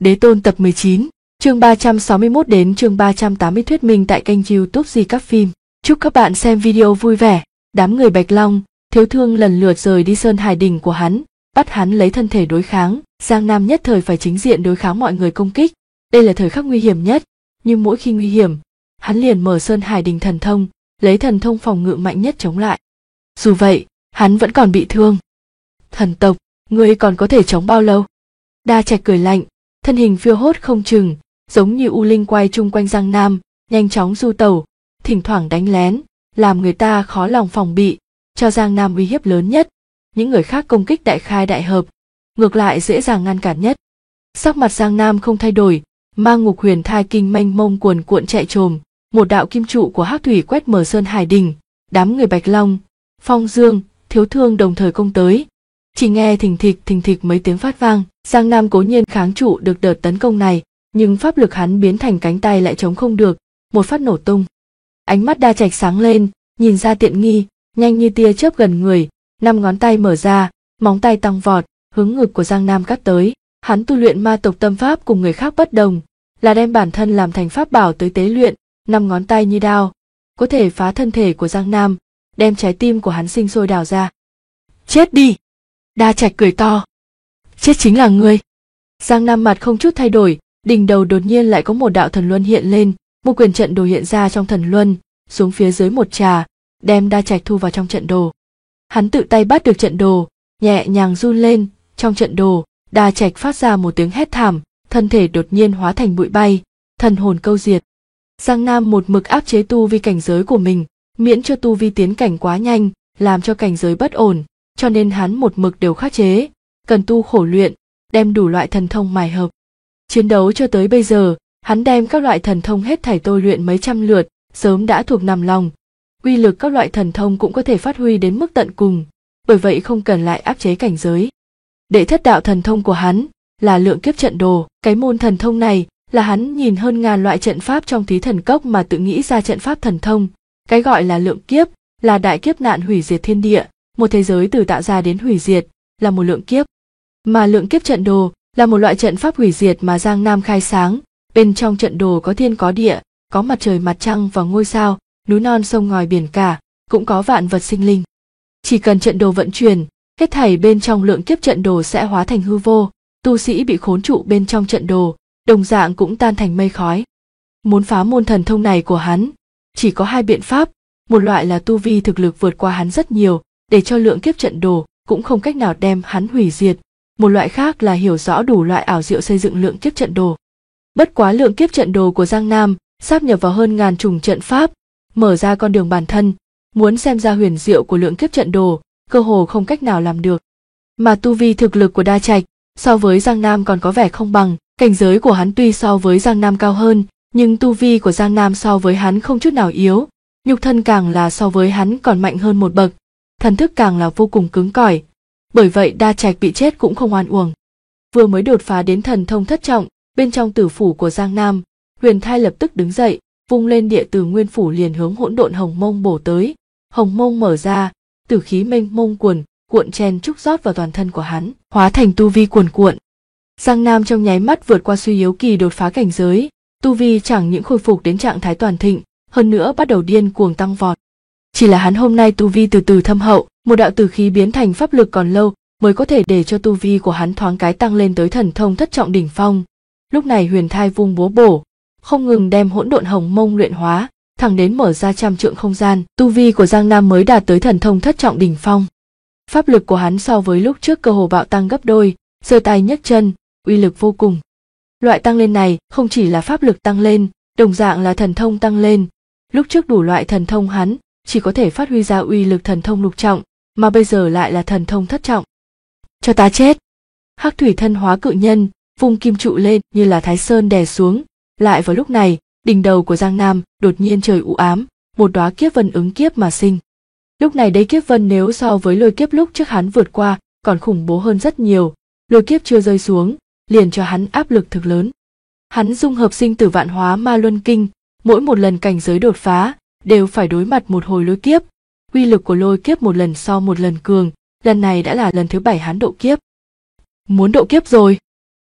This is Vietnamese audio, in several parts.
Đế Tôn tập 19, chương 361 đến chương 380 thuyết minh tại kênh YouTube Di Các Phim. Chúc các bạn xem video vui vẻ. Đám người Bạch Long, Thiếu Thương lần lượt rời đi Sơn Hải Đình của hắn, bắt hắn lấy thân thể đối kháng. Giang Nam nhất thời phải chính diện đối kháng mọi người công kích. Đây là thời khắc nguy hiểm nhất, nhưng mỗi khi nguy hiểm, hắn liền mở Sơn Hải Đình thần thông, lấy thần thông phòng ngự mạnh nhất chống lại. Dù vậy, hắn vẫn còn bị thương. Thần tộc, ngươi còn có thể chống bao lâu? Đa Trạch cười lạnh, thân hình phiêu hốt không chừng, giống như u linh quay chung quanh Giang Nam, nhanh chóng du tẩu, thỉnh thoảng đánh lén, làm người ta khó lòng phòng bị, cho Giang Nam uy hiếp lớn nhất. Những người khác công kích đại khai đại hợp, ngược lại dễ dàng ngăn cản nhất. Sắc mặt Giang Nam không thay đổi, mang Ngục Huyền Thai Kinh mênh mông cuồn cuộn chạy trồm, một đạo kim trụ của Hắc Thủy quét mở Sơn Hải Đình, đám người Bạch Long, Phong Dương, Thiếu Thương đồng thời công tới. Chỉ nghe thình thịch mấy tiếng phát vang, Giang Nam cố nhiên kháng trụ được đợt tấn công này, nhưng pháp lực hắn biến thành cánh tay lại chống không được, một phát nổ tung. Ánh mắt Đa Trạch sáng lên, nhìn ra tiện nghi, nhanh như tia chớp gần người, 5 ngón tay mở ra, móng tay tăng vọt, hướng ngực của Giang Nam cắt tới. Hắn tu luyện ma tộc tâm pháp cùng người khác bất đồng, là đem bản thân làm thành pháp bảo tới tế luyện, 5 ngón tay như đao, có thể phá thân thể của Giang Nam, đem trái tim của hắn sinh sôi đào ra. Chết đi! Đa Trạch cười to. Chết chính là ngươi. Giang Nam mặt không chút thay đổi, đỉnh đầu đột nhiên lại có một đạo thần luân hiện lên, một quyền trận đồ hiện ra trong thần luân, xuống phía dưới một trà, đem Đa Trạch thu vào trong trận đồ. Hắn tự tay bắt được trận đồ, nhẹ nhàng run lên, trong trận đồ, Đa Trạch phát ra một tiếng hét thảm, thân thể đột nhiên hóa thành bụi bay, thần hồn câu diệt. Giang Nam một mực áp chế tu vi cảnh giới của mình, miễn cho tu vi tiến cảnh quá nhanh, làm cho cảnh giới bất ổn, cho nên hắn một mực đều khắc chế, cần tu khổ luyện, đem đủ loại thần thông mài hợp. Chiến đấu cho tới bây giờ, hắn đem các loại thần thông hết thảy tôi luyện mấy trăm lượt, sớm đã thuộc nằm lòng. Uy lực các loại thần thông cũng có thể phát huy đến mức tận cùng, bởi vậy không cần lại áp chế cảnh giới. Đệ thất đạo thần thông của hắn là lượng kiếp trận đồ, cái môn thần thông này là hắn nhìn hơn ngàn loại trận pháp trong Thí Thần Cốc mà tự nghĩ ra trận pháp thần thông. Cái gọi là lượng kiếp là đại kiếp nạn hủy diệt thiên địa, một thế giới từ tạo ra đến hủy diệt là một lượng kiếp, mà lượng kiếp trận đồ là một loại trận pháp hủy diệt mà Giang Nam khai sáng. Bên trong trận đồ có thiên có địa, có mặt trời mặt trăng và ngôi sao, núi non sông ngòi biển cả, cũng có vạn vật sinh linh. Chỉ cần trận đồ vận chuyển, hết thảy bên trong lượng kiếp trận đồ sẽ hóa thành hư vô, tu sĩ bị khốn trụ bên trong trận đồ, đồng dạng cũng tan thành mây khói. Muốn phá môn thần thông này của hắn, chỉ có hai biện pháp, một loại là tu vi thực lực vượt qua hắn rất nhiều, để cho lượng kiếp trận đồ cũng không cách nào đem hắn hủy diệt, một loại khác là hiểu rõ đủ loại ảo diệu xây dựng lượng kiếp trận đồ. Bất quá lượng kiếp trận đồ của Giang Nam sáp nhập vào hơn ngàn chủng trận pháp, mở ra con đường bản thân, muốn xem ra huyền diệu của lượng kiếp trận đồ, cơ hồ không cách nào làm được. Mà tu vi thực lực của Đa Trạch so với Giang Nam còn có vẻ không bằng, cảnh giới của hắn tuy so với Giang Nam cao hơn, nhưng tu vi của Giang Nam so với hắn không chút nào yếu, nhục thân càng là so với hắn còn mạnh hơn một bậc, thần thức càng là vô cùng cứng cỏi. Bởi vậy Đa Trạch bị chết cũng không oan uổng. Vừa mới đột phá đến thần thông thất trọng, bên trong tử phủ của Giang Nam, Huyền Thai lập tức đứng dậy, vung lên địa từ nguyên phủ liền hướng hỗn độn hồng mông bổ tới. Hồng mông mở ra, tử khí mênh mông cuộn chen trúc rót vào toàn thân của hắn, hóa thành tu vi cuồn cuộn. Giang Nam trong nháy mắt vượt qua suy yếu kỳ đột phá cảnh giới, tu vi chẳng những khôi phục đến trạng thái toàn thịnh, hơn nữa bắt đầu điên cuồng tăng vọt. Chỉ là hắn hôm nay tu vi từ từ thâm hậu, một đạo tử khí biến thành pháp lực còn lâu mới có thể để cho tu vi của hắn thoáng cái tăng lên tới thần thông thất trọng đỉnh phong. Lúc này Huyền Thai vung búa bổ, không ngừng đem hỗn độn hồng mông luyện hóa, thẳng đến mở ra trăm trượng không gian, tu vi của Giang Nam mới đạt tới thần thông thất trọng đỉnh phong. Pháp lực của hắn so với lúc trước cơ hồ bạo tăng gấp đôi, giơ tay nhấc chân, uy lực vô cùng. Loại tăng lên này không chỉ là pháp lực tăng lên, đồng dạng là thần thông tăng lên. Lúc trước đủ loại thần thông hắn chỉ có thể phát huy ra uy lực thần thông lục trọng, mà bây giờ lại là thần thông thất trọng. Cho ta chết! Hắc Thủy thân hóa cự nhân, vung kim trụ lên như là Thái Sơn đè xuống. Lại vào lúc này, đỉnh đầu của Giang Nam đột nhiên trời u ám, một đóa kiếp vân ứng kiếp mà sinh. Lúc này đây kiếp vân nếu so với lôi kiếp lúc trước hắn vượt qua còn khủng bố hơn rất nhiều, lôi kiếp chưa rơi xuống, liền cho hắn áp lực thực lớn. Hắn dung hợp sinh tử vạn hóa ma luân kinh, mỗi một lần cảnh giới đột phá đều phải đối mặt một hồi lôi kiếp. Uy lực của lôi kiếp một lần so một lần cường, lần này đã là lần thứ 7 hắn độ kiếp. Muốn độ kiếp rồi.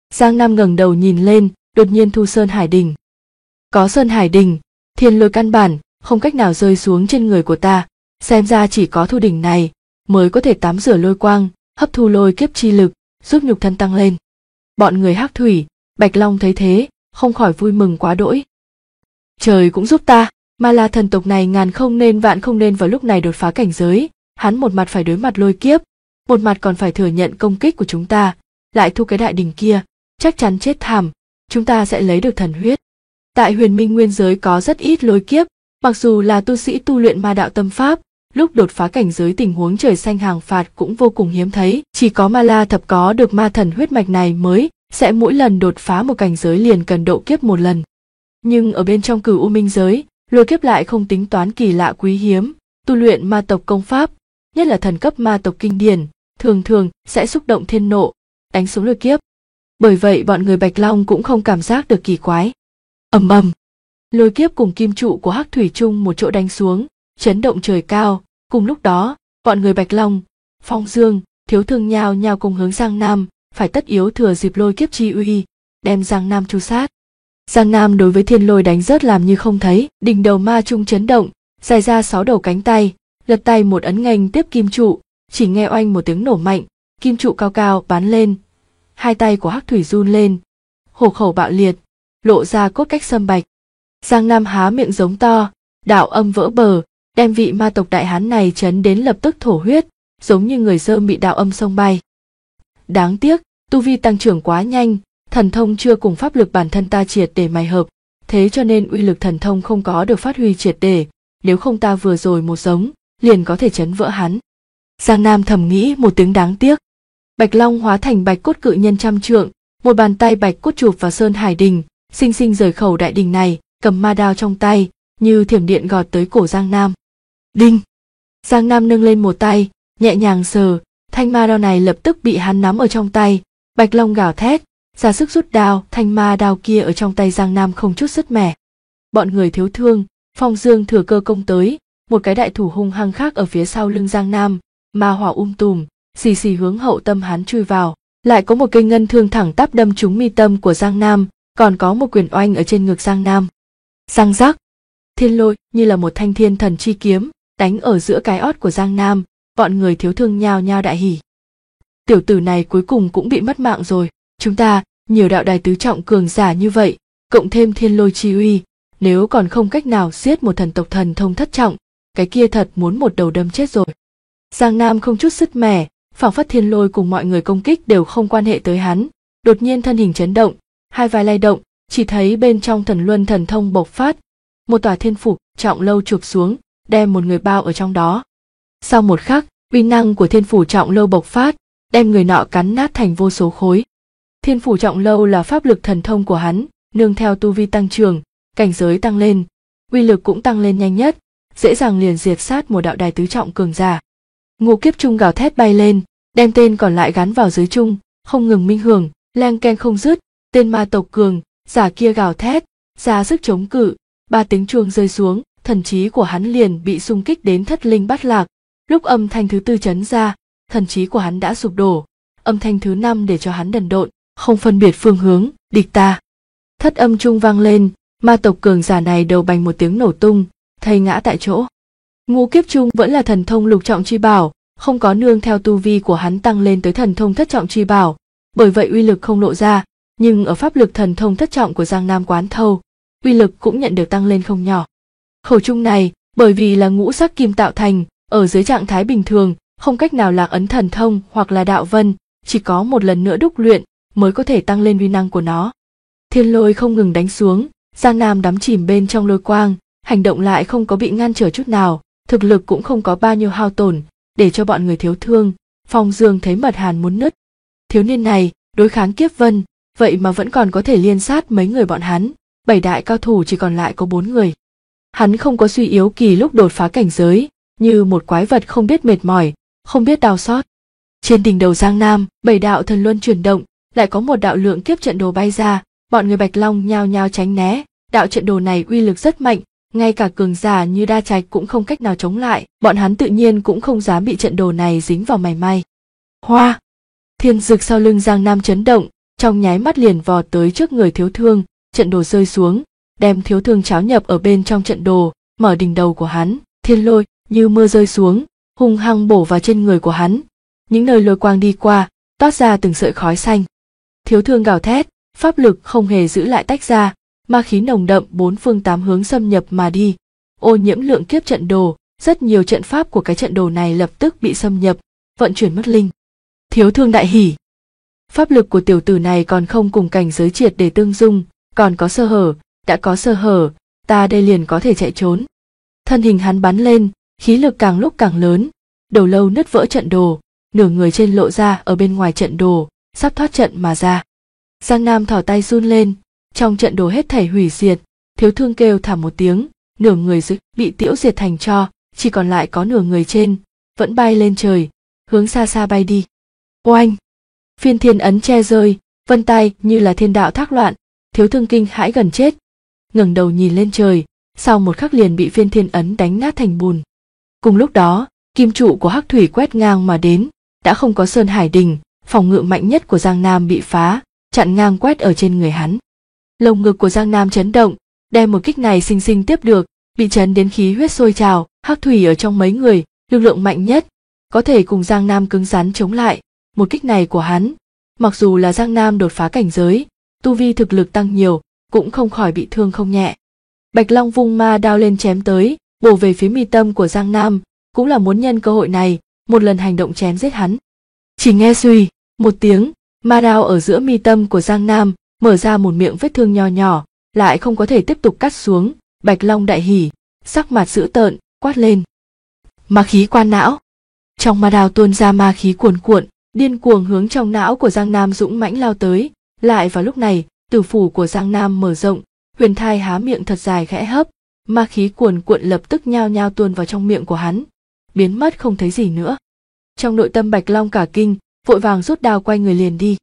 Giang Nam ngẩng đầu nhìn lên, đột nhiên thu Sơn Hải Đình. Có Sơn Hải Đình, thiên lôi căn bản không cách nào rơi xuống trên người của ta, xem ra chỉ có thu đỉnh này mới có thể tắm rửa lôi quang, hấp thu lôi kiếp chi lực, giúp nhục thân tăng lên. Bọn người Hắc Thủy, Bạch Long thấy thế, không khỏi vui mừng quá đỗi. Trời cũng giúp ta, Ma La thần tộc này ngàn không nên vạn không nên vào lúc này đột phá cảnh giới, hắn một mặt phải đối mặt lôi kiếp, một mặt còn phải thừa nhận công kích của chúng ta, lại thu cái đại đỉnh kia, chắc chắn chết thảm, chúng ta sẽ lấy được thần huyết. Tại Huyền Minh Nguyên giới có rất ít lôi kiếp, mặc dù là tu sĩ tu luyện ma đạo tâm pháp, lúc đột phá cảnh giới tình huống trời xanh hàng phạt cũng vô cùng hiếm thấy, chỉ có Ma La thập có được ma thần huyết mạch này mới sẽ mỗi lần đột phá một cảnh giới liền cần độ kiếp một lần. Nhưng ở bên trong Cửu U Minh giới, lôi kiếp lại không tính toán kỳ lạ quý hiếm, tu luyện ma tộc công pháp, nhất là thần cấp ma tộc kinh điển, thường thường sẽ xúc động thiên nộ, đánh xuống lôi kiếp. Bởi vậy bọn người Bạch Long cũng không cảm giác được kỳ quái. Ầm ầm, lôi kiếp cùng kim trụ của Hắc Thủy chung một chỗ đánh xuống, chấn động trời cao. Cùng lúc đó, bọn người Bạch Long, Phong Dương, Thiếu Thương nhao nhao cùng hướng Giang Nam, phải tất yếu thừa dịp lôi kiếp chi uy, đem Giang Nam tru sát. Giang Nam đối với thiên lôi đánh rớt làm như không thấy, đỉnh đầu ma trung chấn động, dài ra 6 đầu cánh tay, lật tay một ấn nghênh tiếp kim trụ, chỉ nghe oanh một tiếng nổ mạnh, kim trụ cao cao bắn lên. Hai tay của Hắc Thủy run lên, hổ khẩu bạo liệt, lộ ra cốt cách sâm bạch. Giang Nam há miệng giống to, đạo âm vỡ bờ, đem vị ma tộc đại hán này chấn đến lập tức thổ huyết, giống như người dơm bị đạo âm xông bay. Đáng tiếc, tu vi tăng trưởng quá nhanh, thần thông chưa cùng pháp lực bản thân ta triệt để mài hợp, thế cho nên uy lực thần thông không có được phát huy triệt để, nếu không ta vừa rồi một giống, liền có thể chấn vỡ hắn. Giang Nam thầm nghĩ một tiếng đáng tiếc. Bạch Long hóa thành bạch cốt cự nhân trăm trượng, một bàn tay bạch cốt chụp vào Sơn Hải Đình, xinh xinh rời khẩu đại đình này, cầm ma đao trong tay, như thiểm điện gọt tới cổ Giang Nam. Đinh! Giang Nam nâng lên một tay, nhẹ nhàng sờ, thanh ma đao này lập tức bị hắn nắm ở trong tay. Bạch Long gào thét, ra sức rút đao, thanh ma đao kia ở trong tay Giang Nam không chút sứt mẻ. Bọn người Thiếu Thương, Phong Dương thừa cơ công tới, một cái đại thủ hung hăng khác ở phía sau lưng Giang Nam, ma hỏa tùm, xì xì hướng hậu tâm hắn chui vào, lại có một cây ngân thương thẳng tắp đâm trúng mi tâm của Giang Nam, còn có một quyền oanh ở trên ngực Giang Nam. Răng rắc, thiên lôi như là một thanh thiên thần chi kiếm, đánh ở giữa cái ót của Giang Nam, bọn người Thiếu Thương nhao nhao đại hỉ. Tiểu tử này cuối cùng cũng bị mất mạng rồi, chúng ta, nhiều đạo đài tứ trọng cường giả như vậy, cộng thêm thiên lôi chi uy, nếu còn không cách nào giết một thần tộc thần thông thất trọng, cái kia thật muốn một đầu đâm chết rồi. Giang Nam không chút sứt mẻ, phảng phất thiên lôi cùng mọi người công kích đều không quan hệ tới hắn, đột nhiên thân hình chấn động, hai vai lay động, chỉ thấy bên trong thần luân thần thông bộc phát, một tòa thiên phủ trọng lâu chụp xuống, đem một người bao ở trong đó. Sau một khắc, uy năng của thiên phủ trọng lâu bộc phát, đem người nọ cắn nát thành vô số khối. Thiên phủ trọng lâu là pháp lực thần thông của hắn, nương theo tu vi tăng trưởng, cảnh giới tăng lên, uy lực cũng tăng lên nhanh nhất, dễ dàng liền diệt sát một đạo đài tứ trọng cường giả. Ngũ kiếp trung gào thét bay lên, đem tên còn lại gắn vào dưới trung, không ngừng minh hưởng, leng keng không dứt, tên ma tộc cường giả kia gào thét, ra sức chống cự, 3 tiếng chuông rơi xuống, thần trí của hắn liền bị xung kích đến thất linh bát lạc. Lúc âm thanh thứ 4 chấn ra, thần trí của hắn đã sụp đổ, âm thanh thứ 5 để cho hắn đần độn, không phân biệt phương hướng, địch ta. Thất âm trung vang lên, ma tộc cường giả này đầu bành một tiếng nổ tung, thây ngã tại chỗ. Ngũ kiếp trung vẫn là thần thông lục trọng chi bảo, không có nương theo tu vi của hắn tăng lên tới thần thông thất trọng chi bảo, bởi vậy uy lực không lộ ra, nhưng ở pháp lực thần thông thất trọng của Giang Nam quán thâu, uy lực cũng nhận được tăng lên không nhỏ. Khẩu trung này, bởi vì là ngũ sắc kim tạo thành, ở dưới trạng thái bình thường, không cách nào lạc ấn thần thông hoặc là đạo vân, chỉ có một lần nữa đúc luyện mới có thể tăng lên uy năng của nó. Thiên lôi không ngừng đánh xuống, Giang Nam đắm chìm bên trong lôi quang, hành động lại không có bị ngăn trở chút nào, thực lực cũng không có bao nhiêu hao tổn, để cho bọn người Thiếu Thương, Phong Dương thấy mật hàn muốn nứt. Thiếu niên này, đối kháng kiếp vân, vậy mà vẫn còn có thể liên sát mấy người bọn hắn, 7 đại cao thủ chỉ còn lại có 4 người. Hắn không có suy yếu kỳ lúc đột phá cảnh giới, như một quái vật không biết mệt mỏi, không biết đau xót. Trên đỉnh đầu Giang Nam, 7 đạo thần luân chuyển động, lại có một đạo lượng kiếp trận đồ bay ra, bọn người Bạch Long nhao nhao tránh né, đạo trận đồ này uy lực rất mạnh, ngay cả cường giả như Đa Trạch cũng không cách nào chống lại, bọn hắn tự nhiên cũng không dám bị trận đồ này dính vào mảy may. Hoa! Thiên dực sau lưng Giang Nam chấn động, trong nháy mắt liền vọt tới trước người Thiếu Thương, trận đồ rơi xuống, đem Thiếu Thương tráo nhập ở bên trong trận đồ, mở đỉnh đầu của hắn, thiên lôi như mưa rơi xuống, hung hăng bổ vào trên người của hắn. Những nơi lôi quang đi qua, toát ra từng sợi khói xanh. Thiếu Thương gào thét, pháp lực không hề giữ lại tách ra, ma khí nồng đậm bốn phương tám hướng xâm nhập mà đi. Ô nhiễm lượng kiếp trận đồ, rất nhiều trận pháp của cái trận đồ này lập tức bị xâm nhập, vận chuyển mất linh. Thiếu Thương đại hỉ. Pháp lực của tiểu tử này còn không cùng cảnh giới triệt để tương dung, còn có sơ hở, đã có sơ hở, ta đây liền có thể chạy trốn. Thân hình hắn bắn lên, khí lực càng lúc càng lớn, đầu lâu nứt vỡ trận đồ, nửa người trên lộ ra ở bên ngoài trận đồ, sắp thoát trận mà ra. Giang Nam thỏ tay run lên, trong trận đồ hết thảy hủy diệt, Thiếu Thương kêu thảm một tiếng, nửa người dưới bị tiễu diệt thành tro, chỉ còn lại có nửa người trên, vẫn bay lên trời, hướng xa xa bay đi. Oanh! Phiên thiên ấn che rơi, vân tay như là thiên đạo thác loạn, Thiếu Thương kinh hãi gần chết, ngẩng đầu nhìn lên trời, sau một khắc liền bị phiên thiên ấn đánh nát thành bùn. Cùng lúc đó, kim trụ của hắc thủy quét ngang mà đến, đã không có Sơn Hải Đình, phòng ngự mạnh nhất của Giang Nam bị phá, chặn ngang quét ở trên người hắn. Lồng ngực của Giang Nam chấn động, đem một kích này sinh sinh tiếp được, bị chấn đến khí huyết sôi trào. Hắc thủy ở trong mấy người, lực lượng mạnh nhất, có thể cùng Giang Nam cứng rắn chống lại. Một kích này của hắn, mặc dù là Giang Nam đột phá cảnh giới, tu vi thực lực tăng nhiều, cũng không khỏi bị thương không nhẹ. Bạch Long vung ma đao lên chém tới, bổ về phía mi tâm của Giang Nam, cũng là muốn nhân cơ hội này, một lần hành động chém giết hắn. Chỉ nghe suy một tiếng, ma đao ở giữa mi tâm của Giang Nam mở ra một miệng vết thương nho nhỏ, lại không có thể tiếp tục cắt xuống. Bạch Long đại hỉ, sắc mặt dữ tợn, quát lên. Ma khí quan não. Trong ma đao tuôn ra ma khí cuồn cuộn, điên cuồng hướng trong não của Giang Nam dũng mãnh lao tới. Lại vào lúc này, tử phủ của Giang Nam mở rộng, huyền thai há miệng thật dài khẽ hấp, ma khí cuồn cuộn lập tức nhao nhao tuôn vào trong miệng của hắn, biến mất không thấy gì nữa. Trong nội tâm Bạch Long cả kinh, vội vàng rút đao quay người liền đi.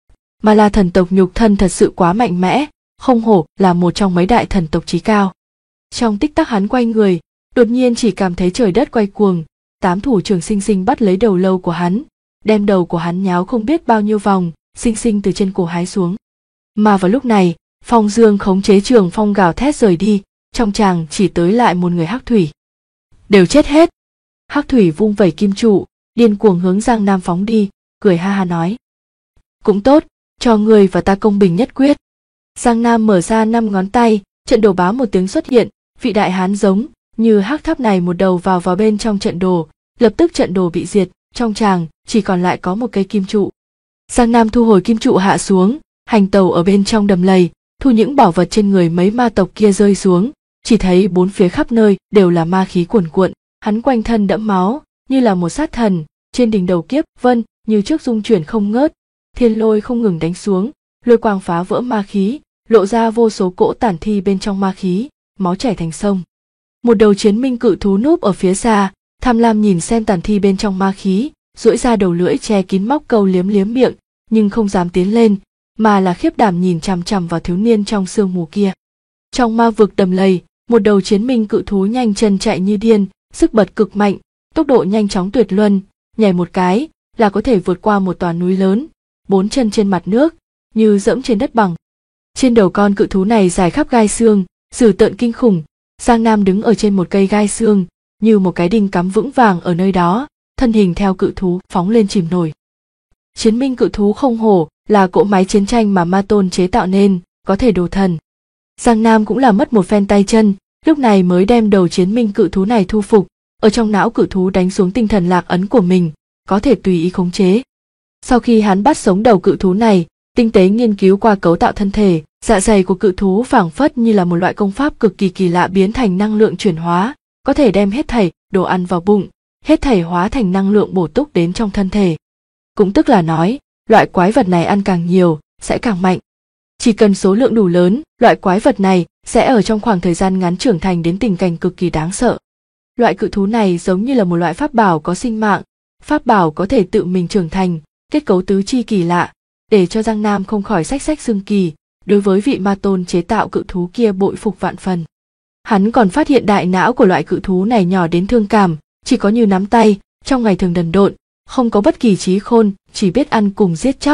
Ma La thần tộc nhục thân thật sự quá mạnh mẽ, không hổ là một trong mấy đại thần tộc chí cao. Trong tích tắc hắn quay người, đột nhiên chỉ cảm thấy trời đất quay cuồng, 8 thủ trưởng sinh sinh bắt lấy đầu lâu của hắn, đem đầu của hắn nháo không biết bao nhiêu vòng, sinh sinh từ trên cổ hái xuống. Mà vào lúc này, Phong Dương khống chế Trường Phong gào thét rời đi, trong tràng chỉ tới lại một người Hắc Thủy. Đều chết hết. Hắc Thủy vung vẩy kim trụ, điên cuồng hướng Giang Nam phóng đi, cười ha ha nói. Cũng tốt, cho người và ta công bình nhất quyết. Giang Nam mở ra 5 ngón tay, trận đồ bá một tiếng xuất hiện, vị đại hán giống như hắc tháp này một đầu vào bên trong trận đồ, lập tức trận đồ bị diệt, trong tràng chỉ còn lại có một cây kim trụ. Giang Nam thu hồi kim trụ hạ xuống, hành tẩu ở bên trong đầm lầy, thu những bảo vật trên người mấy ma tộc kia rơi xuống, chỉ thấy bốn phía khắp nơi đều là ma khí cuồn cuộn, hắn quanh thân đẫm máu, như là một sát thần, trên đỉnh đầu kiếp vân như trước dung chuyển không ngớt, thiên lôi không ngừng đánh xuống, lôi quang phá vỡ ma khí, lộ ra vô số cỗ tản thi bên trong ma khí, máu chảy thành sông. Một đầu chiến minh cự thú núp ở phía xa, tham lam nhìn xem tản thi bên trong ma khí, duỗi ra đầu lưỡi che kín móc câu liếm liếm miệng, nhưng không dám tiến lên, mà là khiếp đảm nhìn chằm chằm vào thiếu niên trong sương mù kia. Trong ma vực đầm lầy, một đầu chiến minh cự thú nhanh chân chạy như điên, sức bật cực mạnh, tốc độ nhanh chóng tuyệt luân, nhảy một cái là có thể vượt qua một tòa núi lớn, 4 chân trên mặt nước, như dẫm trên đất bằng. Trên đầu con cự thú này dài khắp gai xương, dữ tợn kinh khủng. Giang Nam đứng ở trên một cây gai xương, như một cái đinh cắm vững vàng ở nơi đó, thân hình theo cự thú phóng lên chìm nổi. Chiến minh cự thú không hổ là cỗ máy chiến tranh mà Ma Tôn chế tạo nên, có thể đồ thần. Giang Nam cũng là mất một phen tay chân, lúc này mới đem đầu chiến minh cự thú này thu phục, ở trong não cự thú đánh xuống tinh thần lạc ấn của mình, có thể tùy ý khống chế. Sau khi hắn bắt sống đầu cự thú này, tinh tế nghiên cứu qua cấu tạo thân thể, dạ dày của cự thú phảng phất như là một loại công pháp cực kỳ kỳ lạ biến thành năng lượng chuyển hóa, có thể đem hết thảy đồ ăn vào bụng, hết thảy hóa thành năng lượng bổ túc đến trong thân thể. Cũng tức là nói, loại quái vật này ăn càng nhiều, sẽ càng mạnh. Chỉ cần số lượng đủ lớn, loại quái vật này sẽ ở trong khoảng thời gian ngắn trưởng thành đến tình cảnh cực kỳ đáng sợ. Loại cự thú này giống như là một loại pháp bảo có sinh mạng, pháp bảo có thể tự mình trưởng thành, kết cấu tứ chi kỳ lạ, để cho Giang Nam không khỏi xách xách xương kỳ, đối với vị Ma Tôn chế tạo cự thú kia bội phục vạn phần. Hắn còn phát hiện đại não của loại cự thú này nhỏ đến thương cảm, chỉ có như nắm tay, trong ngày thường đần độn, không có bất kỳ trí khôn, chỉ biết ăn cùng giết chóc,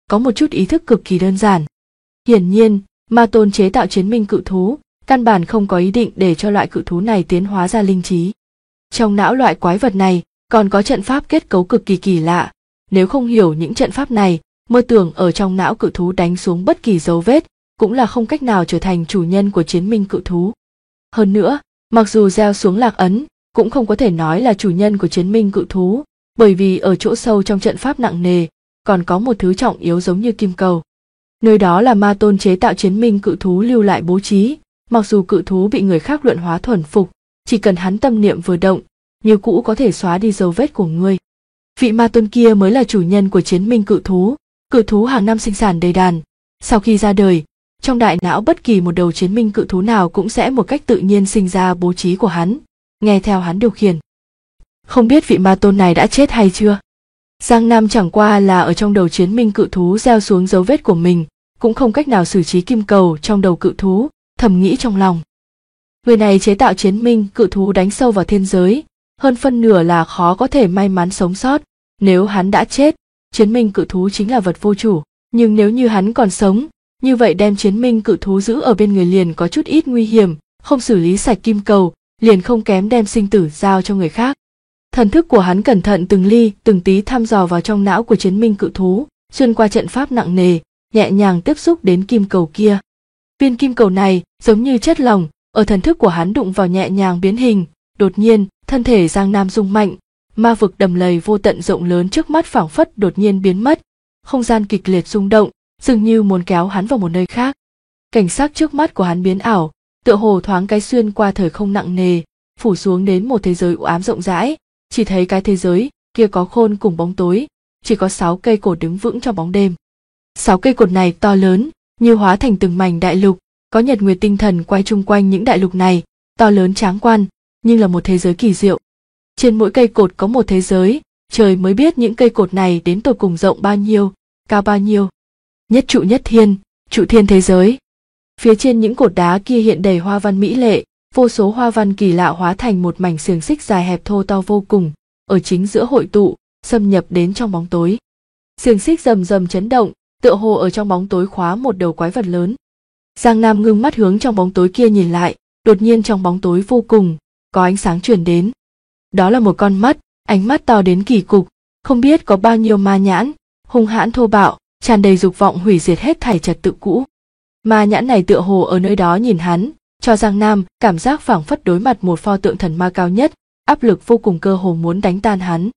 có một chút ý thức cực kỳ đơn giản. Hiển nhiên, Ma Tôn chế tạo chiến minh cự thú, căn bản không có ý định để cho loại cự thú này tiến hóa ra linh trí. Trong não loại quái vật này còn có trận pháp kết cấu cực kỳ kỳ lạ, nếu không hiểu những trận pháp này, mơ tưởng ở trong não cự thú đánh xuống bất kỳ dấu vết, cũng là không cách nào trở thành chủ nhân của chiến minh cự thú. Hơn nữa, mặc dù gieo xuống lạc ấn, cũng không có thể nói là chủ nhân của chiến minh cự thú, bởi vì ở chỗ sâu trong trận pháp nặng nề, còn có một thứ trọng yếu giống như kim cầu. Nơi đó là Ma Tôn chế tạo chiến minh cự thú lưu lại bố trí, mặc dù cự thú bị người khác luyện hóa thuần phục, chỉ cần hắn tâm niệm vừa động, như cũ có thể xóa đi dấu vết của ngươi. Vị Ma Tôn kia mới là chủ nhân của chiến minh cự thú hàng năm sinh sản đầy đàn. Sau khi ra đời, trong đại não bất kỳ một đầu chiến minh cự thú nào cũng sẽ một cách tự nhiên sinh ra bố trí của hắn, nghe theo hắn điều khiển. Không biết vị Ma Tôn này đã chết hay chưa? Giang Nam chẳng qua là ở trong đầu chiến minh cự thú gieo xuống dấu vết của mình, cũng không cách nào xử trí kim cầu trong đầu cự thú, thầm nghĩ trong lòng. Người này chế tạo chiến minh cự thú đánh sâu vào thiên giới, hơn phân nửa là khó có thể may mắn sống sót. Nếu hắn đã chết, chiến minh cự thú chính là vật vô chủ, nhưng nếu như hắn còn sống, như vậy đem chiến minh cự thú giữ ở bên người liền có chút ít nguy hiểm, không xử lý sạch kim cầu, liền không kém đem sinh tử giao cho người khác. Thần thức của hắn cẩn thận từng ly từng tí thăm dò vào trong não của chiến minh cự thú, xuyên qua trận pháp nặng nề, nhẹ nhàng tiếp xúc đến kim cầu kia. Viên kim cầu này giống như chất lỏng, ở thần thức của hắn đụng vào nhẹ nhàng biến hình, đột nhiên thân thể Giang Nam rung mạnh, ma vực đầm lầy vô tận rộng lớn trước mắt phảng phất đột nhiên biến mất, không gian kịch liệt rung động, dường như muốn kéo hắn vào một nơi khác. Cảnh sắc trước mắt của hắn biến ảo, tựa hồ thoáng cái xuyên qua thời không nặng nề, phủ xuống đến một thế giới u ám rộng rãi, chỉ thấy cái thế giới kia có khôn cùng bóng tối, chỉ có 6 cây cột đứng vững trong bóng đêm. 6 cây cột này to lớn, như hóa thành từng mảnh đại lục, có nhật nguyệt tinh thần quay chung quanh những đại lục này, to lớn tráng quan, nhưng là một thế giới kỳ diệu. Trên mỗi cây cột có một thế giới, trời mới biết những cây cột này đến tột cùng rộng bao nhiêu, cao bao nhiêu. Nhất thiên, trụ thiên thế giới. Phía trên những cột đá kia hiện đầy hoa văn mỹ lệ, vô số hoa văn kỳ lạ hóa thành một mảnh xiềng xích dài hẹp thô to vô cùng, ở chính giữa hội tụ, xâm nhập đến trong bóng tối. Xiềng xích rầm rầm chấn động, tựa hồ ở trong bóng tối khóa một đầu quái vật lớn. Giang Nam ngưng mắt hướng trong bóng tối kia nhìn lại, đột nhiên trong bóng tối vô cùng, có ánh sáng truyền đến. Đó là một con mắt, ánh mắt to đến kỳ cục, không biết có bao nhiêu ma nhãn, hung hãn thô bạo, tràn đầy dục vọng hủy diệt hết thảy trật tự cũ. Ma nhãn này tựa hồ ở nơi đó nhìn hắn, cho Giang Nam cảm giác phảng phất đối mặt một pho tượng thần ma cao nhất, áp lực vô cùng cơ hồ muốn đánh tan hắn.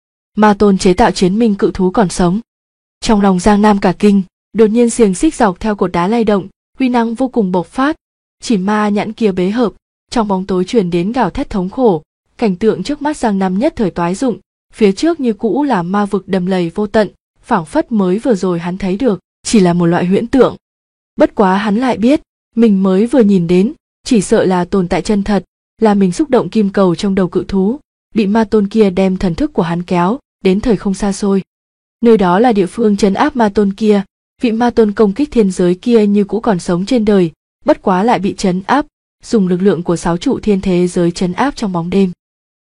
Ma Tôn chế tạo chiến minh cự thú còn sống. Trong lòng Giang Nam cả kinh, đột nhiên xiềng xích dọc theo cột đá lay động, uy năng vô cùng bộc phát. Chỉ ma nhãn kia bế hợp, trong bóng tối truyền đến gào thét thống khổ, cảnh tượng trước mắt Giang Nam nhất thời toái rụng, phía trước như cũ là ma vực đầm lầy vô tận, phảng phất mới vừa rồi hắn thấy được, chỉ là một loại huyễn tượng. Bất quá hắn lại biết, mình mới vừa nhìn đến, chỉ sợ là tồn tại chân thật, là mình xúc động kim cầu trong đầu cự thú, bị Ma Tôn kia đem thần thức của hắn kéo đến thời không xa xôi. Nơi đó là địa phương trấn áp Ma Tôn kia, vị Ma Tôn công kích thiên giới kia như cũ còn sống trên đời, bất quá lại bị trấn áp, dùng lực lượng của 6 trụ thiên thế giới trấn áp trong bóng đêm.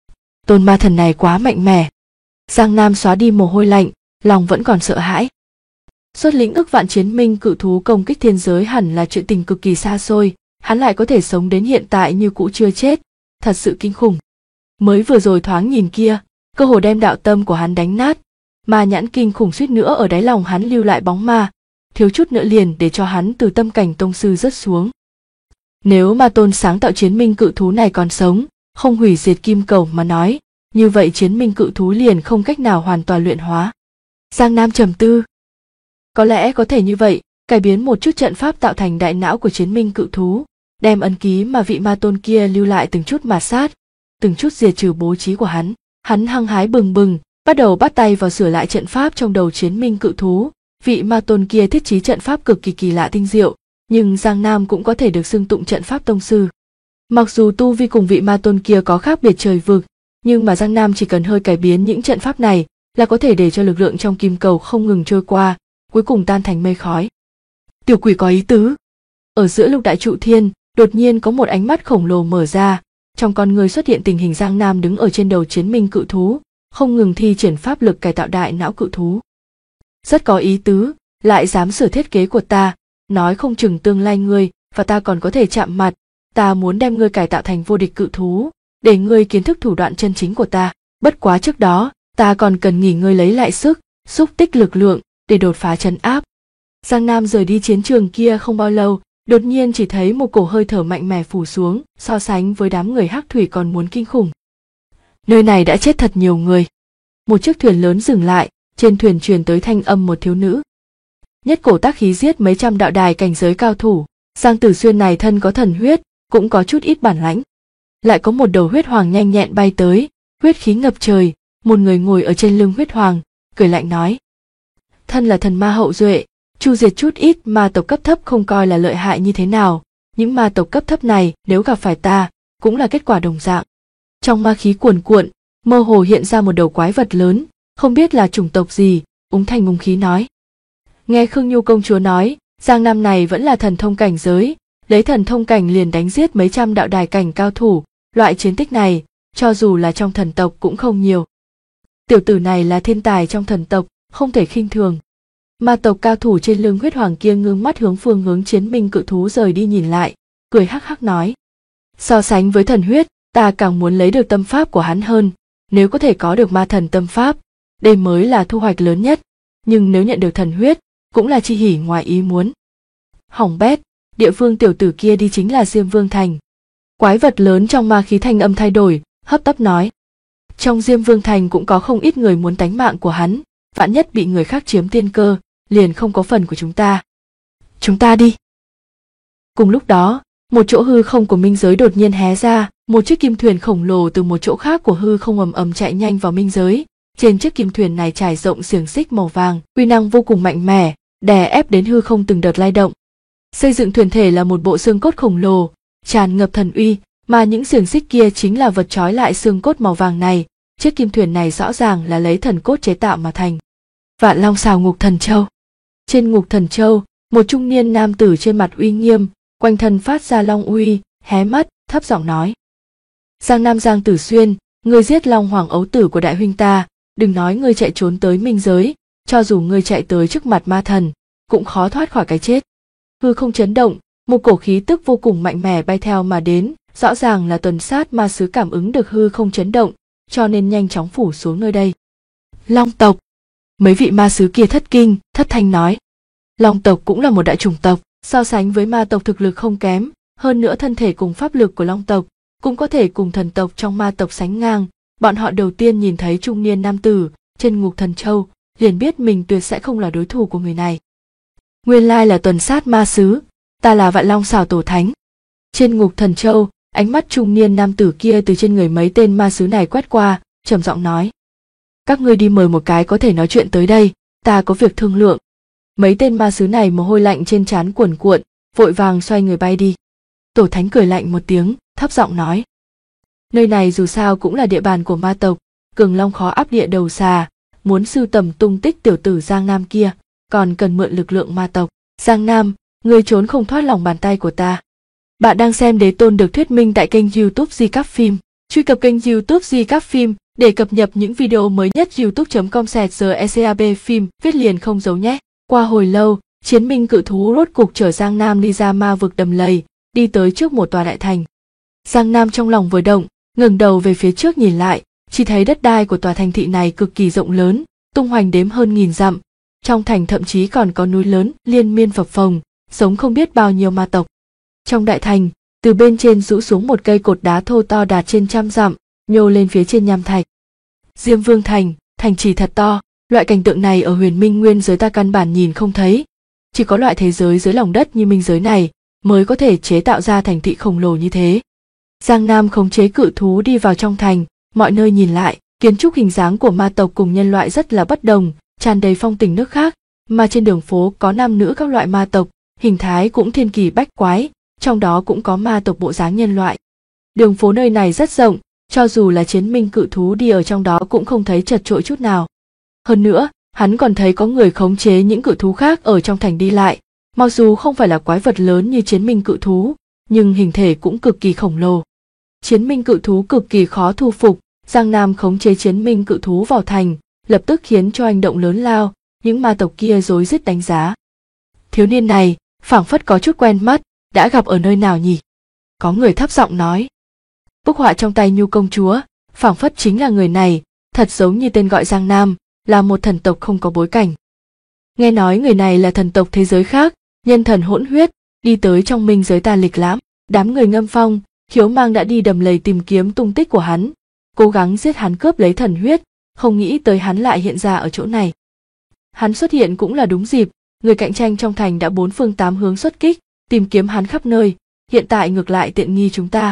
Tôn ma thần này quá mạnh mẽ. Giang Nam xóa đi mồ hôi lạnh, lòng vẫn còn sợ hãi. Xuất lĩnh ức vạn chiến minh cự thú công kích thiên giới hẳn là chuyện tình cực kỳ xa xôi, hắn lại có thể sống đến hiện tại như cũ chưa chết, thật sự kinh khủng. Mới vừa rồi thoáng nhìn kia, cơ hồ đem đạo tâm của hắn đánh nát, ma nhãn kinh khủng suýt nữa ở đáy lòng hắn lưu lại bóng ma, thiếu chút nữa liền để cho hắn từ tâm cảnh tông sư rớt xuống. Nếu Ma Tôn sáng tạo chiến minh cự thú này còn sống, không hủy diệt kim cầu mà nói, như vậy chiến minh cự thú liền không cách nào hoàn toàn luyện hóa. Giang Nam trầm tư. Có lẽ có thể như vậy, cải biến một chút trận pháp tạo thành đại não của chiến minh cự thú, đem ấn ký mà vị Ma Tôn kia lưu lại từng chút mà sát, từng chút diệt trừ bố trí của hắn. Hắn hăng hái bừng bừng, bắt đầu bắt tay vào sửa lại trận pháp trong đầu chiến minh cự thú. Vị Ma Tôn kia thiết trí trận pháp cực kỳ kỳ lạ tinh diệu, nhưng Giang Nam cũng có thể được xưng tụng trận pháp tông sư. Mặc dù tu vi cùng vị Ma Tôn kia có khác biệt trời vực, nhưng mà Giang Nam chỉ cần hơi cải biến những trận pháp này là có thể để cho lực lượng trong kim cầu không ngừng trôi qua, cuối cùng tan thành mây khói. Tiểu quỷ có ý tứ. Ở giữa lục đại trụ thiên, đột nhiên có một ánh mắt khổng lồ mở ra, trong con người xuất hiện tình hình Giang Nam đứng ở trên đầu chiến minh cự thú, không ngừng thi triển pháp lực cải tạo đại não cự thú. Rất có ý tứ, lại dám sửa thiết kế của ta, nói không chừng tương lai ngươi và ta còn có thể chạm mặt. Ta muốn đem ngươi cải tạo thành vô địch cự thú, để ngươi kiến thức thủ đoạn chân chính của ta. Bất quá trước đó, ta còn cần nghỉ ngơi lấy lại sức, xúc tích lực lượng để đột phá trấn áp. Giang Nam rời đi chiến trường kia không bao lâu, đột nhiên chỉ thấy một cổ hơi thở mạnh mẽ phủ xuống, so sánh với đám người hắc thủy còn muốn kinh khủng. Nơi này đã chết thật nhiều người. Một chiếc thuyền lớn dừng lại, trên thuyền truyền tới thanh âm một thiếu nữ. Nhất cổ tác khí giết mấy trăm đạo đài cảnh giới cao thủ. Giang Tử Xuyên này thân có thần huyết, cũng có chút ít bản lãnh. Lại có một đầu huyết hoàng nhanh nhẹn bay tới, huyết khí ngập trời, một người ngồi ở trên lưng huyết hoàng, cười lạnh nói: thân là thần ma hậu duệ, chu diệt chút ít ma tộc cấp thấp không coi là lợi hại như thế nào, những ma tộc cấp thấp này nếu gặp phải ta, cũng là kết quả đồng dạng. Trong ma khí cuồn cuộn, mơ hồ hiện ra một đầu quái vật lớn, không biết là chủng tộc gì, úng thành úng khí nói. Nghe Khương Nhu công chúa nói, Giang Nam này vẫn là thần thông cảnh giới, lấy thần thông cảnh liền đánh giết mấy trăm đạo đài cảnh cao thủ, loại chiến tích này, cho dù là trong thần tộc cũng không nhiều. Tiểu tử này là thiên tài trong thần tộc, không thể khinh thường. Ma tộc cao thủ trên lưng huyết hoàng kia ngưng mắt hướng phương hướng chiến minh cự thú rời đi nhìn lại, cười hắc hắc nói: so sánh với thần huyết, ta càng muốn lấy được tâm pháp của hắn hơn, nếu có thể có được ma thần tâm pháp, đây mới là thu hoạch lớn nhất, nhưng nếu nhận được thần huyết, cũng là chi hỉ ngoài ý muốn. Hỏng bét, địa phương tiểu tử kia đi chính là Diêm Vương Thành. Quái vật lớn trong ma khí thanh âm thay đổi, hấp tấp nói: trong Diêm Vương Thành cũng có không ít người muốn tánh mạng của hắn, vạn nhất bị người khác chiếm tiên cơ, liền không có phần của chúng ta. Chúng ta đi. Cùng lúc đó, một chỗ hư không của minh giới đột nhiên hé ra, một chiếc kim thuyền khổng lồ từ một chỗ khác của hư không ầm ầm chạy nhanh vào minh giới. Trên chiếc kim thuyền này trải rộng xiềng xích màu vàng, uy năng vô cùng mạnh mẽ, đè ép đến hư không từng đợt lay động. Xây dựng thuyền thể là một bộ xương cốt khổng lồ, tràn ngập thần uy, mà những xiềng xích kia chính là vật trói lại xương cốt màu vàng này. Chiếc kim thuyền này rõ ràng là lấy thần cốt chế tạo mà thành. Vạn Long xào Ngục Thần Châu. Trên Ngục Thần Châu, một trung niên nam tử trên mặt uy nghiêm, quanh thân phát ra long uy, hé mắt, thấp giọng nói: Giang Nam Giang Tử Xuyên, ngươi giết Long Hoàng ấu tử của đại huynh ta, đừng nói ngươi chạy trốn tới minh giới, cho dù ngươi chạy tới trước mặt ma thần, cũng khó thoát khỏi cái chết. Hư không chấn động, một cổ khí tức vô cùng mạnh mẽ bay theo mà đến, rõ ràng là tuần sát ma sứ cảm ứng được hư không chấn động, cho nên nhanh chóng phủ xuống nơi đây. Long tộc. Mấy vị ma sứ kia thất kinh, thất thanh nói. Long tộc cũng là một đại chủng tộc, so sánh với ma tộc thực lực không kém, hơn nữa thân thể cùng pháp lực của long tộc cũng có thể cùng thần tộc trong ma tộc sánh ngang. Bọn họ đầu tiên nhìn thấy trung niên nam tử trên Ngục Thần Châu, liền biết mình tuyệt sẽ không là đối thủ của người này. Nguyên lai là tuần sát ma sứ, ta là Vạn Long xảo tổ thánh. Trên Ngục Thần Châu, ánh mắt trung niên nam tử kia từ trên người mấy tên ma sứ này quét qua, trầm giọng nói: các ngươi đi mời một cái có thể nói chuyện tới đây, ta có việc thương lượng. Mấy tên ma sứ này mồ hôi lạnh trên trán cuồn cuộn, vội vàng xoay người bay đi. Tổ thánh cười lạnh một tiếng, thấp giọng nói: nơi này dù sao cũng là địa bàn của ma tộc, Cường Long khó áp địa đầu xà, muốn sưu tầm tung tích tiểu tử Giang Nam kia, còn cần mượn lực lượng ma tộc. Giang Nam, ngươi trốn không thoát lòng bàn tay của ta. Bạn đang xem Đế Tôn được thuyết minh tại kênh YouTube Recap Phim. Truy cập kênh YouTube Recap Phim để cập nhật những video mới nhất. youtube.com/recap phim viết liền không giấu nhé. Qua hồi lâu, chiến minh cự thú rốt cục chở Giang Nam đi ra ma vực đầm lầy, đi tới trước một tòa đại thành. Giang Nam trong lòng vừa động, ngẩng đầu về phía trước nhìn lại, chỉ thấy đất đai của tòa thành thị này cực kỳ rộng lớn, tung hoành đếm hơn 1000 dặm. Trong thành thậm chí còn có núi lớn liên miên phập phồng, sống không biết bao nhiêu ma tộc. Trong đại thành, từ bên trên rũ xuống một cây cột đá thô to đạt trên 100 dặm, nhô lên phía trên nham thạch. Diêm Vương Thành, thành trì thật to, loại cảnh tượng này ở Huyền Minh Nguyên giới ta căn bản nhìn không thấy. Chỉ có loại thế giới dưới lòng đất như minh giới này mới có thể chế tạo ra thành thị khổng lồ như thế. Giang Nam khống chế cự thú đi vào trong thành, mọi nơi nhìn lại, kiến trúc hình dáng của ma tộc cùng nhân loại rất là bất đồng, tràn đầy phong tình nước khác, mà trên đường phố có nam nữ các loại ma tộc, hình thái cũng thiên kỳ bách quái, trong đó cũng có ma tộc bộ dáng nhân loại. Đường phố nơi này rất rộng, cho dù là chiến minh cự thú đi ở trong đó cũng không thấy chật chội chút nào. Hơn nữa, hắn còn thấy có người khống chế những cự thú khác ở trong thành đi lại, mặc dù không phải là quái vật lớn như chiến minh cự thú, nhưng hình thể cũng cực kỳ khổng lồ. Chiến minh cự thú cực kỳ khó thu phục, Giang Nam khống chế chiến minh cự thú vào thành, lập tức khiến cho hành động lớn lao, những ma tộc kia rối rít đánh giá. Thiếu niên này, phảng phất có chút quen mắt, đã gặp ở nơi nào nhỉ? Có người thấp giọng nói. Bức họa trong tay Nhu công chúa, phảng phất chính là người này, thật giống như tên gọi Giang Nam, là một thần tộc không có bối cảnh. Nghe nói người này là thần tộc thế giới khác, nhân thần hỗn huyết, đi tới trong minh giới ta lịch lãm. Đám người Ngâm Phong, Khiếu Mang đã đi đầm lầy tìm kiếm tung tích của hắn, cố gắng giết hắn cướp lấy thần huyết, không nghĩ tới hắn lại hiện ra ở chỗ này. Hắn xuất hiện cũng là đúng dịp, người cạnh tranh trong thành đã bốn phương tám hướng xuất kích, tìm kiếm hắn khắp nơi, hiện tại ngược lại tiện nghi chúng ta.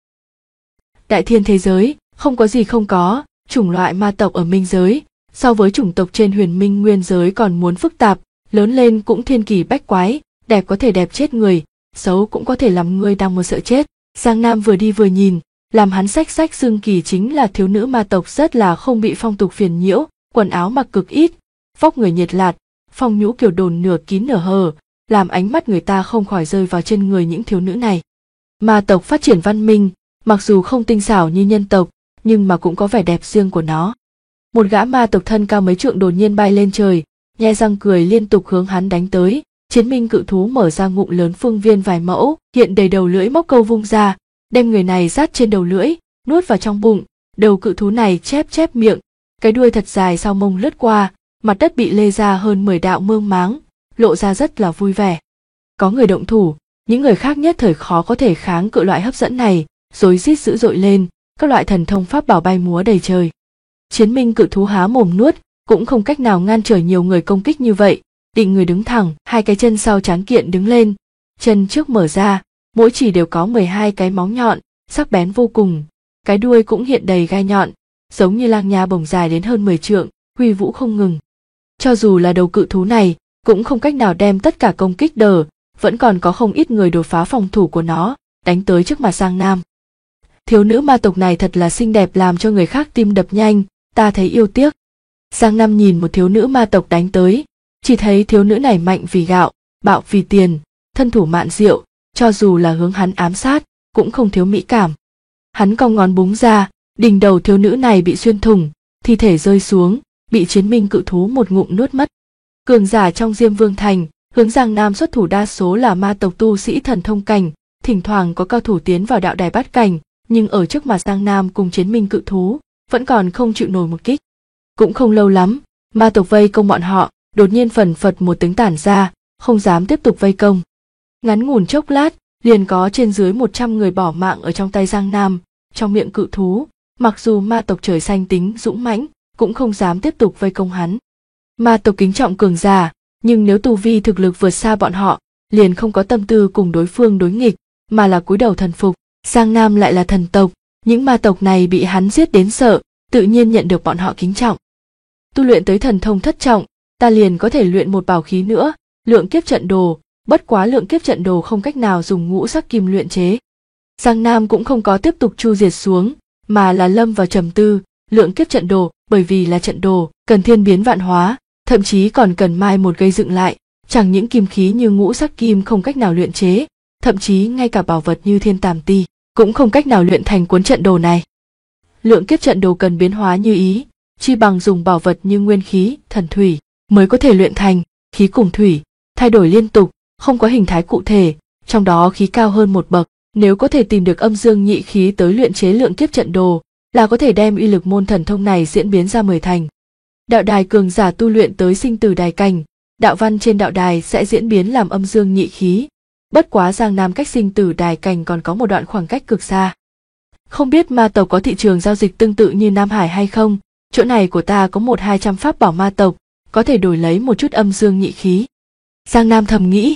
Đại thiên thế giới, không có gì không có, chủng loại ma tộc ở minh giới, so với chủng tộc trên huyền minh nguyên giới còn muốn phức tạp, lớn lên cũng thiên kỳ bách quái, đẹp có thể đẹp chết người, xấu cũng có thể làm người đang muốn sợ chết. Giang Nam vừa đi vừa nhìn, làm hắn xách xương kỳ chính là thiếu nữ ma tộc rất là không bị phong tục phiền nhiễu, quần áo mặc cực ít, vóc người nhiệt lạt, phong nhũ kiểu đồn nửa kín nửa hở, làm ánh mắt người ta không khỏi rơi vào trên người những thiếu nữ này. Ma tộc phát triển văn minh, mặc dù không tinh xảo như nhân tộc, nhưng mà cũng có vẻ đẹp riêng của nó. Một gã ma tộc thân cao mấy trượng đột nhiên bay lên trời, nhe răng cười liên tục hướng hắn đánh tới. Chiến minh cự thú mở ra ngụm lớn phương viên vài mẫu, hiện đầy đầu lưỡi móc câu vung ra, đem người này dát trên đầu lưỡi, nuốt vào trong bụng. Đầu cự thú này chép miệng, cái đuôi thật dài sau mông lướt qua, mặt đất bị lê ra hơn 10 đạo mương máng, lộ ra rất là vui vẻ. Có người động thủ, những người khác nhất thời khó có thể kháng cự loại hấp dẫn này, rối rít dữ dội lên, các loại thần thông pháp bảo bay múa đầy trời. Chiến minh cự thú há mồm nuốt, cũng không cách nào ngăn trở nhiều người công kích như vậy. Định người đứng thẳng, hai cái chân sau tráng kiện đứng lên, chân trước mở ra, mỗi chỉ đều có 12 cái móng nhọn, sắc bén vô cùng, cái đuôi cũng hiện đầy gai nhọn, giống như lang nha bổng dài đến hơn 10 trượng, huy vũ không ngừng. Cho dù là đầu cự thú này, cũng không cách nào đem tất cả công kích đỡ, vẫn còn có không ít người đột phá phòng thủ của nó, đánh tới trước mặt Giang Nam. Thiếu nữ ma tộc này thật là xinh đẹp làm cho người khác tim đập nhanh, ta thấy yêu tiếc. Giang Nam nhìn một thiếu nữ ma tộc đánh tới, chỉ thấy thiếu nữ này mạnh vì gạo, bạo vì tiền, thân thủ mạn diệu, cho dù là hướng hắn ám sát, cũng không thiếu mỹ cảm. Hắn cong ngón búng ra, đỉnh đầu thiếu nữ này bị xuyên thủng, thi thể rơi xuống, bị chiến minh cự thú một ngụm nuốt mất. Cường giả trong Diêm Vương Thành, hướng Giang Nam xuất thủ đa số là ma tộc tu sĩ thần thông cảnh, thỉnh thoảng có cao thủ tiến vào đạo đài bát cảnh, nhưng ở trước mặt Giang Nam cùng chiến minh cự thú, vẫn còn không chịu nổi một kích. Cũng không lâu lắm, ma tộc vây công bọn họ, đột nhiên phần phật một tiếng tản ra, không dám tiếp tục vây công. Ngắn ngủn chốc lát, liền có trên dưới 100 người bỏ mạng ở trong tay Giang Nam, trong miệng cự thú, mặc dù ma tộc trời xanh tính dũng mãnh, cũng không dám tiếp tục vây công hắn. Ma tộc kính trọng cường giả, nhưng nếu tu vi thực lực vượt xa bọn họ, liền không có tâm tư cùng đối phương đối nghịch, mà là cúi đầu thần phục. Giang Nam lại là thần tộc, những ma tộc này bị hắn giết đến sợ, tự nhiên nhận được bọn họ kính trọng. Tu luyện tới thần thông thất trọng, ta liền có thể luyện một bảo khí nữa, lượng kiếp trận đồ, bất quá lượng kiếp trận đồ không cách nào dùng ngũ sắc kim luyện chế. Giang Nam cũng không có tiếp tục chu diệt xuống, mà là lâm vào trầm tư, lượng kiếp trận đồ, bởi vì là trận đồ, cần thiên biến vạn hóa, thậm chí còn cần mai một gây dựng lại, chẳng những kim khí như ngũ sắc kim không cách nào luyện chế, thậm chí ngay cả bảo vật như thiên tàm ti, cũng không cách nào luyện thành cuốn trận đồ này. Lượng kiếp trận đồ cần biến hóa như ý, chi bằng dùng bảo vật như nguyên khí, thần thủy, mới có thể luyện thành, khí cùng thủy, thay đổi liên tục, không có hình thái cụ thể, trong đó khí cao hơn một bậc, nếu có thể tìm được âm dương nhị khí tới luyện chế lượng kiếp trận đồ, là có thể đem uy lực môn thần thông này diễn biến ra 10 thành. Đạo đài cường giả tu luyện tới sinh tử đài cảnh, đạo văn trên đạo đài sẽ diễn biến làm âm dương nhị khí, bất quá Giang Nam cách sinh tử đài cảnh còn có một đoạn khoảng cách cực xa. Không biết ma tộc có thị trường giao dịch tương tự như Nam Hải hay không, chỗ này của ta có 100-200 pháp bảo ma tộc, có thể đổi lấy một chút âm dương nhị khí. Giang Nam thầm nghĩ.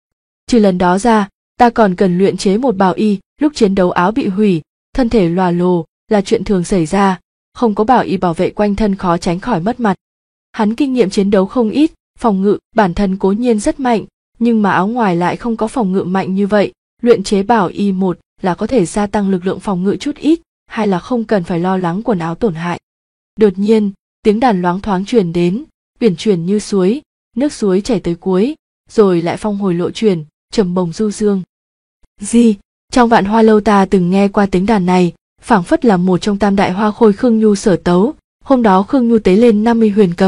Trừ lần đó ra, ta còn cần luyện chế một bảo y, lúc chiến đấu áo bị hủy, thân thể lòa lồ, là chuyện thường xảy ra, không có bảo y bảo vệ quanh thân khó tránh khỏi mất mặt. Hắn kinh nghiệm chiến đấu không ít, phòng ngự, bản thân cố nhiên rất mạnh, nhưng mà áo ngoài lại không có phòng ngự mạnh như vậy, luyện chế bảo y một là có thể gia tăng lực lượng phòng ngự chút ít, hai là không cần phải lo lắng quần áo tổn hại. Đột nhiên, tiếng đàn loáng thoáng truyền đến, uyển chuyển như suối, nước suối chảy tới cuối, rồi lại phong hồi lộ chuyển, trầm bồng du dương. Trong Vạn Hoa Lâu ta từng nghe qua tiếng đàn này, phảng phất là một trong tam đại hoa khôi Khương Nhu sở tấu. Hôm đó Khương Nhu tế lên 50 huyền cầm,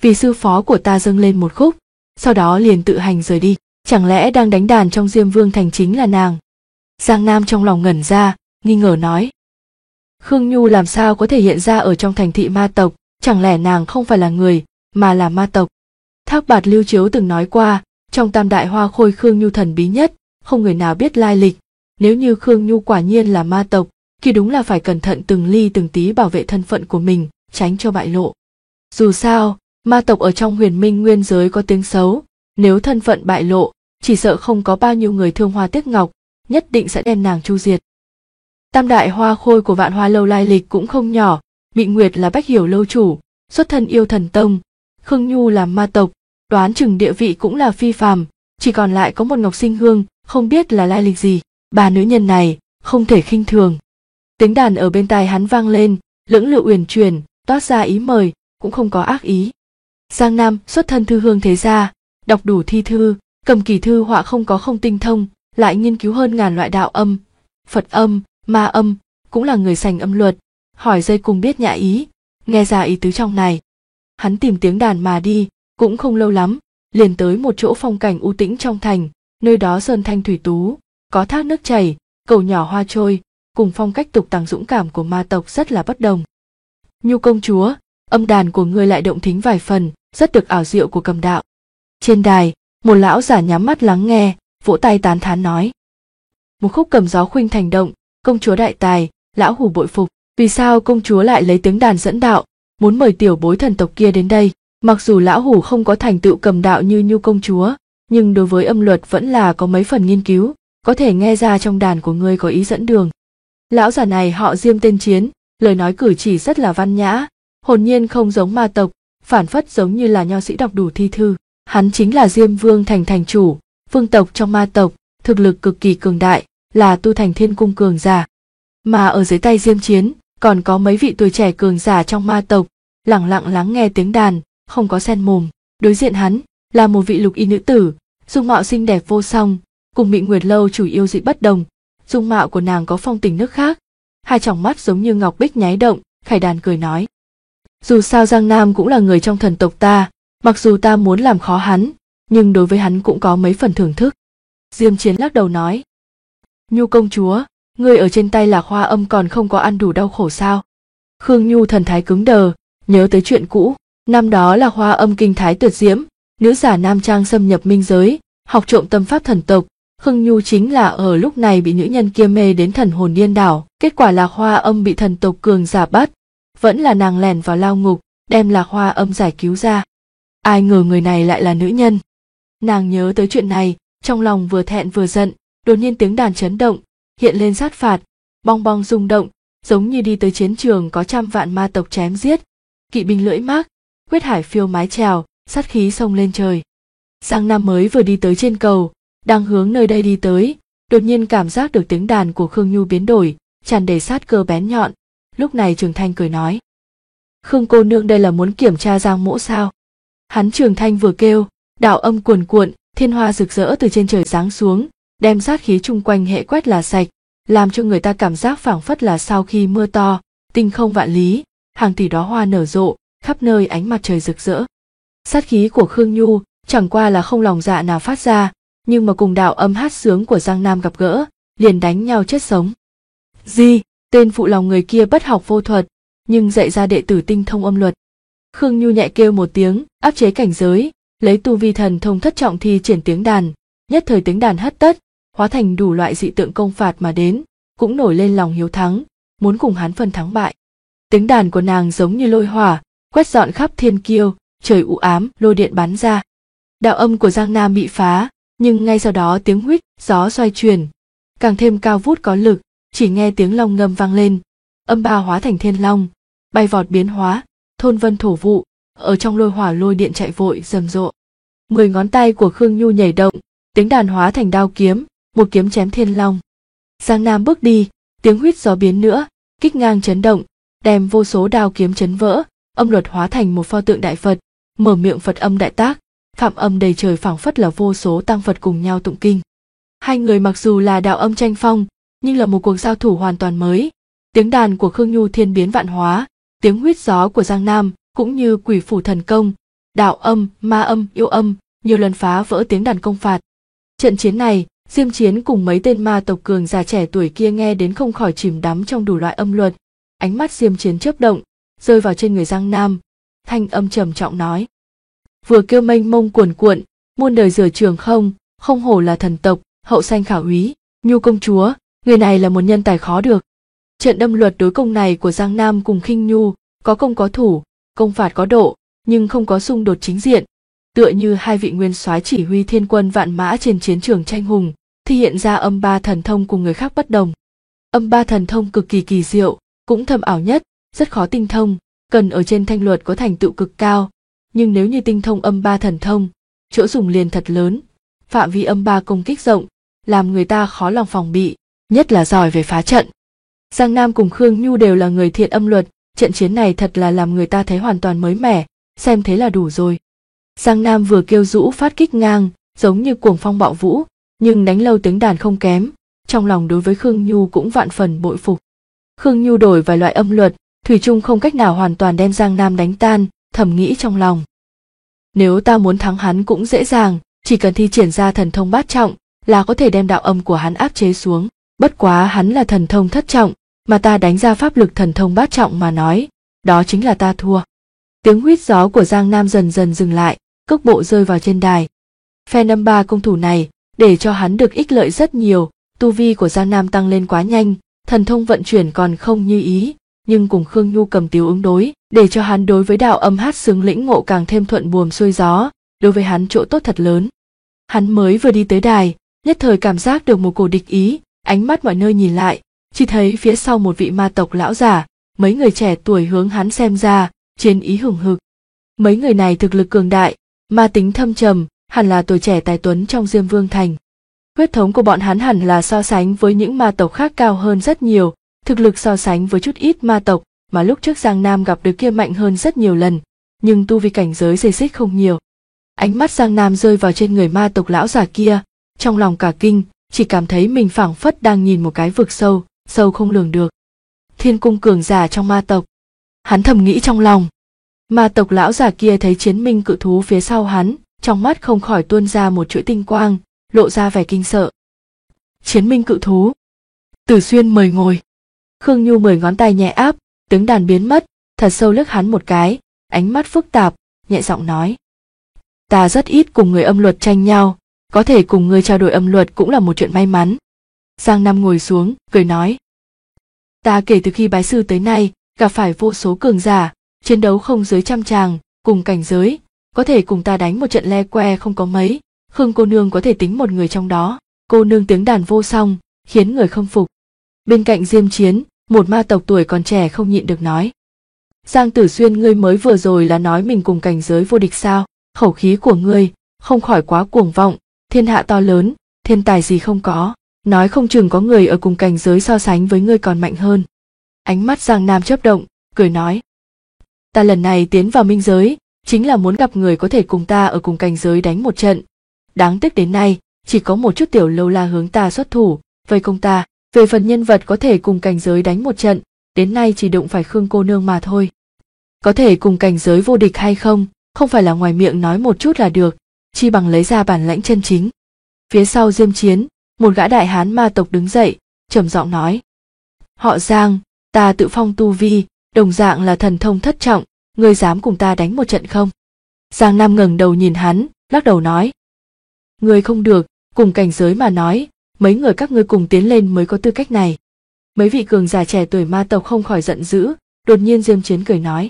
vì sư phó của ta dâng lên một khúc, sau đó liền tự hành rời đi. Chẳng lẽ đang đánh đàn trong Diêm Vương thành chính là nàng? Giang Nam trong lòng ngẩn ra, nghi ngờ nói. Khương Nhu làm sao có thể hiện ra ở trong thành thị ma tộc, chẳng lẽ nàng không phải là người, mà là ma tộc? Thác Bạt Lưu Chiếu từng nói qua, trong tam đại hoa khôi Khương Nhu thần bí nhất, không người nào biết lai lịch. Nếu như Khương Nhu quả nhiên là ma tộc, thì đúng là phải cẩn thận từng ly từng tí bảo vệ thân phận của mình, tránh cho bại lộ. Dù sao, ma tộc ở trong Huyền Minh nguyên giới có tiếng xấu, nếu thân phận bại lộ, chỉ sợ không có bao nhiêu người thương hoa tiếc ngọc, nhất định sẽ đem nàng chu diệt. Tam đại hoa khôi của Vạn Hoa lâu lai lịch cũng không nhỏ, Mị Nguyệt là Bách Hiểu lâu chủ, xuất thân Yêu Thần Tông, Khương Nhu là ma tộc, đoán chừng địa vị cũng là phi phàm, chỉ còn lại có một Ngọc Sinh Hương, không biết là lai lịch gì. Ba nữ nhân này không thể khinh thường. Tiếng đàn ở bên tai hắn vang lên, lưỡng lự uyển chuyển, toát ra ý mời, cũng không có ác ý. Giang Nam xuất thân thư hương thế gia, đọc đủ thi thư, cầm kỳ thư họa không tinh thông, lại nghiên cứu hơn ngàn loại đạo âm, Phật âm, ma âm, cũng là người sành âm luật, hỏi dây cùng biết nhã ý, nghe ra ý tứ trong này. Hắn tìm tiếng đàn mà đi, cũng không lâu lắm, liền tới một chỗ phong cảnh u tĩnh trong thành, nơi đó sơn thanh thủy tú, có thác nước chảy, cầu nhỏ hoa trôi, cùng phong cách tục tàng dũng cảm của ma tộc rất là bất đồng. Nhu công chúa, âm đàn của ngươi lại động thính vài phần, rất được ảo diệu của cầm đạo. Trên đài, một lão giả nhắm mắt lắng nghe, vỗ tay tán thán nói. Một khúc cầm gió khuynh thành động, công chúa đại tài, lão hủ bội phục. Vì sao công chúa lại lấy tiếng đàn dẫn đạo, muốn mời tiểu bối thần tộc kia đến đây? Mặc dù lão hủ không có thành tựu cầm đạo như Nhu công chúa, nhưng đối với âm luật vẫn là có mấy phần nghiên cứu, có thể nghe ra trong đàn của ngươi có ý dẫn đường. Lão giả này họ Diêm tên Chiến, lời nói cử chỉ rất là văn nhã, hồn nhiên không giống ma tộc, phản phất giống như là nho sĩ đọc đủ thi thư. Hắn chính là Diêm Vương thành thành chủ, vương tộc trong ma tộc, thực lực cực kỳ cường đại, là tu thành thiên cung cường giả. Mà ở dưới tay Diêm Chiến, còn có mấy vị tuổi trẻ cường giả trong ma tộc, lẳng lặng lắng nghe tiếng đàn, không có sen mồm. Đối diện hắn là một vị lục y nữ tử, dung mạo xinh đẹp vô song, cùng Mị Nguyệt lâu chủ yêu dị bất đồng, dung mạo của nàng có phong tình nước khác, hai tròng mắt giống như ngọc bích nháy động, khải đàn cười nói. Dù sao Giang Nam cũng là người trong thần tộc ta, mặc dù ta muốn làm khó hắn, nhưng đối với hắn cũng có mấy phần thưởng thức. Diêm Chiến lắc đầu nói. Nhu công chúa, ngươi ở trên tay Lạc Hoa âm còn không có ăn đủ đau khổ sao? Khương Nhu thần thái cứng đờ, nhớ tới chuyện cũ, năm đó Lạc Hoa âm kinh thái tuyệt diễm, nữ giả nam trang xâm nhập minh giới, học trộm tâm pháp thần tộc. Khương Nhu chính là ở lúc này bị nữ nhân kia mê đến thần hồn điên đảo, kết quả Lạc Hoa âm bị thần tộc cường giả bắt, vẫn là nàng lẻn vào lao ngục, đem Lạc Hoa âm giải cứu ra. Ai ngờ người này lại là nữ nhân. Nàng nhớ tới chuyện này, trong lòng vừa thẹn vừa giận, đột nhiên tiếng đàn chấn động, hiện lên sát phạt, bong bong rung động, giống như đi tới chiến trường có trăm vạn ma tộc chém giết, kỵ binh lưỡi mác, huyết hải phiêu mái trèo, sát khí xông lên trời. Giang Nam mới vừa đi tới trên cầu, đang hướng nơi đây đi tới, đột nhiên cảm giác được tiếng đàn của Khương Nhu biến đổi, tràn đầy sát cơ bén nhọn. Lúc này Trường Thanh cười nói. Khương cô nương đây là muốn kiểm tra Giang mỗ sao? Hắn Trường Thanh vừa kêu, đạo âm cuồn cuộn, thiên hoa rực rỡ từ trên trời giáng xuống, đem sát khí chung quanh hệ quét là sạch, làm cho người ta cảm giác phảng phất là sau khi mưa to, tinh không vạn lý, hàng tỷ đóa hoa nở rộ, khắp nơi ánh mặt trời rực rỡ. Sát khí của Khương Nhu chẳng qua là không lòng dạ nào phát ra, nhưng mà cùng đạo âm hát sướng của Giang Nam gặp gỡ, liền đánh nhau chết sống. Gì, tên phụ lòng người kia bất học vô thuật, nhưng dạy ra đệ tử tinh thông âm luật. Khương Nhu nhẹ kêu một tiếng, áp chế cảnh giới, lấy tu vi thần thông thất trọng thi triển tiếng đàn, nhất thời tiếng đàn hất tất, hóa thành đủ loại dị tượng công phạt mà đến, cũng nổi lên lòng hiếu thắng, muốn cùng hắn phân thắng bại. Tiếng đàn của nàng giống như lôi hỏa, quét dọn khắp thiên kiêu, trời u ám, lôi điện bắn ra. Đạo âm của Giang Nam bị phá, nhưng ngay sau đó tiếng huýt gió xoay chuyển, càng thêm cao vút có lực, chỉ nghe tiếng long ngâm vang lên, âm ba hóa thành thiên long, bay vọt biến hóa, thôn vân thổ vụ, ở trong lôi hỏa lôi điện chạy vội rầm rộ. 10 ngón tay của Khương Nhu nhảy động, tiếng đàn hóa thành đao kiếm, một kiếm chém thiên long. Giang Nam bước đi, tiếng huýt gió biến nữa, kích ngang chấn động, đem vô số đao kiếm chấn vỡ, âm luật hóa thành một pho tượng đại Phật, mở miệng Phật âm đại tác, phạm âm đầy trời phảng phất là vô số tăng Phật cùng nhau tụng kinh. Hai người mặc dù là đạo âm tranh phong, nhưng là một cuộc giao thủ hoàn toàn mới. Tiếng đàn của Khương Nhu thiên biến vạn hóa, tiếng huýt gió của Giang Nam cũng như quỷ phủ thần công, đạo âm, ma âm, yêu âm, nhiều lần phá vỡ tiếng đàn công phạt. Trận chiến này, Diêm Chiến cùng mấy tên ma tộc cường già trẻ tuổi kia nghe đến không khỏi chìm đắm trong đủ loại âm luật. Ánh mắt Diêm Chiến chớp động, rơi vào trên người Giang Nam, thanh âm trầm trọng nói: vừa kêu mênh mông cuồn cuộn, muôn đời rửa trường không hổ là thần tộc, hậu sanh khả úy, Nhu công chúa, người này là một nhân tài khó được. Trận đâm luật đối công này của Giang Nam cùng Khinh Nhu, có công có thủ, công phạt có độ, nhưng không có xung đột chính diện. Tựa như hai vị nguyên soái chỉ huy thiên quân vạn mã trên chiến trường tranh hùng, thì hiện ra âm ba thần thông cùng người khác bất đồng. Âm ba thần thông cực kỳ kỳ diệu, cũng thâm ảo nhất, rất khó tinh thông, cần ở trên thanh luật có thành tựu cực cao. Nhưng nếu như tinh thông âm ba thần thông, chỗ dùng liền thật lớn, phạm vi âm ba công kích rộng, làm người ta khó lòng phòng bị, nhất là giỏi về phá trận. Giang Nam cùng Khương Nhu đều là người thiện âm luật, trận chiến này thật là làm người ta thấy hoàn toàn mới mẻ, xem thế là đủ rồi. Giang Nam vừa kêu rũ phát kích ngang, giống như cuồng phong bạo vũ, nhưng đánh lâu tiếng đàn không kém, trong lòng đối với Khương Nhu cũng vạn phần bội phục. Khương Nhu đổi vài loại âm luật, thủy chung không cách nào hoàn toàn đem Giang Nam đánh tan, thầm nghĩ trong lòng. Nếu ta muốn thắng hắn cũng dễ dàng, chỉ cần thi triển ra thần thông bát trọng là có thể đem đạo âm của hắn áp chế xuống. Bất quá hắn là thần thông thất trọng, mà ta đánh ra pháp lực thần thông bát trọng mà nói, đó chính là ta thua. Tiếng huýt gió của Giang Nam dần dần dừng lại, cước bộ rơi vào trên đài. Phe âm ba công thủ này, để cho hắn được ích lợi rất nhiều, tu vi của Giang Nam tăng lên quá nhanh, thần thông vận chuyển còn không như ý, nhưng cùng Khương Nhu cầm tiếu ứng đối, để cho hắn đối với đạo âm hát xướng lĩnh ngộ càng thêm thuận buồm xuôi gió, đối với hắn chỗ tốt thật lớn. Hắn mới vừa đi tới đài, nhất thời cảm giác được một cổ địch ý, ánh mắt mọi nơi nhìn lại, chỉ thấy phía sau một vị ma tộc lão giả, mấy người trẻ tuổi hướng hắn xem ra, chiến ý hừng hực. Mấy người này thực lực cường đại, ma tính thâm trầm, hẳn là tuổi trẻ tài tuấn trong Diêm Vương thành. Huyết thống của bọn hắn hẳn là so sánh với những ma tộc khác cao hơn rất nhiều, thực lực so sánh với chút ít ma tộc mà lúc trước Giang Nam gặp được kia mạnh hơn rất nhiều lần, nhưng tu vi cảnh giới xê xích không nhiều. Ánh mắt Giang Nam rơi vào trên người ma tộc lão giả kia, trong lòng cả kinh, chỉ cảm thấy mình phảng phất đang nhìn một cái vực sâu, sâu không lường được. Thiên cung cường giả trong ma tộc. Hắn thầm nghĩ trong lòng. Ma tộc lão giả kia thấy chiến minh cự thú phía sau hắn, trong mắt không khỏi tuôn ra một chuỗi tinh quang, lộ ra vẻ kinh sợ. Chiến minh cự thú. Tử Xuyên mời ngồi. Khương Nhu 10 ngón tay nhẹ áp, tiếng đàn biến mất, thật sâu liếc hắn một cái, ánh mắt phức tạp, nhẹ giọng nói: ta rất ít cùng người âm luật tranh nhau, có thể cùng ngươi trao đổi âm luật cũng là một chuyện may mắn. Giang Nam ngồi xuống, cười nói: ta kể từ khi bái sư tới nay, gặp phải vô số cường giả, chiến đấu không dưới 100 tràng, cùng cảnh giới, có thể cùng ta đánh một trận le que không có mấy, Khương cô nương có thể tính một người trong đó. Cô nương tiếng đàn vô song, khiến người khâm phục. Bên cạnh Diêm Chiến, một ma tộc tuổi còn trẻ không nhịn được nói: Giang Tử Xuyên, ngươi mới vừa rồi là nói mình cùng cảnh giới vô địch sao? Khẩu khí của ngươi không khỏi quá cuồng vọng, thiên hạ to lớn, thiên tài gì không có, nói không chừng có người ở cùng cảnh giới so sánh với ngươi còn mạnh hơn. Ánh mắt Giang Nam chớp động, cười nói: ta lần này tiến vào minh giới, chính là muốn gặp người có thể cùng ta ở cùng cảnh giới đánh một trận. Đáng tiếc đến nay, chỉ có một chút tiểu lâu la hướng ta xuất thủ, vây công ta. Về phần nhân vật có thể cùng cảnh giới đánh một trận, đến nay chỉ đụng phải Khương cô nương mà thôi. Có thể cùng cảnh giới vô địch hay không, không phải là ngoài miệng nói một chút là được, chi bằng lấy ra bản lãnh chân chính. Phía sau Diêm Chiến, một gã đại hán ma tộc đứng dậy, trầm giọng nói: họ Giang, ta tự phong tu vi, đồng dạng là thần thông thất trọng, ngươi dám cùng ta đánh một trận không? Giang Nam ngẩng đầu nhìn hắn, lắc đầu nói: ngươi không được, cùng cảnh giới mà nói, mấy người các ngươi cùng tiến lên mới có tư cách này. Mấy vị cường giả trẻ tuổi ma tộc không khỏi giận dữ, đột nhiên Diêm Chiến cười nói: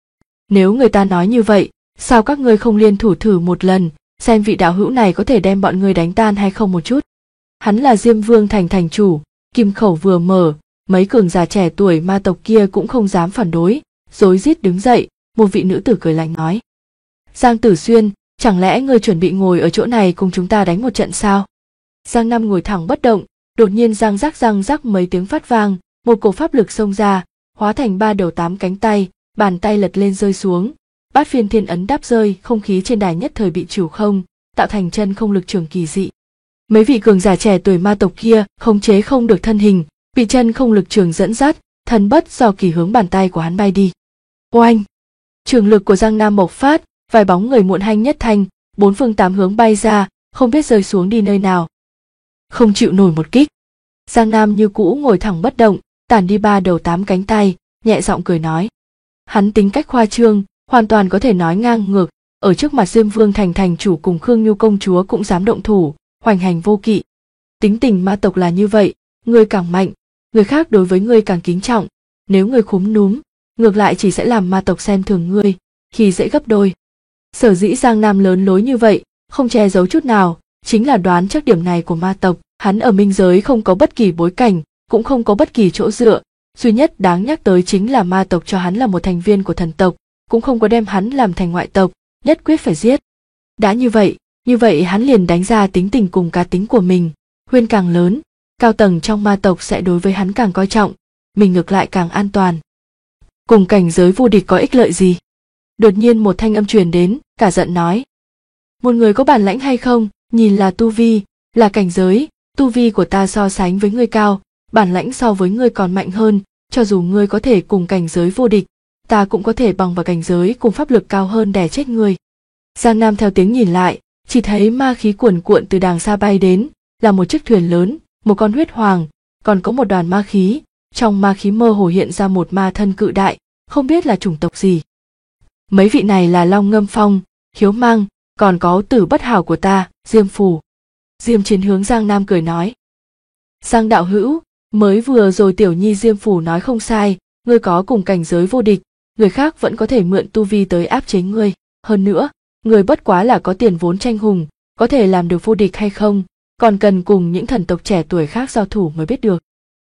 nếu người ta nói như vậy, sao các ngươi không liên thủ thử một lần, xem vị đạo hữu này có thể đem bọn ngươi đánh tan hay không một chút. Hắn là Diêm Vương thành thành chủ, kim khẩu vừa mở, mấy cường giả trẻ tuổi ma tộc kia cũng không dám phản đối, rối rít đứng dậy. Một vị nữ tử cười lạnh nói: Giang Tử Xuyên, chẳng lẽ ngươi chuẩn bị ngồi ở chỗ này cùng chúng ta đánh một trận sao? Giang Nam ngồi thẳng bất động, đột nhiên răng rắc mấy tiếng phát vang, một cổ pháp lực xông ra, hóa thành 3 đầu 8 cánh tay, bàn tay lật lên rơi xuống, bát phiên thiên ấn đáp rơi, không khí trên đài nhất thời bị trừ không, tạo thành chân không lực trường kỳ dị. Mấy vị cường giả trẻ tuổi ma tộc kia khống chế không được thân hình, bị chân không lực trường dẫn dắt, thân bất do kỳ hướng bàn tay của hắn bay đi. Oanh! Trường lực của Giang Nam bộc phát, vài bóng người muộn hanh nhất thanh, bốn phương tám hướng bay ra, không biết rơi xuống đi nơi nào. Không chịu nổi một kích. Giang Nam như cũ ngồi thẳng bất động, tản đi ba đầu tám cánh tay, nhẹ giọng cười nói. Hắn tính cách khoa trương, hoàn toàn có thể nói ngang ngược, ở trước mặt Diêm Vương thành chủ cùng Khương Nhu công chúa cũng dám động thủ, hoành hành vô kỵ. Tính tình ma tộc là như vậy, ngươi càng mạnh, người khác đối với ngươi càng kính trọng, nếu ngươi khúm núm, ngược lại chỉ sẽ làm ma tộc xem thường ngươi, khi dễ gấp đôi. Sở dĩ Giang Nam lớn lối như vậy, không che giấu chút nào, chính là đoán chắc điểm này của ma tộc. Hắn ở minh giới không có bất kỳ bối cảnh, cũng không có bất kỳ chỗ dựa, duy nhất đáng nhắc tới chính là ma tộc cho hắn là một thành viên của thần tộc, cũng không có đem hắn làm thành ngoại tộc, nhất quyết phải giết. Đã như vậy hắn liền đánh ra tính tình cùng cá tính của mình, huyên càng lớn, cao tầng trong ma tộc sẽ đối với hắn càng coi trọng, mình ngược lại càng an toàn. Cùng cảnh giới vô địch có ích lợi gì? Đột nhiên một thanh âm truyền đến, cả giận nói. Một người có bản lãnh hay không, nhìn là tu vi, là cảnh giới, tu vi của ta so sánh với ngươi cao, bản lãnh so với ngươi còn mạnh hơn, cho dù ngươi có thể cùng cảnh giới vô địch, ta cũng có thể bằng vào cảnh giới cùng pháp lực cao hơn đè chết ngươi. Giang Nam theo tiếng nhìn lại, chỉ thấy ma khí cuồn cuộn từ đàng xa bay đến, là một chiếc thuyền lớn, một con huyết hoàng, còn có một đoàn ma khí, trong ma khí mơ hồ hiện ra một ma thân cự đại, không biết là chủng tộc gì. Mấy vị này là Long Ngâm Phong, Khiếu Mang, còn có tử bất hảo của ta, Diêm Phù. Diêm Chiến hướng Giang Nam cười nói. Giang đạo hữu, mới vừa rồi tiểu nhi Diêm Phù nói không sai, ngươi có cùng cảnh giới vô địch, người khác vẫn có thể mượn tu vi tới áp chế ngươi. Hơn nữa, ngươi bất quá là có tiền vốn tranh hùng, có thể làm được vô địch hay không, còn cần cùng những thần tộc trẻ tuổi khác giao thủ mới biết được.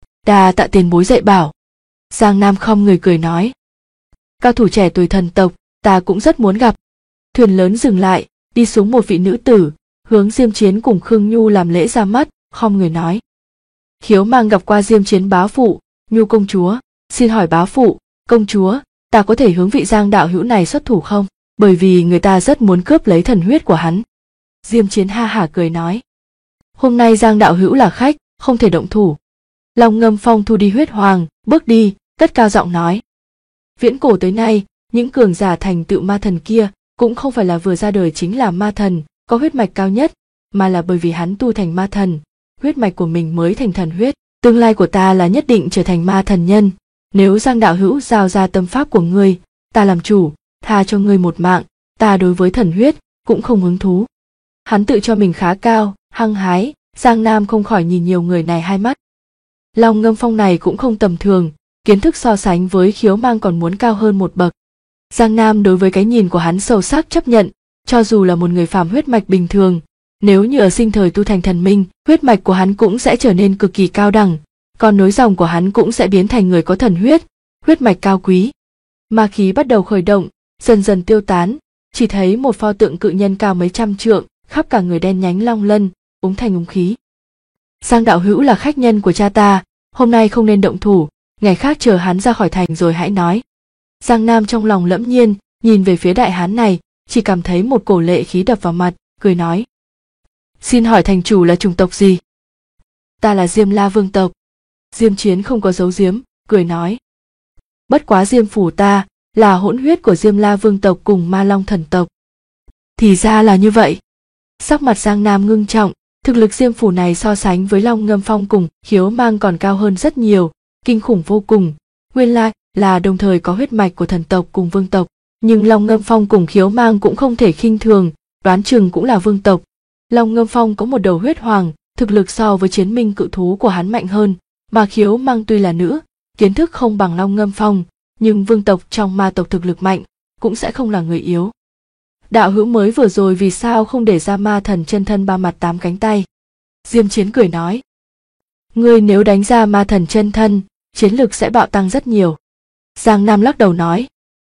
Đa tạ tiền bối dạy bảo. Giang Nam không người cười nói. Cao thủ trẻ tuổi thần tộc, ta cũng rất muốn gặp. Thuyền lớn dừng lại, đi xuống một vị nữ tử, hướng Diêm Chiến cùng Khương Nhu làm lễ ra mắt, khom người nói. Khiếu Mang gặp qua Diêm Chiến bá phụ, Nhu công chúa, xin hỏi bá phụ, công chúa, ta có thể hướng vị Giang đạo hữu này xuất thủ không? Bởi vì người ta rất muốn cướp lấy thần huyết của hắn. Diêm Chiến ha hả cười nói. Hôm nay Giang đạo hữu là khách, không thể động thủ. Long Ngâm Phong thu đi huyết hoàng, bước đi, cất cao giọng nói. Viễn cổ tới nay, những cường giả thành tựu ma thần kia cũng không phải là vừa ra đời chính là ma thần, có huyết mạch cao nhất, mà là bởi vì hắn tu thành ma thần, huyết mạch của mình mới thành thần huyết. Tương lai của ta là nhất định trở thành ma thần nhân. Nếu Giang đạo hữu giao ra tâm pháp của ngươi, ta làm chủ, tha cho ngươi một mạng, ta đối với thần huyết cũng không hứng thú. Hắn tự cho mình khá cao, hăng hái, Giang Nam không khỏi nhìn nhiều người này hai mắt. Long Ngâm Phong này cũng không tầm thường, kiến thức so sánh với Khiếu Mang còn muốn cao hơn một bậc. Giang Nam đối với cái nhìn của hắn sâu sắc chấp nhận, cho dù là một người phàm huyết mạch bình thường, nếu như ở sinh thời tu thành thần minh, huyết mạch của hắn cũng sẽ trở nên cực kỳ cao đẳng, còn nối dòng của hắn cũng sẽ biến thành người có thần huyết, huyết mạch cao quý. Ma khí bắt đầu khởi động, dần dần tiêu tán, chỉ thấy một pho tượng cự nhân cao mấy trăm trượng, khắp cả người đen nhánh long lân, úng thành úng khí. Giang đạo hữu là khách nhân của cha ta, hôm nay không nên động thủ, ngày khác chờ hắn ra khỏi thành rồi hãy nói. Giang Nam trong lòng lẫm nhiên, nhìn về phía đại hán này, chỉ cảm thấy một cổ lệ khí đập vào mặt, cười nói. Xin hỏi thành chủ là chủng tộc gì? Ta là Diêm La Vương tộc. Diêm Chiến không có giấu giếm, cười nói. Bất quá Diêm phủ ta là hỗn huyết của Diêm La Vương tộc cùng Ma Long thần tộc. Thì ra là như vậy. Sắc mặt Giang Nam ngưng trọng, thực lực Diêm phủ này so sánh với Long Ngâm Phong cùng Khiếu Mang còn cao hơn rất nhiều, kinh khủng vô cùng. Nguyên lai là đồng thời có huyết mạch của thần tộc cùng vương tộc, nhưng Long Ngâm Phong cùng Khiếu Mang cũng không thể khinh thường, đoán chừng cũng là vương tộc. Long Ngâm Phong có một đầu huyết hoàng, thực lực so với chiến minh cự thú của hắn mạnh hơn, mà Khiếu Mang tuy là nữ, kiến thức không bằng Long Ngâm Phong, nhưng vương tộc trong ma tộc thực lực mạnh, cũng sẽ không là người yếu. Đạo hữu mới vừa rồi vì sao không để ra ma thần chân thân ba mặt tám cánh tay? Diêm Chiến cười nói. Ngươi nếu đánh ra ma thần chân thân, chiến lực sẽ bạo tăng rất nhiều. Giang Nam lắc đầu nói.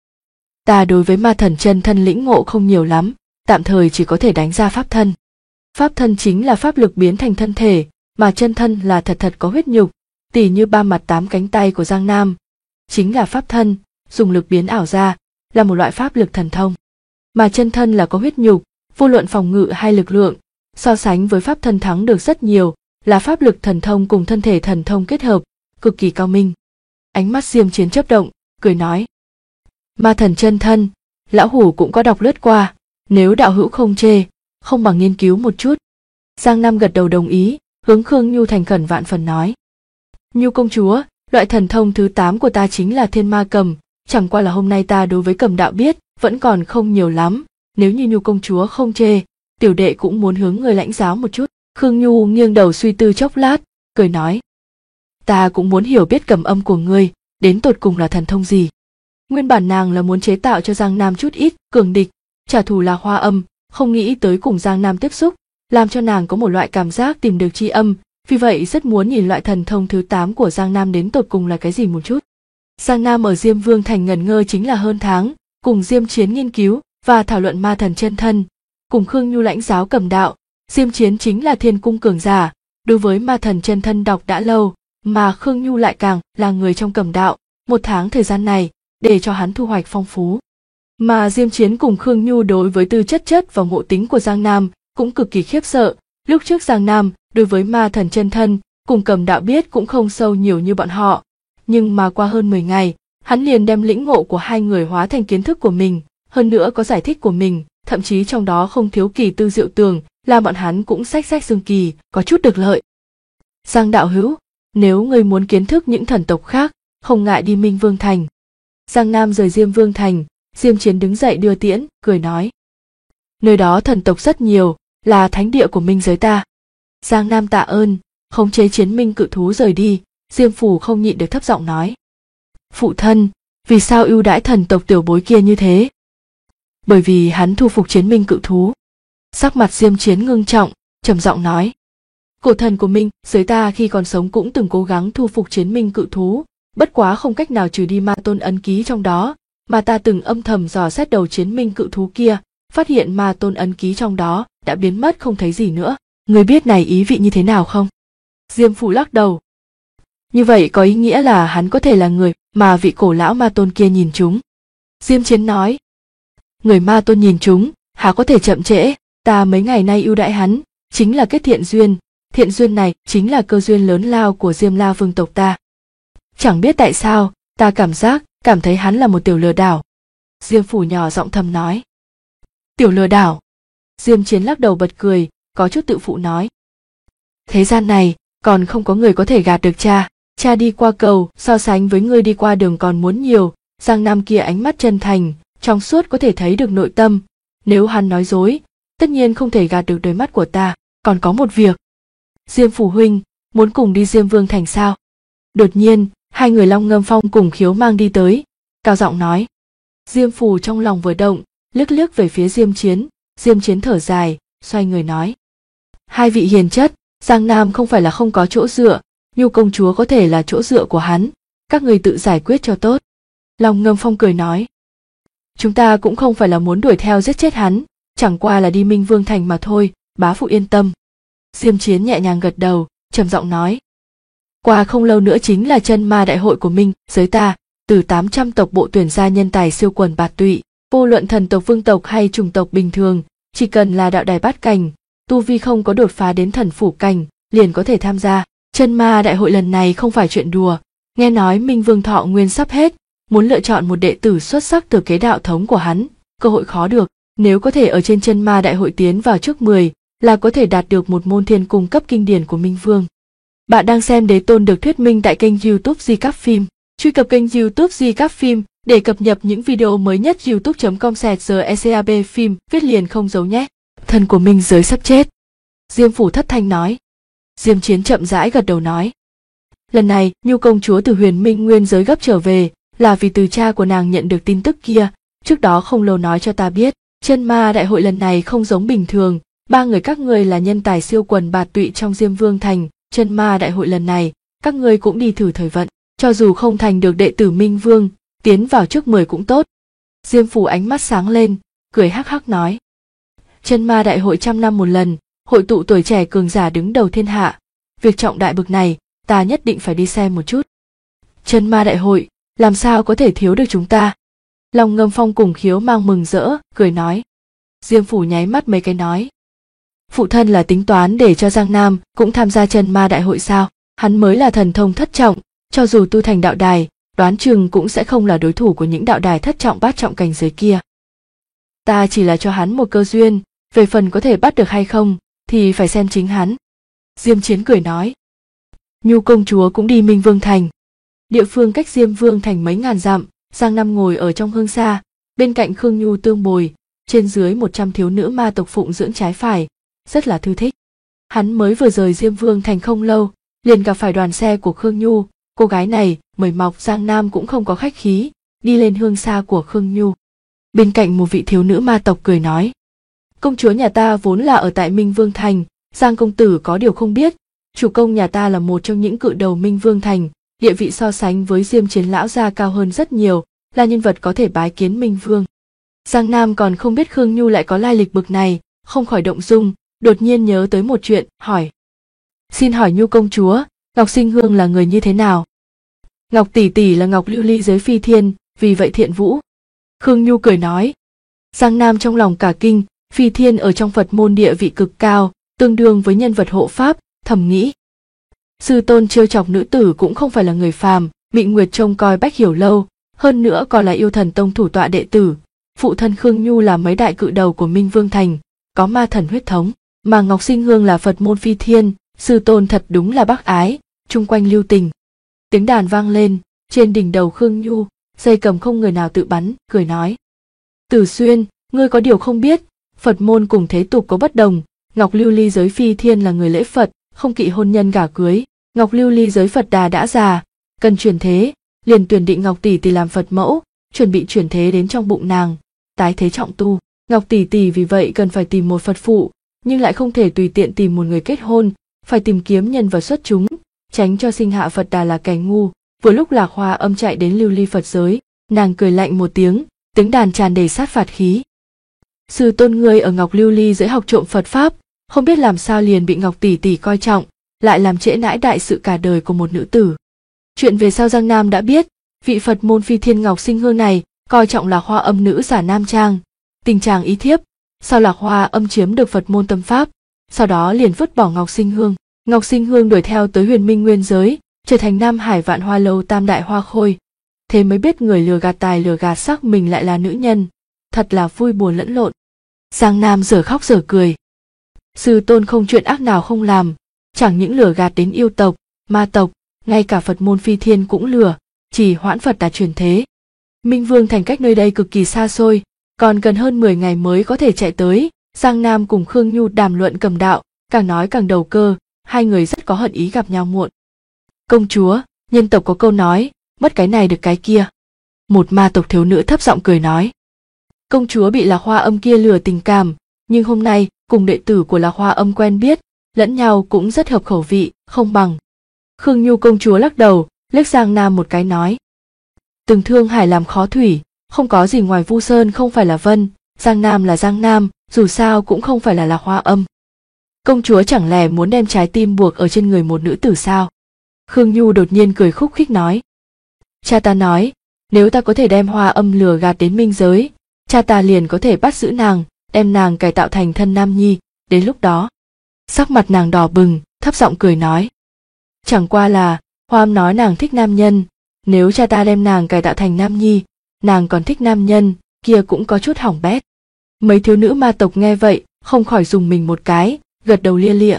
Ta đối với ma thần chân thân lĩnh ngộ không nhiều lắm, tạm thời chỉ có thể đánh ra pháp thân. Pháp thân chính là pháp lực biến thành thân thể, mà chân thân là thật có huyết nhục, tỉ như ba mặt tám cánh tay của Giang Nam. Chính là pháp thân, dùng lực biến ảo ra, là một loại pháp lực thần thông. Mà chân thân là có huyết nhục, vô luận phòng ngự hay lực lượng, so sánh với pháp thân thắng được rất nhiều, là pháp lực thần thông cùng thân thể thần thông kết hợp, cực kỳ cao minh. Ánh mắt Diêm Chiến chớp động, cười nói. Ma thần chân thân lão hủ cũng có đọc lướt qua, nếu đạo hữu không chê, không bằng nghiên cứu một chút. Giang Nam gật đầu đồng ý, hướng Khương Nhu thành khẩn vạn phần nói. Nhu công chúa, loại thần thông thứ 8 của ta chính là thiên ma cầm, chẳng qua là hôm nay ta đối với cầm đạo biết vẫn còn không nhiều lắm, nếu như Nhu công chúa không chê, tiểu đệ cũng muốn hướng người lãnh giáo một chút. Khương Nhu nghiêng đầu suy tư chốc lát, cười nói. Ta cũng muốn hiểu biết cầm âm của ngươi, đến tột cùng là thần thông gì. Nguyên bản nàng là muốn chế tạo cho Giang Nam chút ít cường địch, trả thù là Hoa Âm, không nghĩ tới cùng Giang Nam tiếp xúc, làm cho nàng có một loại cảm giác tìm được tri âm, vì vậy rất muốn nhìn loại thần thông thứ 8 của Giang Nam đến tột cùng là cái gì một chút. Giang Nam ở Diêm Vương thành ngẩn ngơ chính là hơn tháng, cùng Diêm Chiến nghiên cứu và thảo luận ma thần chân thân, cùng Khương Nhu lãnh giáo cầm đạo. Diêm Chiến chính là thiên cung cường giả, đối với ma thần chân thân đọc đã lâu, mà Khương Nhu lại càng là người trong cầm đạo, 1 tháng thời gian này để cho hắn thu hoạch phong phú. Mà Diêm Chiến cùng Khương Nhu đối với tư chất và ngộ tính của Giang Nam cũng cực kỳ khiếp sợ. Lúc trước Giang Nam đối với ma thần chân thân cùng cầm đạo biết cũng không sâu nhiều như bọn họ, nhưng mà qua hơn 10 ngày, hắn liền đem lĩnh ngộ của hai người hóa thành kiến thức của mình, hơn nữa có giải thích của mình, thậm chí trong đó không thiếu kỳ tư diệu tường, làm bọn hắn cũng xách xương kỳ, có chút được lợi. Giang đạo hữu, nếu ngươi muốn kiến thức những thần tộc khác, không ngại đi Minh Vương thành. Giang Nam rời Diêm Vương thành, Diêm Chiến đứng dậy đưa tiễn, cười nói. Nơi đó thần tộc rất nhiều, là thánh địa của minh giới ta. Giang Nam tạ ơn, khống chế chiến minh cự thú rời đi, Diêm Phủ không nhịn được thấp giọng nói. Phụ thân, vì sao ưu đãi thần tộc tiểu bối kia như thế? Bởi vì hắn thu phục chiến minh cự thú. Sắc mặt Diêm Chiến ngưng trọng, trầm giọng nói. Cổ thần của minh giới ta khi còn sống cũng từng cố gắng thu phục chiến minh cự thú, bất quá không cách nào trừ đi ma tôn ấn ký trong đó, mà ta từng âm thầm dò xét đầu chiến minh cự thú kia, phát hiện ma tôn ấn ký trong đó đã biến mất không thấy gì nữa. Người biết này ý vị như thế nào không? Diêm Phủ lắc đầu. Như vậy có ý nghĩa là hắn có thể là người mà vị cổ lão ma tôn kia nhìn chúng. Diêm Chiến nói. Người ma tôn nhìn chúng, há có thể chậm trễ, ta mấy ngày nay ưu đãi hắn, chính là kết thiện duyên này chính là cơ duyên lớn lao của Diêm La vương tộc ta. Chẳng biết tại sao, ta cảm thấy hắn là một tiểu lừa đảo. Diêm Phủ nhỏ giọng thầm nói. Tiểu lừa đảo. Diêm Chiến lắc đầu bật cười, có chút tự phụ nói. Thế gian này, còn không có người có thể gạt được cha. Cha đi qua cầu, so sánh với ngươi đi qua đường còn muốn nhiều. Giang Nam kia ánh mắt chân thành, trong suốt có thể thấy được nội tâm. Nếu hắn nói dối, tất nhiên không thể gạt được đôi mắt của ta. Còn có một việc. Diêm Phủ huynh, muốn cùng đi Diêm Vương thành sao? Đột nhiên, hai người Long Ngâm Phong cùng Khiếu Mang đi tới, cao giọng nói. Diêm Phủ trong lòng vừa động, liếc về phía Diêm Chiến. Diêm Chiến thở dài, xoay người nói. Hai vị hiền chất, Giang Nam không phải là không có chỗ dựa, Nhu công chúa có thể là chỗ dựa của hắn, các người tự giải quyết cho tốt. Long Ngâm Phong cười nói. Chúng ta cũng không phải là muốn đuổi theo giết chết hắn, chẳng qua là đi Minh Vương thành mà thôi, bá phụ yên tâm. Diêm Chiến nhẹ nhàng gật đầu, trầm giọng nói. Qua không lâu nữa chính là chân ma đại hội của Minh giới ta, từ 800 tộc bộ tuyển ra nhân tài siêu quần bạt tụy, vô luận thần tộc vương tộc hay chủng tộc bình thường, chỉ cần là đạo đài bát cảnh, tu vi không có đột phá đến thần phủ cảnh, liền có thể tham gia. Chân ma đại hội lần này không phải chuyện đùa, nghe nói Minh Vương thọ nguyên sắp hết, muốn lựa chọn một đệ tử xuất sắc từ kế đạo thống của hắn, cơ hội khó được, nếu có thể ở trên chân ma đại hội tiến vào trước 10, là có thể đạt được một môn thiên cung cấp kinh điển của Minh Vương. Bạn đang xem Đế Tôn được thuyết minh tại kênh YouTube Di Các Phim. Truy cập kênh YouTube Di Các Phim để cập nhật những video mới nhất. youtube.com/secab phim viết liền không giấu nhé. Thần của Minh giới sắp chết. Diêm Phủ thất thanh nói. Diêm Chiến chậm rãi gật đầu nói. Lần này Nhu công chúa từ Huyền Minh nguyên giới gấp trở về là vì từ cha của nàng nhận được tin tức kia, trước đó không lâu nói cho ta biết. Chân ma đại hội lần này không giống bình thường, 3 người các ngươi là nhân tài siêu quần bạt tụy trong Diêm Vương thành. Chân ma đại hội lần này các ngươi cũng đi thử thời vận, cho dù không thành được đệ tử Minh Vương, tiến vào trước 10 cũng tốt. Diêm Phủ ánh mắt sáng lên, cười hắc hắc nói. Chân ma đại hội 100 năm một lần, hội tụ tuổi trẻ cường giả đứng đầu thiên hạ, việc trọng đại bực này ta nhất định phải đi xem một chút. Chân ma đại hội, làm sao có thể thiếu được chúng ta? Long Ngâm Phong cùng Khiếu Mang mừng rỡ, cười nói. Diêm Phủ nháy mắt mấy cái nói. Phụ thân là tính toán để cho Giang Nam cũng tham gia chân ma đại hội sao? Hắn mới là thần thông thất trọng, cho dù tu thành đạo đài, đoán chừng cũng sẽ không là đối thủ của những đạo đài thất trọng bát trọng cảnh giới kia. Ta chỉ là cho hắn một cơ duyên, về phần có thể bắt được hay không thì phải xem chính hắn. Diêm Chiến cười nói. Nhu công chúa cũng đi Minh Vương Thành. Địa phương cách Diêm Vương Thành mấy ngàn dặm, Giang Nam ngồi ở trong hương xa, bên cạnh Khương Nhu tương bồi, trên dưới 100 thiếu nữ ma tộc phụng dưỡng trái phải, rất là thư thích. Hắn mới vừa rời Diêm Vương Thành không lâu, liền gặp phải đoàn xe của Khương Nhu, cô gái này mời mọc Giang Nam cũng không có khách khí, đi lên hương xa của Khương Nhu. Bên cạnh một vị thiếu nữ ma tộc cười nói. Công chúa nhà ta vốn là ở tại Minh Vương Thành, Giang công tử có điều không biết, chủ công nhà ta là một trong những cự đầu Minh Vương Thành, địa vị so sánh với Diêm Chiến lão gia cao hơn rất nhiều, là nhân vật có thể bái kiến Minh Vương. Giang Nam còn không biết Khương Nhu lại có lai lịch bực này, không khỏi động dung, đột nhiên nhớ tới một chuyện, hỏi. Xin hỏi Nhu công chúa, Ngọc Sinh Hương là người như thế nào? Ngọc tỷ tỷ là Ngọc lưu ly giới phi thiên, vì vậy thiện vũ. Khương Nhu cười nói. Giang Nam trong lòng cả kinh, phi thiên ở trong Phật môn địa vị cực cao, tương đương với nhân vật hộ pháp, thầm nghĩ. Sư tôn trêu chọc nữ tử cũng không phải là người phàm, Mị Nguyệt trông coi Bách Hiểu Lâu, hơn nữa còn là yêu thần tông thủ tọa đệ tử. Phụ thân Khương Nhu là mấy đại cự đầu của Minh Vương Thành, có ma thần huyết thống, mà Ngọc Sinh Hương là Phật môn phi thiên, sư tôn thật đúng là bác ái, chung quanh lưu tình. Tiếng đàn vang lên, trên đỉnh đầu Khương Nhu, dây cầm không người nào tự bắn, cười nói. Tử Xuyên, ngươi có điều không biết, Phật môn cùng thế tục có bất đồng, Ngọc lưu ly giới phi thiên là người lễ Phật, không kỵ hôn nhân gả cưới, Ngọc lưu ly giới Phật đà đã già, cần chuyển thế, liền tuyển định Ngọc tỷ tỷ làm Phật mẫu, chuẩn bị chuyển thế đến trong bụng nàng, tái thế trọng tu. Ngọc tỷ tỷ vì vậy cần phải tìm một Phật phụ, nhưng lại không thể tùy tiện tìm một người kết hôn, phải tìm kiếm nhân vật xuất chúng, tránh cho sinh hạ Phật đà là kẻ ngu. Vừa lúc Lạc Hoa Âm chạy đến lưu ly Phật giới, nàng cười lạnh một tiếng, tiếng đàn tràn đầy sát phạt khí. Sư tôn ngươi ở Ngọc lưu ly giới học trộm Phật pháp, không biết làm sao liền bị Ngọc tỷ tỷ coi trọng, lại làm trễ nãi đại sự cả đời của một nữ tử. Chuyện về sau Giang Nam đã biết, vị Phật môn phi thiên Ngọc Sinh Hương này coi trọng Lạc Hoa Âm nữ giả nam trang, tình trạng ý thiếp, sau Lạc Hoa Âm chiếm được Phật môn tâm pháp, sau đó liền vứt bỏ Ngọc Sinh Hương. Ngọc Sinh Hương đuổi theo tới Huyền Minh Nguyên giới, trở thành Nam Hải Vạn Hoa Lâu tam đại hoa khôi. Thế mới biết người lừa gạt tài lừa gạt sắc mình lại là nữ nhân, thật là vui buồn lẫn lộn. Giang Nam giờ khóc giờ cười. Sư tôn không chuyện ác nào không làm, chẳng những lừa gạt đến yêu tộc, ma tộc, ngay cả Phật môn phi thiên cũng lừa, chỉ hoãn Phật đã chuyển thế. Minh Vương Thành cách nơi đây cực kỳ xa xôi, còn cần hơn 10 ngày mới có thể chạy tới. Giang Nam cùng Khương Nhu đàm luận cầm đạo, càng nói càng đầu cơ, hai người rất có hận ý gặp nhau muộn. Công chúa, nhân tộc có câu nói, mất cái này được cái kia. Một ma tộc thiếu nữ thấp giọng cười nói. Công chúa bị Lạc Hoa Âm kia lừa tình cảm, nhưng hôm nay cùng đệ tử của Lạc Hoa Âm quen biết, lẫn nhau cũng rất hợp khẩu vị, không bằng. Khương Nhu công chúa lắc đầu, liếc Giang Nam một cái nói. Từng thương hải làm khó thủy, không có gì ngoài Vu Sơn không phải là Vân, Giang Nam là Giang Nam, dù sao cũng không phải là Lạc Hoa Âm. Công chúa chẳng lẽ muốn đem trái tim buộc ở trên người một nữ tử sao? Khương Nhu đột nhiên cười khúc khích nói. Cha ta nói, nếu ta có thể đem Hoa Âm lừa gạt đến minh giới, cha ta liền có thể bắt giữ nàng, đem nàng cải tạo thành thân nam nhi, đến lúc đó. Sắc mặt nàng đỏ bừng, thấp giọng cười nói. Chẳng qua là, Hoa Âm nói nàng thích nam nhân, nếu cha ta đem nàng cải tạo thành nam nhi, nàng còn thích nam nhân, kia cũng có chút hỏng bét. Mấy thiếu nữ ma tộc nghe vậy, không khỏi dùng mình một cái, gật đầu lia lịa.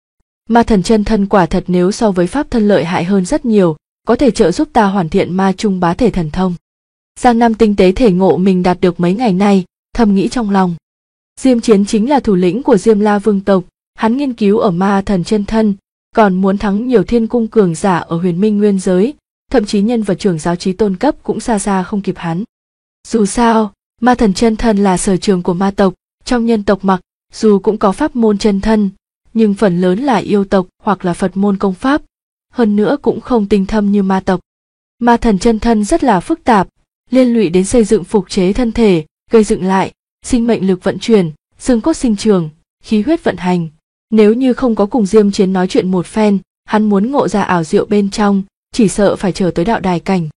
Ma thần chân thân quả thật nếu so với pháp thân lợi hại hơn rất nhiều, có thể trợ giúp ta hoàn thiện ma trung bá thể thần thông. Giang Nam tinh tế thể ngộ mình đạt được mấy ngày nay, thầm nghĩ trong lòng. Diêm Chiến chính là thủ lĩnh của Diêm La Vương tộc, hắn nghiên cứu ở ma thần chân thân, còn muốn thắng nhiều thiên cung cường giả ở Huyền Minh Nguyên giới, thậm chí nhân vật trưởng giáo chí tôn cấp cũng xa xa không kịp hắn. Dù sao, ma thần chân thân là sở trường của ma tộc, trong nhân tộc mặc dù cũng có pháp môn chân thân, nhưng phần lớn là yêu tộc hoặc là Phật môn công pháp, hơn nữa cũng không tinh thâm như ma tộc. Ma thần chân thân rất là phức tạp, liên lụy đến xây dựng phục chế thân thể, gây dựng lại, sinh mệnh lực vận chuyển, xương cốt sinh trường, khí huyết vận hành. Nếu như không có cùng Diêm Chiến nói chuyện một phen, hắn muốn ngộ ra ảo diệu bên trong, chỉ sợ phải chờ tới đạo đài cảnh.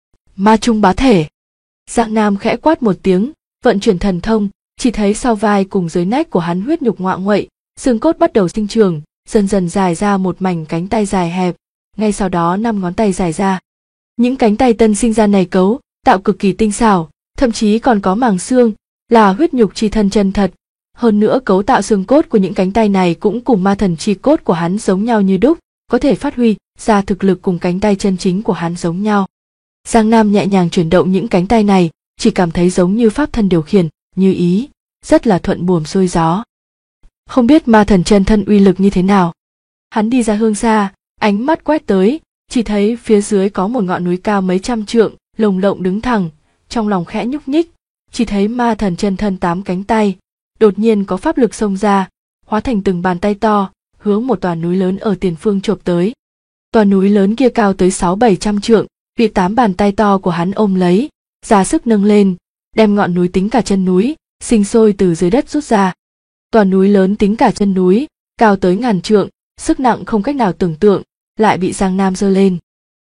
Ma trung bá thể. Giang Nam khẽ quát một tiếng, vận chuyển thần thông, chỉ thấy sau vai cùng dưới nách của hắn huyết nhục ngoạ nguậy, xương cốt bắt đầu sinh trưởng, dần dần dài ra một mảnh cánh tay dài hẹp, ngay sau đó 5 ngón tay dài ra. Những cánh tay tân sinh ra này cấu, tạo cực kỳ tinh xảo, thậm chí còn có màng xương, là huyết nhục chi thân chân thật. Hơn nữa cấu tạo xương cốt của những cánh tay này cũng cùng ma thần chi cốt của hắn giống nhau như đúc, có thể phát huy ra thực lực cùng cánh tay chân chính của hắn giống nhau. Giang Nam nhẹ nhàng chuyển động những cánh tay này, chỉ cảm thấy giống như pháp thân điều khiển, như ý, rất là thuận buồm xuôi gió. Không biết ma thần chân thân uy lực như thế nào. Hắn đi ra hương xa, ánh mắt quét tới, chỉ thấy phía dưới có một ngọn núi cao mấy trăm trượng, lồng lộng đứng thẳng, trong lòng khẽ nhúc nhích, chỉ thấy ma thần chân thân 8 cánh tay, đột nhiên có pháp lực xông ra, hóa thành từng bàn tay to, hướng một tòa núi lớn ở tiền phương chộp tới. Tòa núi lớn kia cao tới 600-700 trượng, bị 8 bàn tay to của hắn ôm lấy, ra sức nâng lên, đem ngọn núi tính cả chân núi, sinh sôi từ dưới đất rút ra. Tòa núi lớn tính cả chân núi, cao tới ngàn trượng, sức nặng không cách nào tưởng tượng, lại bị Giang Nam giơ lên.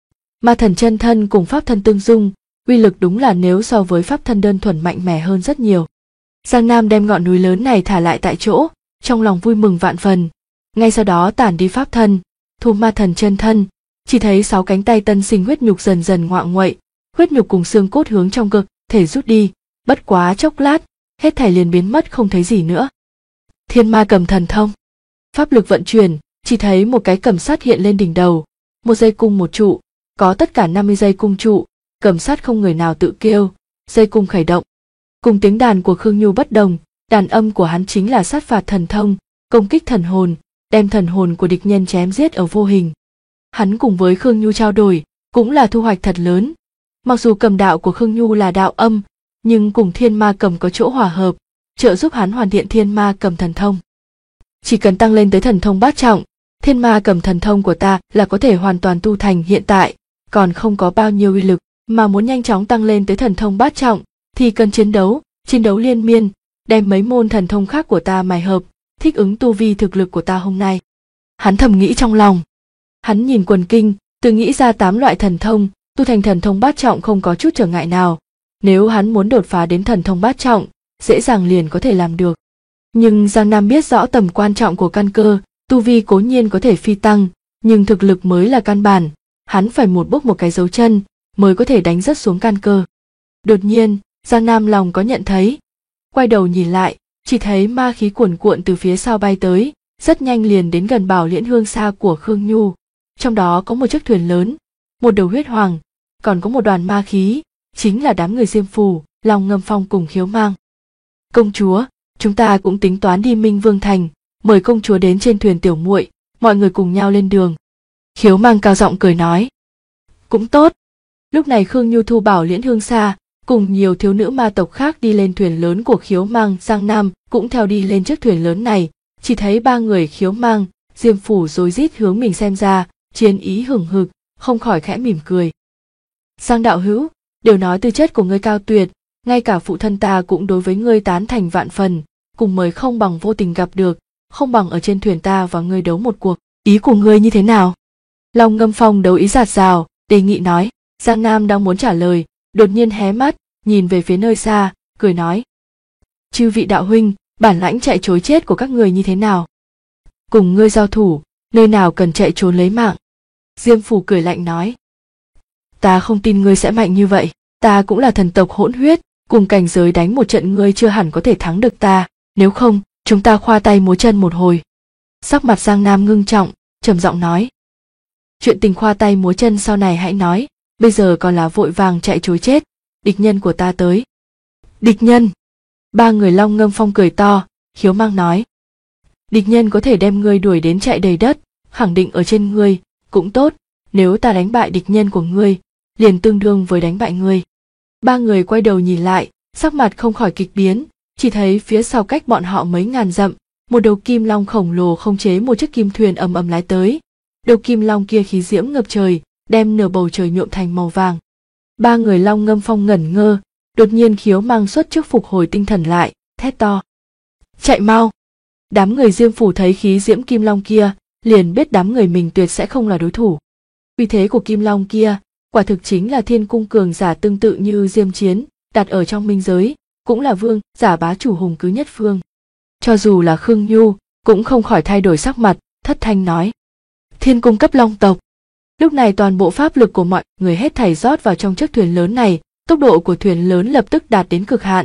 Ma thần chân thân cùng pháp thân tương dung, uy lực đúng là nếu so với pháp thân đơn thuần mạnh mẽ hơn rất nhiều. Giang Nam đem ngọn núi lớn này thả lại tại chỗ, trong lòng vui mừng vạn phần. Ngay sau đó tản đi pháp thân, thu ma thần chân thân, chỉ thấy 6 cánh tay tân sinh huyết nhục dần dần ngoạng nguậy, huyết nhục cùng xương cốt hướng trong cơ thể rút đi, bất quá chốc lát, hết thảy liền biến mất không thấy gì nữa. Thiên ma cầm thần thông, pháp lực vận chuyển, chỉ thấy một cái cầm sắt hiện lên đỉnh đầu, một dây cung một trụ, có tất cả 50 dây cung trụ, cầm sắt không người nào tự kêu, dây cung khởi động. Cùng tiếng đàn của Khương Nhu bất đồng, đàn âm của hắn chính là sát phạt thần thông, công kích thần hồn, đem thần hồn của địch nhân chém giết ở vô hình. Hắn cùng với Khương Nhu trao đổi, cũng là thu hoạch thật lớn. Mặc dù cầm đạo của Khương Nhu là đạo âm, nhưng cùng thiên ma cầm có chỗ hòa hợp, trợ giúp hắn hoàn thiện thiên ma cầm thần thông. Chỉ cần tăng lên tới thần thông bát trọng, thiên ma cầm thần thông của ta là có thể hoàn toàn tu thành. Hiện tại còn không có bao nhiêu uy lực, mà muốn nhanh chóng tăng lên tới thần thông bát trọng thì cần chiến đấu liên miên, đem mấy môn thần thông khác của ta mài hợp, thích ứng tu vi thực lực của ta hôm nay. Hắn thầm nghĩ trong lòng. Hắn nhìn quần kinh, tự nghĩ ra 8 loại thần thông, tu thành thần thông bát trọng không có chút trở ngại nào. Nếu hắn muốn đột phá đến thần thông bát trọng, dễ dàng liền có thể làm được. Nhưng Giang Nam biết rõ tầm quan trọng của căn cơ, tu vi cố nhiên có thể phi tăng, nhưng thực lực mới là căn bản, hắn phải một bước một cái dấu chân, mới có thể đánh rất xuống căn cơ. Đột nhiên, Giang Nam lòng có nhận thấy. Quay đầu nhìn lại, chỉ thấy ma khí cuồn cuộn từ phía sau bay tới, rất nhanh liền đến gần Bảo Liễn hương xa của Khương Nhu. Trong đó có một chiếc thuyền lớn, một đầu huyết hoàng, còn có một đoàn ma khí, chính là đám người Diêm Phù, Long Ngâm Phong cùng Khiếu Mang. Công chúa, chúng ta cũng tính toán đi Minh Vương Thành, mời công chúa đến trên thuyền tiểu muội, mọi người cùng nhau lên đường. Khiếu Mang cao giọng cười nói. Cũng tốt. Lúc này Khương Nhu thu Bảo Liễn hương xa, cùng nhiều thiếu nữ ma tộc khác đi lên thuyền lớn của Khiếu Mang. Giang Nam cũng theo đi lên chiếc thuyền lớn này, chỉ thấy 3 người Khiếu Mang, Diêm Phù rối rít hướng mình xem ra, chiến ý hừng hực, không khỏi khẽ mỉm cười. Giang đạo hữu, đều nói tư chất của ngươi cao tuyệt, ngay cả phụ thân ta cũng đối với ngươi tán thành vạn phần, cùng mời không bằng vô tình gặp được, không bằng ở trên thuyền ta và ngươi đấu một cuộc, ý của ngươi như thế nào? Long Ngâm Phong đấu ý dạt dào, đề nghị nói. Giang Nam đang muốn trả lời, đột nhiên hé mắt, nhìn về phía nơi xa, cười nói. Chư vị đạo huynh, bản lãnh chạy trối chết của các người như thế nào? Cùng ngươi giao thủ, nơi nào cần chạy trốn lấy mạng? Diêm Phù cười lạnh nói. Ta không tin ngươi sẽ mạnh như vậy, ta cũng là thần tộc hỗn huyết, cùng cảnh giới đánh một trận ngươi chưa hẳn có thể thắng được ta, nếu không, chúng ta khoa tay múa chân một hồi. Sắc mặt Giang Nam ngưng trọng, trầm giọng nói. Chuyện tình khoa tay múa chân sau này hãy nói, bây giờ còn là vội vàng chạy trối chết, địch nhân của ta tới. Địch nhân? 3 người Long Ngâm Phong cười to, Khiếu Mang nói. Địch nhân có thể đem ngươi đuổi đến chạy đầy đất, khẳng định ở trên ngươi, cũng tốt, nếu ta đánh bại địch nhân của ngươi, liền tương đương với đánh bại ngươi. 3 người quay đầu nhìn lại, sắc mặt không khỏi kịch biến, chỉ thấy phía sau cách bọn họ mấy ngàn dặm, một đầu kim long khổng lồ khống chế một chiếc kim thuyền ầm ầm lái tới. Đầu kim long kia khí diễm ngập trời, đem nửa bầu trời nhuộm thành màu vàng. 3 người Long Ngâm Phong ngẩn ngơ, đột nhiên Khiếu Mang xuất trước phục hồi tinh thần lại, thét to. Chạy mau! Đám người Diêm Phù thấy khí diễm kim long kia, liền biết đám người mình tuyệt sẽ không là đối thủ. Uy thế của kim long kia, quả thực chính là thiên cung cường giả tương tự như Diêm Chiến, đặt ở trong minh giới, cũng là vương giả bá chủ hùng cứ nhất phương. Cho dù là Khương Nhu, cũng không khỏi thay đổi sắc mặt, thất thanh nói. Thiên cung cấp long tộc. Lúc này toàn bộ pháp lực của mọi người hết thảy rót vào trong chiếc thuyền lớn này, tốc độ của thuyền lớn lập tức đạt đến cực hạn,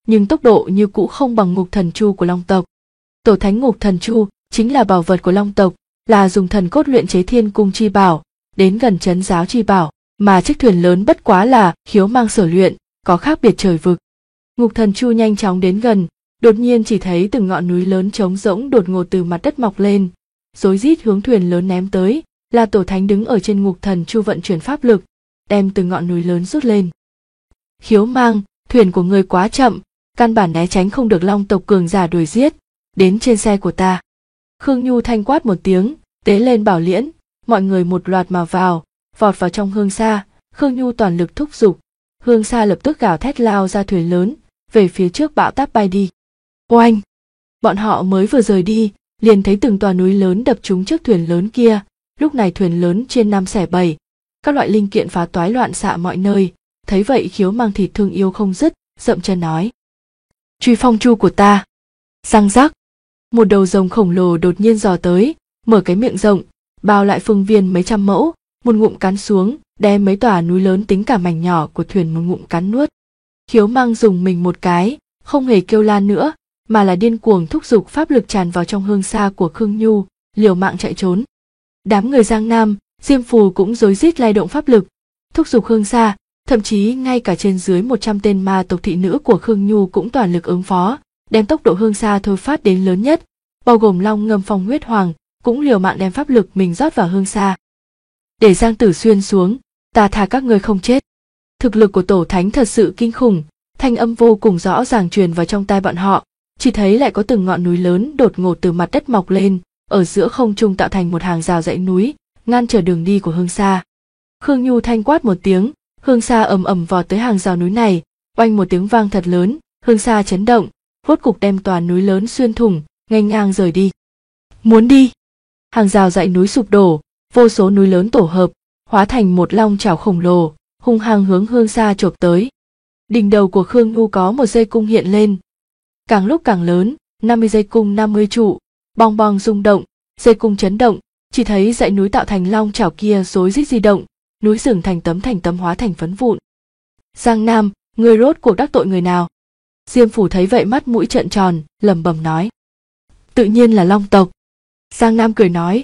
nhưng tốc độ như cũ không bằng Ngục Thần Chu của Long tộc. Tổ thánh Ngục Thần Chu chính là bảo vật của Long tộc, là dùng thần cốt luyện chế thiên cung chi bảo, đến gần trấn giáo chi bảo, mà chiếc thuyền lớn bất quá là khiếu mang sở luyện, có khác biệt trời vực. Ngục Thần Chu nhanh chóng đến gần, đột nhiên chỉ thấy từng ngọn núi lớn trống rỗng đột ngột từ mặt đất mọc lên, rối rít hướng thuyền lớn ném tới, là tổ thánh đứng ở trên Ngục Thần Chu vận chuyển pháp lực, đem từng ngọn núi lớn rút lên. Khiếu mang, thuyền của ngươi quá chậm, căn bản né tránh không được Long tộc cường giả đuổi giết, đến trên xe của ta. Khương Nhu thanh quát một tiếng, tế lên bảo liễn, mọi người một loạt mà vào, vọt vào trong hương xa. Khương Nhu toàn lực thúc giục, hương xa lập tức gào thét lao ra thuyền lớn, về phía trước bão táp bay đi. Oanh! Bọn họ mới vừa rời đi, liền thấy từng tòa núi lớn đập trúng trước thuyền lớn kia. Lúc này thuyền lớn trên 5 xẻ 7, các loại linh kiện phá toái loạn xạ mọi nơi. Thấy vậy Khiếu mang thịt thương yêu không dứt, dậm chân nói: Truy phong chu của ta! Răng rắc! Một đầu rồng khổng lồ đột nhiên dò tới, mở cái miệng rộng, bao lại phương viên mấy trăm mẫu, một ngụm cắn xuống, đem mấy tòa núi lớn tính cả mảnh nhỏ của thuyền một ngụm cắn nuốt. Khiếu mang dùng mình một cái, không hề kêu la nữa, mà là điên cuồng thúc giục pháp lực tràn vào trong hương xa của Khương Nhu, liều mạng chạy trốn. Đám người Giang Nam, Diêm Phù cũng rối rít lay động pháp lực, thúc giục hương xa, thậm chí ngay cả trên dưới 100 tên ma tộc thị nữ của Khương Nhu cũng toàn lực ứng phó, đem tốc độ hương xa thôi phát đến lớn nhất, bao gồm Long Ngâm Phong Huyết Hoàng, cũng liều mạng đem pháp lực mình rót vào hương xa. Để Giang Tử Xuyên xuống, ta thà các ngươi không chết. Thực lực của tổ thánh thật sự kinh khủng, thanh âm vô cùng rõ ràng truyền vào trong tai bọn họ, chỉ thấy lại có từng ngọn núi lớn đột ngột từ mặt đất mọc lên, ở giữa không trung tạo thành một hàng rào dãy núi, ngăn trở đường đi của hương xa. Khương Nhu thanh quát một tiếng, hương xa ầm ầm vọt tới hàng rào núi này, oanh một tiếng vang thật lớn, hương xa chấn động, rốt cục đem toàn núi lớn xuyên thủng, nghênh ngang rời đi. Muốn đi! Hàng rào dãy núi sụp đổ, vô số núi lớn tổ hợp, hóa thành một long chảo khổng lồ, hung hăng hướng hương xa chộp tới. Đỉnh đầu của Khương Nhu có một dây cung hiện lên, càng lúc càng lớn, 50 dây cung 50 trụ, bong bong rung động, dây cung chấn động, chỉ thấy dãy núi tạo thành long chảo kia rối rít di động, núi rừng thành tấm hóa thành phấn vụn. Giang Nam, ngươi rốt cuộc đắc tội người nào? Diêm Phủ thấy vậy mắt mũi trợn tròn, lẩm bẩm nói: Tự nhiên là Long tộc. Giang Nam cười nói: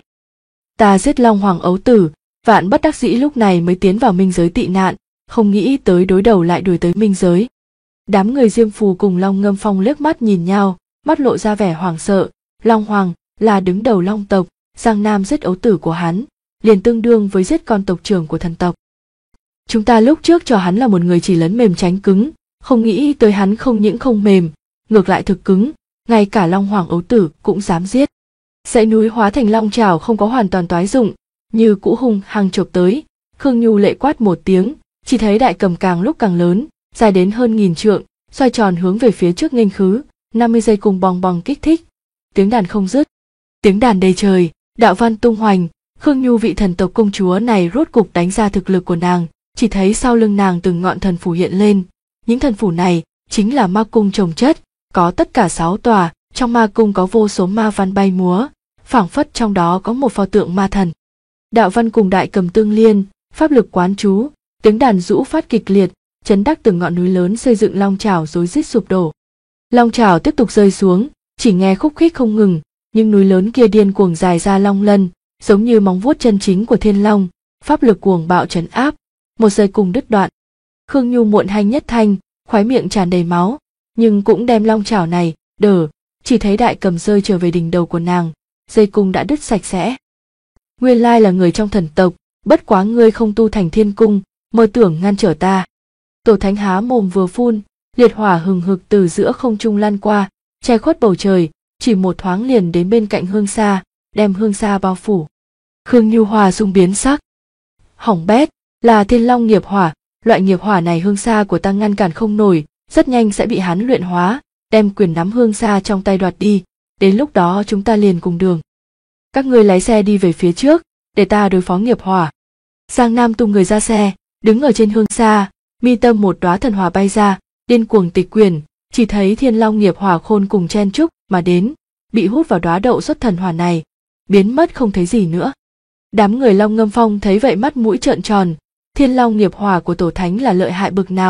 Ta giết Long Hoàng ấu tử, vạn bất đắc dĩ lúc này mới tiến vào minh giới tị nạn, không nghĩ tới đối đầu lại đuổi tới minh giới. Đám người Diêm Phù cùng Long Ngâm Phong liếc mắt nhìn nhau, mắt lộ ra vẻ hoảng sợ. Long Hoàng là đứng đầu Long tộc, Giang Nam giết ấu tử của hắn, liền tương đương với giết con tộc trưởng của thần tộc. Chúng ta lúc trước cho hắn là một người chỉ lấn mềm tránh cứng, không nghĩ tới hắn không những không mềm, ngược lại thực cứng, ngay cả Long Hoàng ấu tử cũng dám giết. Dãy núi hóa thành long chảo không có hoàn toàn toái dụng, như cũ hung hăng chộp tới. Khương Nhu lệ quát một tiếng, chỉ thấy đại cầm càng lúc càng lớn, dài đến hơn 1000 trượng, xoay tròn hướng về phía trước nghênh khứ, 50 giây cùng bong bong kích thích, tiếng đàn không dứt, tiếng đàn đầy trời, đạo văn tung hoành. Khương Nhu vị thần tộc công chúa này rốt cục đánh ra thực lực của nàng, chỉ thấy sau lưng nàng từng ngọn thần phủ hiện lên, những thần phủ này chính là ma cung chồng chất, có tất cả 6 tòa, trong ma cung có vô số ma văn bay múa, phảng phất trong đó có một pho tượng ma thần. Đạo văn cùng đại cầm tương liên, pháp lực quán chú, tiếng đàn rũ phát kịch liệt, chấn đắc từng ngọn núi lớn xây dựng long chảo rối rít sụp đổ. Long chảo tiếp tục rơi xuống, chỉ nghe khúc khích không ngừng, nhưng núi lớn kia điên cuồng dài ra long lân, giống như móng vuốt chân chính của thiên long, pháp lực cuồng bạo trấn áp, một dây cùng đứt đoạn. Khương Nhu muộn hanh nhất thanh, khóe miệng tràn đầy máu, nhưng cũng đem long chảo này đỡ, chỉ thấy đại cầm rơi trở về đỉnh đầu của nàng, dây cung đã đứt sạch sẽ. Nguyên lai là người trong thần tộc, bất quá ngươi không tu thành thiên cung, mơ tưởng ngăn trở ta. Tổ thánh há mồm vừa phun, liệt hỏa hừng hực từ giữa không trung lan qua, che khuất bầu trời, chỉ một thoáng liền đến bên cạnh hương xa, đem hương xa bao phủ. Khương Nhu Hòa dung biến sắc. Hỏng bét, là thiên long nghiệp hỏa, loại nghiệp hỏa này hương xa của ta ngăn cản không nổi, rất nhanh sẽ bị hắn luyện hóa, đem quyền nắm hương xa trong tay đoạt đi, đến lúc đó chúng ta liền cùng đường. Các ngươi lái xe đi về phía trước, để ta đối phó nghiệp hỏa. Giang Nam tung người ra xe, đứng ở trên hương xa, mi tâm một đóa thần hỏa bay ra, điên cuồng tịch quyền, chỉ thấy thiên long nghiệp hỏa khôn cùng chen chúc mà đến, bị hút vào đóa đậu xuất thần hỏa này, biến mất không thấy gì nữa. Đám người Long Ngâm Phong thấy vậy mắt mũi trợn tròn, thiên long nghiệp hỏa của tổ thánh là lợi hại bực nào,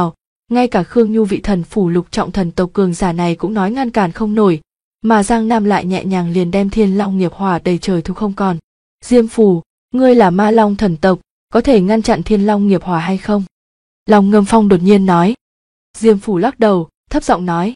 Ngay cả Khương Nhu vị thần phủ lục trọng thần tộc cường giả này cũng nói ngăn cản không nổi, mà Giang Nam lại nhẹ nhàng liền đem Thiên Long nghiệp hỏa đầy trời thu không còn. Diêm Phù, ngươi là Ma Long thần tộc, có thể ngăn chặn Thiên Long nghiệp hỏa hay không? Long Ngâm Phong đột nhiên nói. Diêm Phù lắc đầu, thấp giọng nói.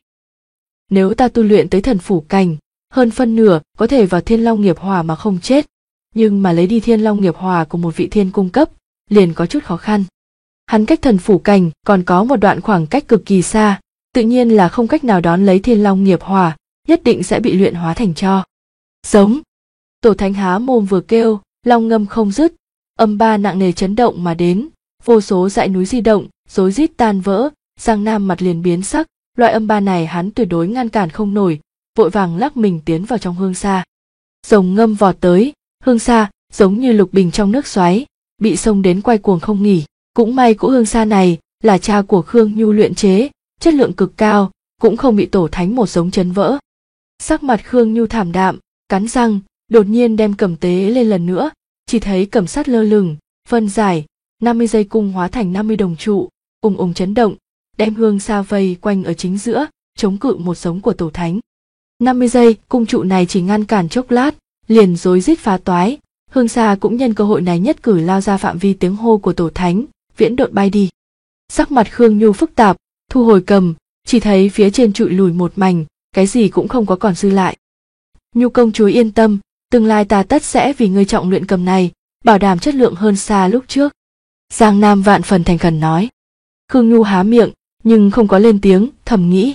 Nếu ta tu luyện tới thần phủ cảnh, hơn phân nửa có thể vào Thiên Long nghiệp hỏa mà không chết, nhưng mà lấy đi Thiên Long nghiệp hỏa của một vị thiên cung cấp, liền có chút khó khăn. Hắn cách thần phủ cảnh còn có một đoạn khoảng cách cực kỳ xa, tự nhiên là không cách nào đón lấy Thiên Long nghiệp hỏa, nhất định sẽ bị luyện hóa thành tro. Giống. Tổ Thánh há mồm vừa kêu, long ngâm không dứt, âm ba nặng nề chấn động mà đến, vô số dãy núi di động, rối rít tan vỡ, Giang Nam mặt liền biến sắc, loại âm ba này hắn tuyệt đối ngăn cản không nổi, vội vàng lắc mình tiến vào trong hương sa. Rồng ngâm vọt tới, hương sa giống như lục bình trong nước xoáy, bị xông đến quay cuồng không nghỉ. Cũng may cỗ hương sa này là cha của Khương Nhu luyện chế, chất lượng cực cao, cũng không bị Tổ Thánh một giống chấn vỡ. Sắc mặt Khương Nhu thảm đạm, cắn răng, đột nhiên đem cầm tế lên lần nữa, chỉ thấy cầm sắt lơ lửng, phân giải, 50 dây cung hóa thành 50 đồng trụ, ùng ùng chấn động, đem hương sa vây quanh ở chính giữa, chống cự một giống của Tổ Thánh. 50 giây cung trụ này chỉ ngăn cản chốc lát, liền rối rít phá toái, hương sa cũng nhân cơ hội này nhất cử lao ra phạm vi tiếng hô của Tổ Thánh, viễn độn bay đi. Sắc mặt Khương Nhu phức tạp, thu hồi cầm, chỉ thấy phía trên trụi lùi một mảnh, cái gì cũng không có còn dư lại. Nhu công chúa yên tâm, tương lai ta tất sẽ vì ngươi trọng luyện cầm này, bảo đảm chất lượng hơn xa lúc trước. Giang Nam vạn phần thành khẩn nói. Khương Nhu há miệng, nhưng không có lên tiếng, thầm nghĩ.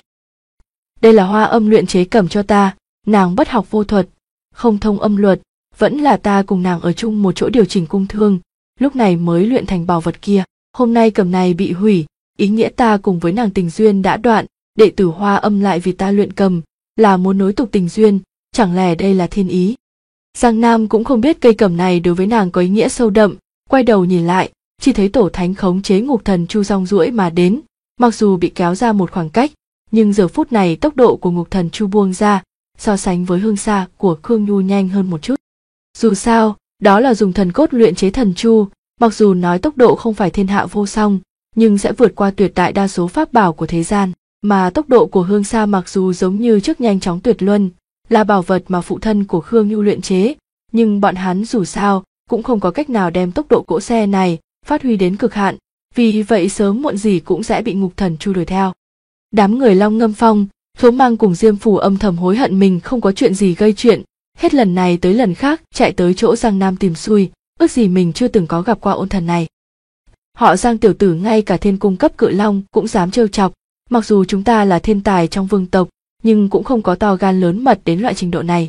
Đây là Hoa Âm luyện chế cầm cho ta, nàng bất học vô thuật, không thông âm luật, vẫn là ta cùng nàng ở chung một chỗ điều chỉnh cung thương, lúc này mới luyện thành bảo vật kia. Hôm nay cầm này bị hủy, ý nghĩa ta cùng với nàng tình duyên đã đoạn, đệ tử Hoa Âm lại vì ta luyện cầm, là muốn nối tục tình duyên, chẳng lẽ đây là thiên ý. Giang Nam cũng không biết cây cầm này đối với nàng có ý nghĩa sâu đậm, quay đầu nhìn lại, chỉ thấy Tổ Thánh khống chế ngục thần chu rong ruổi mà đến, mặc dù bị kéo ra một khoảng cách, nhưng giờ phút này tốc độ của ngục thần chu buông ra, so sánh với hương sa của Khương Nhu nhanh hơn một chút. Dù sao, đó là dùng thần cốt luyện chế thần chu, mặc dù nói tốc độ không phải thiên hạ vô song, nhưng sẽ vượt qua tuyệt đại đa số pháp bảo của thế gian, mà tốc độ của hương sa mặc dù giống như trước nhanh chóng tuyệt luân, là bảo vật mà phụ thân của Khương Nhu luyện chế, nhưng bọn hắn dù sao cũng không có cách nào đem tốc độ cỗ xe này phát huy đến cực hạn, vì vậy sớm muộn gì cũng sẽ bị ngục thần chu đuổi theo. Đám người Long Ngâm Phong, Thiếu Mang cùng Diêm Phù âm thầm hối hận mình không có chuyện gì gây chuyện, hết lần này tới lần khác chạy tới chỗ Giang Nam tìm xui, ước gì mình chưa từng có gặp qua ôn thần này. Họ Giang tiểu tử ngay cả thiên cung cấp cự long cũng dám trêu chọc, mặc dù chúng ta là thiên tài trong vương tộc, nhưng cũng không có to gan lớn mật đến loại trình độ này.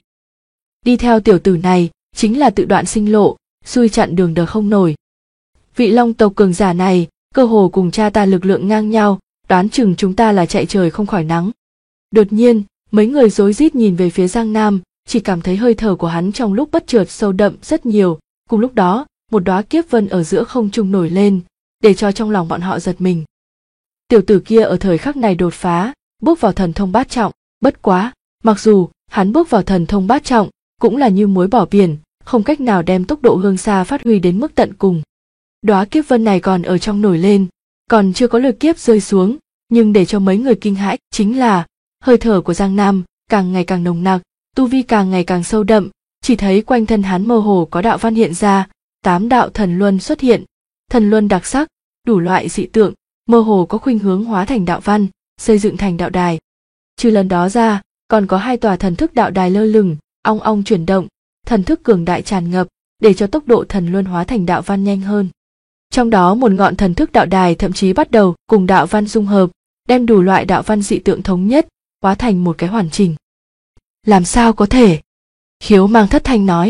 Đi theo tiểu tử này chính là tự đoạn sinh lộ, xui chặn đường đờ không nổi. Vị long tộc cường giả này cơ hồ cùng cha ta lực lượng ngang nhau, đoán chừng chúng ta là chạy trời không khỏi nắng. Đột nhiên, mấy người rối rít nhìn về phía Giang Nam, chỉ cảm thấy hơi thở của hắn trong lúc bất chợt sâu đậm rất nhiều, cùng lúc đó, một đóa kiếp vân ở giữa không trung nổi lên, để cho trong lòng bọn họ giật mình. Tiểu tử kia ở thời khắc này đột phá, bước vào thần thông bát trọng, bất quá, mặc dù hắn bước vào thần thông bát trọng, cũng là như muối bỏ biển, không cách nào đem tốc độ hương sa phát huy đến mức tận cùng. Đóa kiếp vân này còn ở trong nổi lên, còn chưa có lôi kiếp rơi xuống, nhưng để cho mấy người kinh hãi chính là hơi thở của Giang Nam càng ngày càng nồng nặc, tu vi càng ngày càng sâu đậm, chỉ thấy quanh thân hắn mơ hồ có đạo văn hiện ra, 8 đạo thần luân xuất hiện, thần luân đặc sắc, đủ loại dị tượng, mơ hồ có khuynh hướng hóa thành đạo văn, xây dựng thành đạo đài. Trừ lần đó ra, còn có 2 tòa thần thức đạo đài lơ lửng, ong ong chuyển động, thần thức cường đại tràn ngập, để cho tốc độ thần luân hóa thành đạo văn nhanh hơn. Trong đó một ngọn thần thức đạo đài thậm chí bắt đầu cùng đạo văn dung hợp, đem đủ loại đạo văn dị tượng thống nhất, hóa thành một cái hoàn chỉnh. Làm sao có thể? Khiếu Mang thất thanh nói.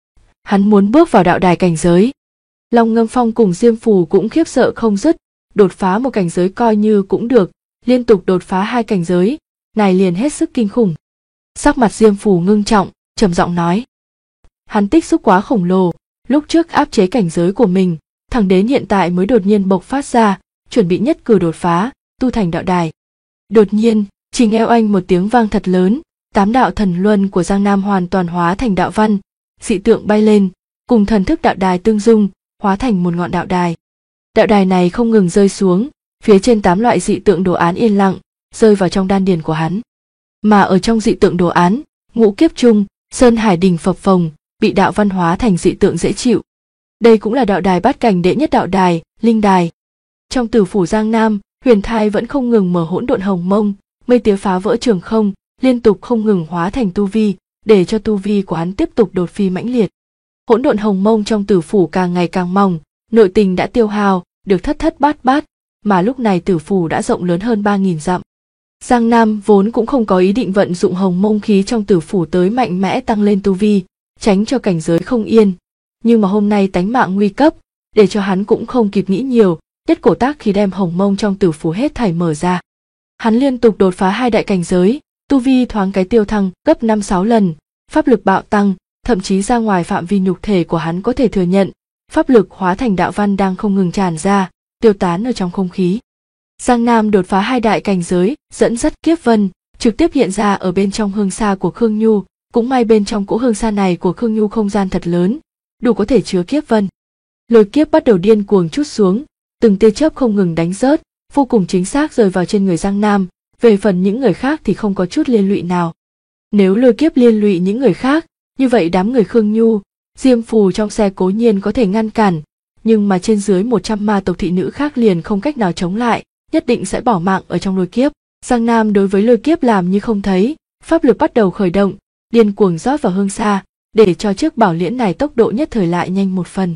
Hắn muốn bước vào đạo đài cảnh giới. Long Ngâm Phong cùng Diêm Phù cũng khiếp sợ không dứt, đột phá một cảnh giới coi như cũng được, liên tục đột phá 2 cảnh giới, này liền hết sức kinh khủng. Sắc mặt Diêm Phù ngưng trọng, trầm giọng nói. Hắn tích xúc quá khổng lồ, lúc trước áp chế cảnh giới của mình, thẳng đến hiện tại mới đột nhiên bộc phát ra, chuẩn bị nhất cử đột phá, tu thành đạo đài. Đột nhiên, chỉ nghe oanh một tiếng vang thật lớn, 8 đạo thần luân của Giang Nam hoàn toàn hóa thành đạo văn, dị tượng bay lên, cùng thần thức đạo đài tương dung, hóa thành một ngọn đạo đài. Đạo đài này không ngừng rơi xuống, Phía trên 8 loại dị tượng đồ án yên lặng rơi vào trong đan điền của hắn. Mà ở trong dị tượng đồ án, ngũ kiếp trung, sơn hải đình phập phồng, bị đạo văn hóa thành dị tượng dễ chịu. Đây cũng là đạo đài bát cảnh đệ nhất đạo đài, linh đài. Trong tử phủ Giang Nam, Huyền Thai vẫn không ngừng mở hỗn độn hồng mông, mây tía phá vỡ trường không, liên tục không ngừng hóa thành tu vi, để cho tu vi của hắn tiếp tục đột phi mãnh liệt. Hỗn độn hồng mông trong tử phủ càng ngày càng mỏng, nội tình đã tiêu hao, được thất thất bát bát, mà lúc này tử phủ đã rộng lớn hơn 3.000 dặm. Giang Nam vốn cũng không có ý định vận dụng hồng mông khí trong tử phủ tới mạnh mẽ tăng lên tu vi, tránh cho cảnh giới không yên. Nhưng mà hôm nay tánh mạng nguy cấp, để cho hắn cũng không kịp nghĩ nhiều, nhất cổ tác khi đem hồng mông trong tử phủ hết thảy mở ra. Hắn liên tục đột phá 2 đại cảnh giới, tu vi thoáng cái tiêu thăng gấp 5-6 lần, pháp lực bạo tăng, thậm chí ra ngoài phạm vi nhục thể của hắn có thể thừa nhận, pháp lực hóa thành đạo văn đang không ngừng tràn ra, tiêu tán ở trong không khí. Giang Nam đột phá 2 đại cảnh giới, dẫn dắt kiếp vân, trực tiếp hiện ra ở bên trong hương sa của Khương Nhu, cũng may bên trong cỗ hương sa này của Khương Nhu không gian thật lớn, đủ có thể chứa kiếp vân. Lôi kiếp bắt đầu điên cuồng trút xuống, từng tia chớp không ngừng đánh rớt, vô cùng chính xác rơi vào trên người Giang Nam, về phần những người khác thì không có chút liên lụy nào. Nếu lôi kiếp liên lụy những người khác, như vậy đám người Khương Nhu, Diêm Phù trong xe cố nhiên có thể ngăn cản, nhưng mà trên dưới 100 ma tộc thị nữ khác liền không cách nào chống lại, nhất định sẽ bỏ mạng ở trong lôi kiếp. Giang Nam đối với lôi kiếp làm như không thấy, pháp lực bắt đầu khởi động, điên cuồng rót vào hương sa, để cho chiếc bảo liễn này tốc độ nhất thời lại nhanh một phần.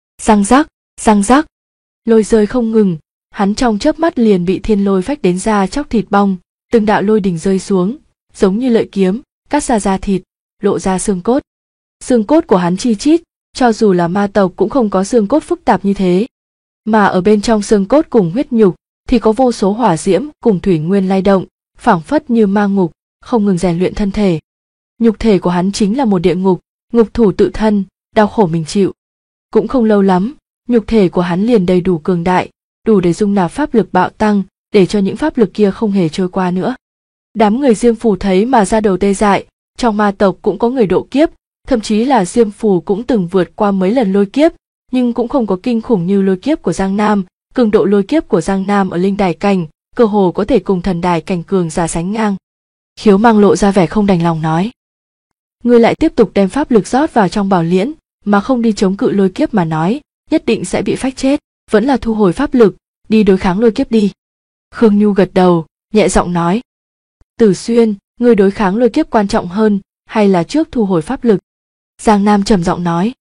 Răng rắc, lôi rơi không ngừng, hắn trong chớp mắt liền bị thiên lôi phách đến da chóc thịt bong, từng đạo lôi đỉnh rơi xuống, giống như lợi kiếm, cắt ra da thịt, lộ ra xương cốt. Xương cốt của hắn chi chít, cho dù là ma tộc cũng không có xương cốt phức tạp như thế. Mà ở bên trong xương cốt cùng huyết nhục thì có vô số hỏa diễm cùng thủy nguyên lay động, phảng phất như ma ngục, không ngừng rèn luyện thân thể. Nhục thể của hắn chính là một địa ngục, ngục thủ tự thân, đau khổ mình chịu. Cũng không lâu lắm, nhục thể của hắn liền đầy đủ cường đại, đủ để dung nạp pháp lực bạo tăng, để cho những pháp lực kia không hề trôi qua nữa. Đám người Diêm Phù thấy mà ra đầu tê dại, trong ma tộc cũng có người độ kiếp, thậm chí là Diêm Phù cũng từng vượt qua mấy lần lôi kiếp, nhưng cũng không có kinh khủng như lôi kiếp của Giang Nam. Cường độ lôi kiếp của Giang Nam ở linh đài cảnh, cơ hồ có thể cùng thần đài cảnh cường giả sánh ngang. Khiếu Mang lộ ra vẻ không đành lòng nói: ngươi lại tiếp tục đem pháp lực rót vào trong bảo liễn, mà không đi chống cự lôi kiếp mà nói, nhất định sẽ bị phách chết, vẫn là thu hồi pháp lực, đi đối kháng lôi kiếp đi. Khương Nhu gật đầu, nhẹ giọng nói: Tử Xuyên, ngươi đối kháng lôi kiếp quan trọng hơn, hay là trước thu hồi pháp lực? Giang Nam trầm giọng nói: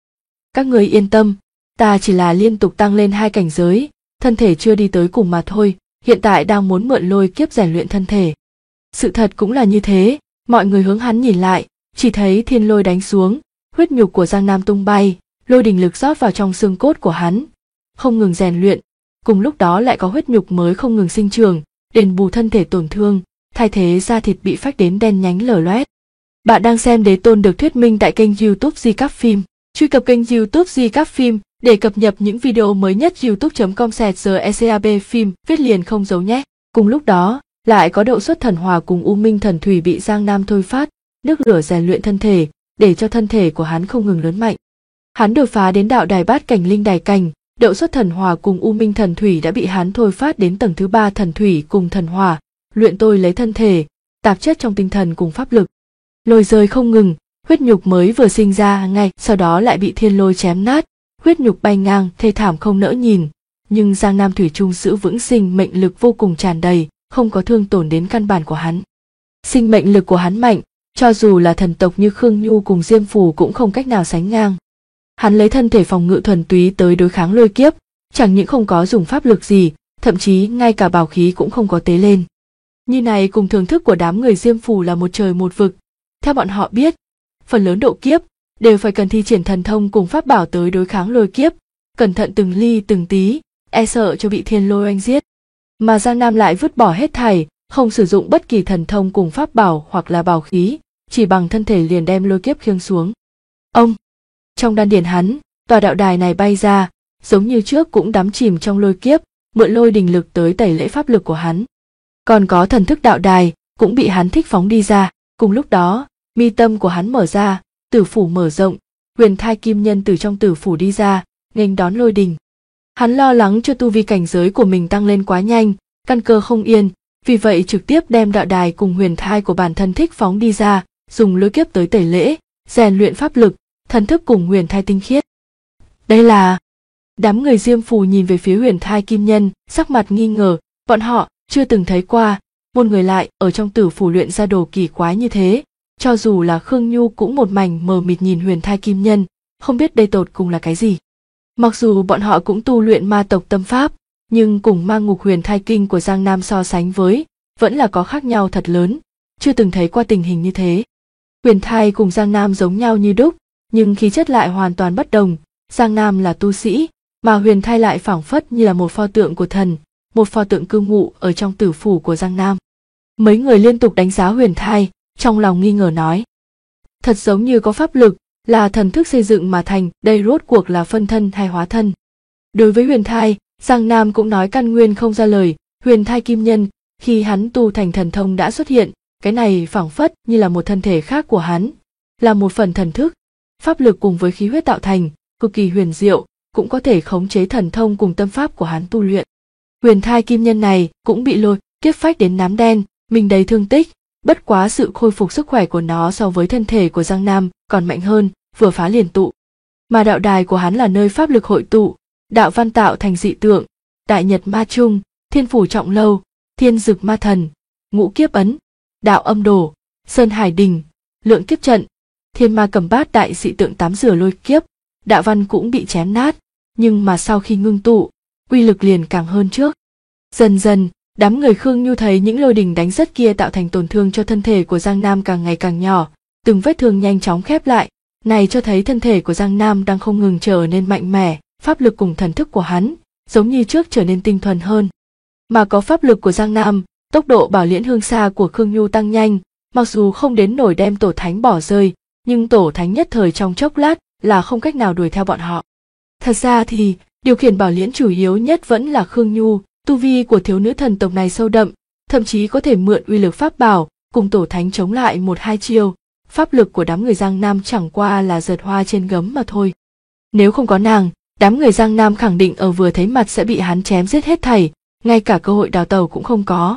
các ngươi yên tâm, ta chỉ là liên tục tăng lên 2 cảnh giới, thân thể chưa đi tới cùng mà thôi, hiện tại đang muốn mượn lôi kiếp rèn luyện thân thể. Sự thật cũng là như thế, mọi người hướng hắn nhìn lại, chỉ thấy thiên lôi đánh xuống, huyết nhục của Giang Nam tung bay, lôi đình lực rót vào trong xương cốt của hắn, không ngừng rèn luyện, cùng lúc đó lại có huyết nhục mới không ngừng sinh trưởng, đền bù thân thể tổn thương, thay thế da thịt bị phách đến đen nhánh lở loét. Bạn đang xem Đế Tôn được thuyết minh tại kênh YouTube Di Cáp Phim. Truy cập kênh YouTube Di Cáp Phim để cập nhật những video mới nhất. youtube.com/GECAB phim viết liền không giấu nhé. Cùng lúc đó, lại có Đậu Xuất Thần Hỏa cùng U Minh Thần Thủy bị Giang Nam thôi phát, nước lửa rèn luyện thân thể, để cho thân thể của hắn không ngừng lớn mạnh. Hắn đột phá đến đạo đài bát cảnh linh đài cảnh, Đậu Xuất Thần Hỏa cùng U Minh Thần Thủy đã bị hắn thôi phát đến tầng thứ 3 thần thủy cùng thần hỏa, luyện tôi lấy thân thể, tạp chất trong tinh thần cùng pháp lực. Lôi rơi không ngừng, huyết nhục mới vừa sinh ra ngay sau đó lại bị thiên lôi chém nát, huyết nhục bay ngang thê thảm không nỡ nhìn, nhưng Giang Nam thủy chung giữ vững sinh mệnh lực vô cùng tràn đầy, không có thương tổn đến căn bản của hắn. Sinh mệnh lực của hắn mạnh, cho dù là thần tộc như Khương Nhu cùng Diêm Phù cũng không cách nào sánh ngang. Hắn lấy thân thể phòng ngự thuần túy tới đối kháng lôi kiếp, chẳng những không có dùng pháp lực gì, thậm chí ngay cả bảo khí cũng không có tế lên. Như này cùng thưởng thức của đám người Diêm Phù là một trời một vực. Theo bọn họ biết, phần lớn độ kiếp đều phải cần thi triển thần thông cùng pháp bảo tới đối kháng lôi kiếp, cẩn thận từng ly từng tí, e sợ cho bị thiên lôi oanh giết. Mà Giang Nam lại vứt bỏ hết thảy, không sử dụng bất kỳ thần thông cùng pháp bảo hoặc là bảo khí, chỉ bằng thân thể liền đem lôi kiếp khiêng xuống. Ông, trong đan điền hắn, tòa đạo đài này bay ra, giống như trước cũng đắm chìm trong lôi kiếp, mượn lôi đình lực tới tẩy lễ pháp lực của hắn. Còn có thần thức đạo đài cũng bị hắn thích phóng đi ra. Cùng lúc đó, mi tâm của hắn mở ra, tử phủ mở rộng, Huyền Thai kim nhân từ trong tử phủ đi ra, nghênh đón lôi đình. Hắn lo lắng cho tu vi cảnh giới của mình tăng lên quá nhanh, căn cơ không yên, vì vậy trực tiếp đem đạo đài cùng huyền thai của bản thân thích phóng đi ra, dùng lôi kiếp tới tẩy lễ, rèn luyện pháp lực, thần thức cùng huyền thai tinh khiết. Đây là... Đám người Diêm Phù nhìn về phía huyền thai kim nhân, sắc mặt nghi ngờ, bọn họ chưa từng thấy qua một người lại ở trong tử phủ luyện ra đồ kỳ quái như thế. Cho dù là Khương Nhu cũng một mảnh mờ mịt nhìn huyền thai kim nhân, không biết đây tột cùng là cái gì. Mặc dù bọn họ cũng tu luyện ma tộc tâm pháp, nhưng cùng ma ngục huyền thai kinh của Giang Nam so sánh với, vẫn là có khác nhau thật lớn, chưa từng thấy qua tình hình như thế. Huyền thai cùng Giang Nam giống nhau như đúc, nhưng khí chất lại hoàn toàn bất đồng. Giang Nam là tu sĩ, mà huyền thai lại phảng phất như là một pho tượng của thần, một pho tượng cư ngụ ở trong tử phủ của Giang Nam. Mấy người liên tục đánh giá huyền thai, trong lòng nghi ngờ nói. Thật giống như có pháp lực, là thần thức xây dựng mà thành, đây rốt cuộc là phân thân hay hóa thân. Đối với huyền thai, Giang Nam cũng nói căn nguyên không ra lời, huyền thai kim nhân, khi hắn tu thành thần thông đã xuất hiện, cái này phảng phất như là một thân thể khác của hắn, là một phần thần thức, pháp lực cùng với khí huyết tạo thành, cực kỳ huyền diệu, cũng có thể khống chế thần thông cùng tâm pháp của hắn tu luyện. Huyền thai kim nhân này cũng bị lôi kiếp phách đến nám đen, mình đầy thương tích, bất quá sự khôi phục sức khỏe của nó so với thân thể của Giang Nam còn mạnh hơn, vừa phá liền tụ. Mà đạo đài của hắn là nơi pháp lực hội tụ, đạo văn tạo thành dị tượng, đại nhật ma trung, thiên phủ trọng lâu, thiên dực ma thần, ngũ kiếp ấn, đạo âm đồ, sơn hải đình, lượng kiếp trận, thiên ma cầm bát đại dị tượng tắm rửa lôi kiếp, đạo văn cũng bị chém nát, nhưng mà sau khi ngưng tụ, uy lực liền càng hơn trước. Dần dần, đám người Khương Nhu thấy những lôi đình đánh rất kia tạo thành tổn thương cho thân thể của Giang Nam càng ngày càng nhỏ, từng vết thương nhanh chóng khép lại, này cho thấy thân thể của Giang Nam đang không ngừng trở nên mạnh mẽ, pháp lực cùng thần thức của hắn, giống như trước trở nên tinh thuần hơn. Mà có pháp lực của Giang Nam, tốc độ bảo liễn hương xa của Khương Nhu tăng nhanh, mặc dù không đến nổi đem tổ thánh bỏ rơi, nhưng tổ thánh nhất thời trong chốc lát là không cách nào đuổi theo bọn họ. Thật ra thì, điều khiển bảo liễn chủ yếu nhất vẫn là Khương Nhu, tu vi của thiếu nữ thần tộc này sâu đậm, thậm chí có thể mượn uy lực pháp bảo, cùng tổ thánh chống lại một hai chiêu, pháp lực của đám người Giang Nam chẳng qua là giật hoa trên gấm mà thôi. Nếu không có nàng, đám người Giang Nam khẳng định ở vừa thấy mặt sẽ bị hắn chém giết hết thảy, ngay cả cơ hội đào tẩu cũng không có.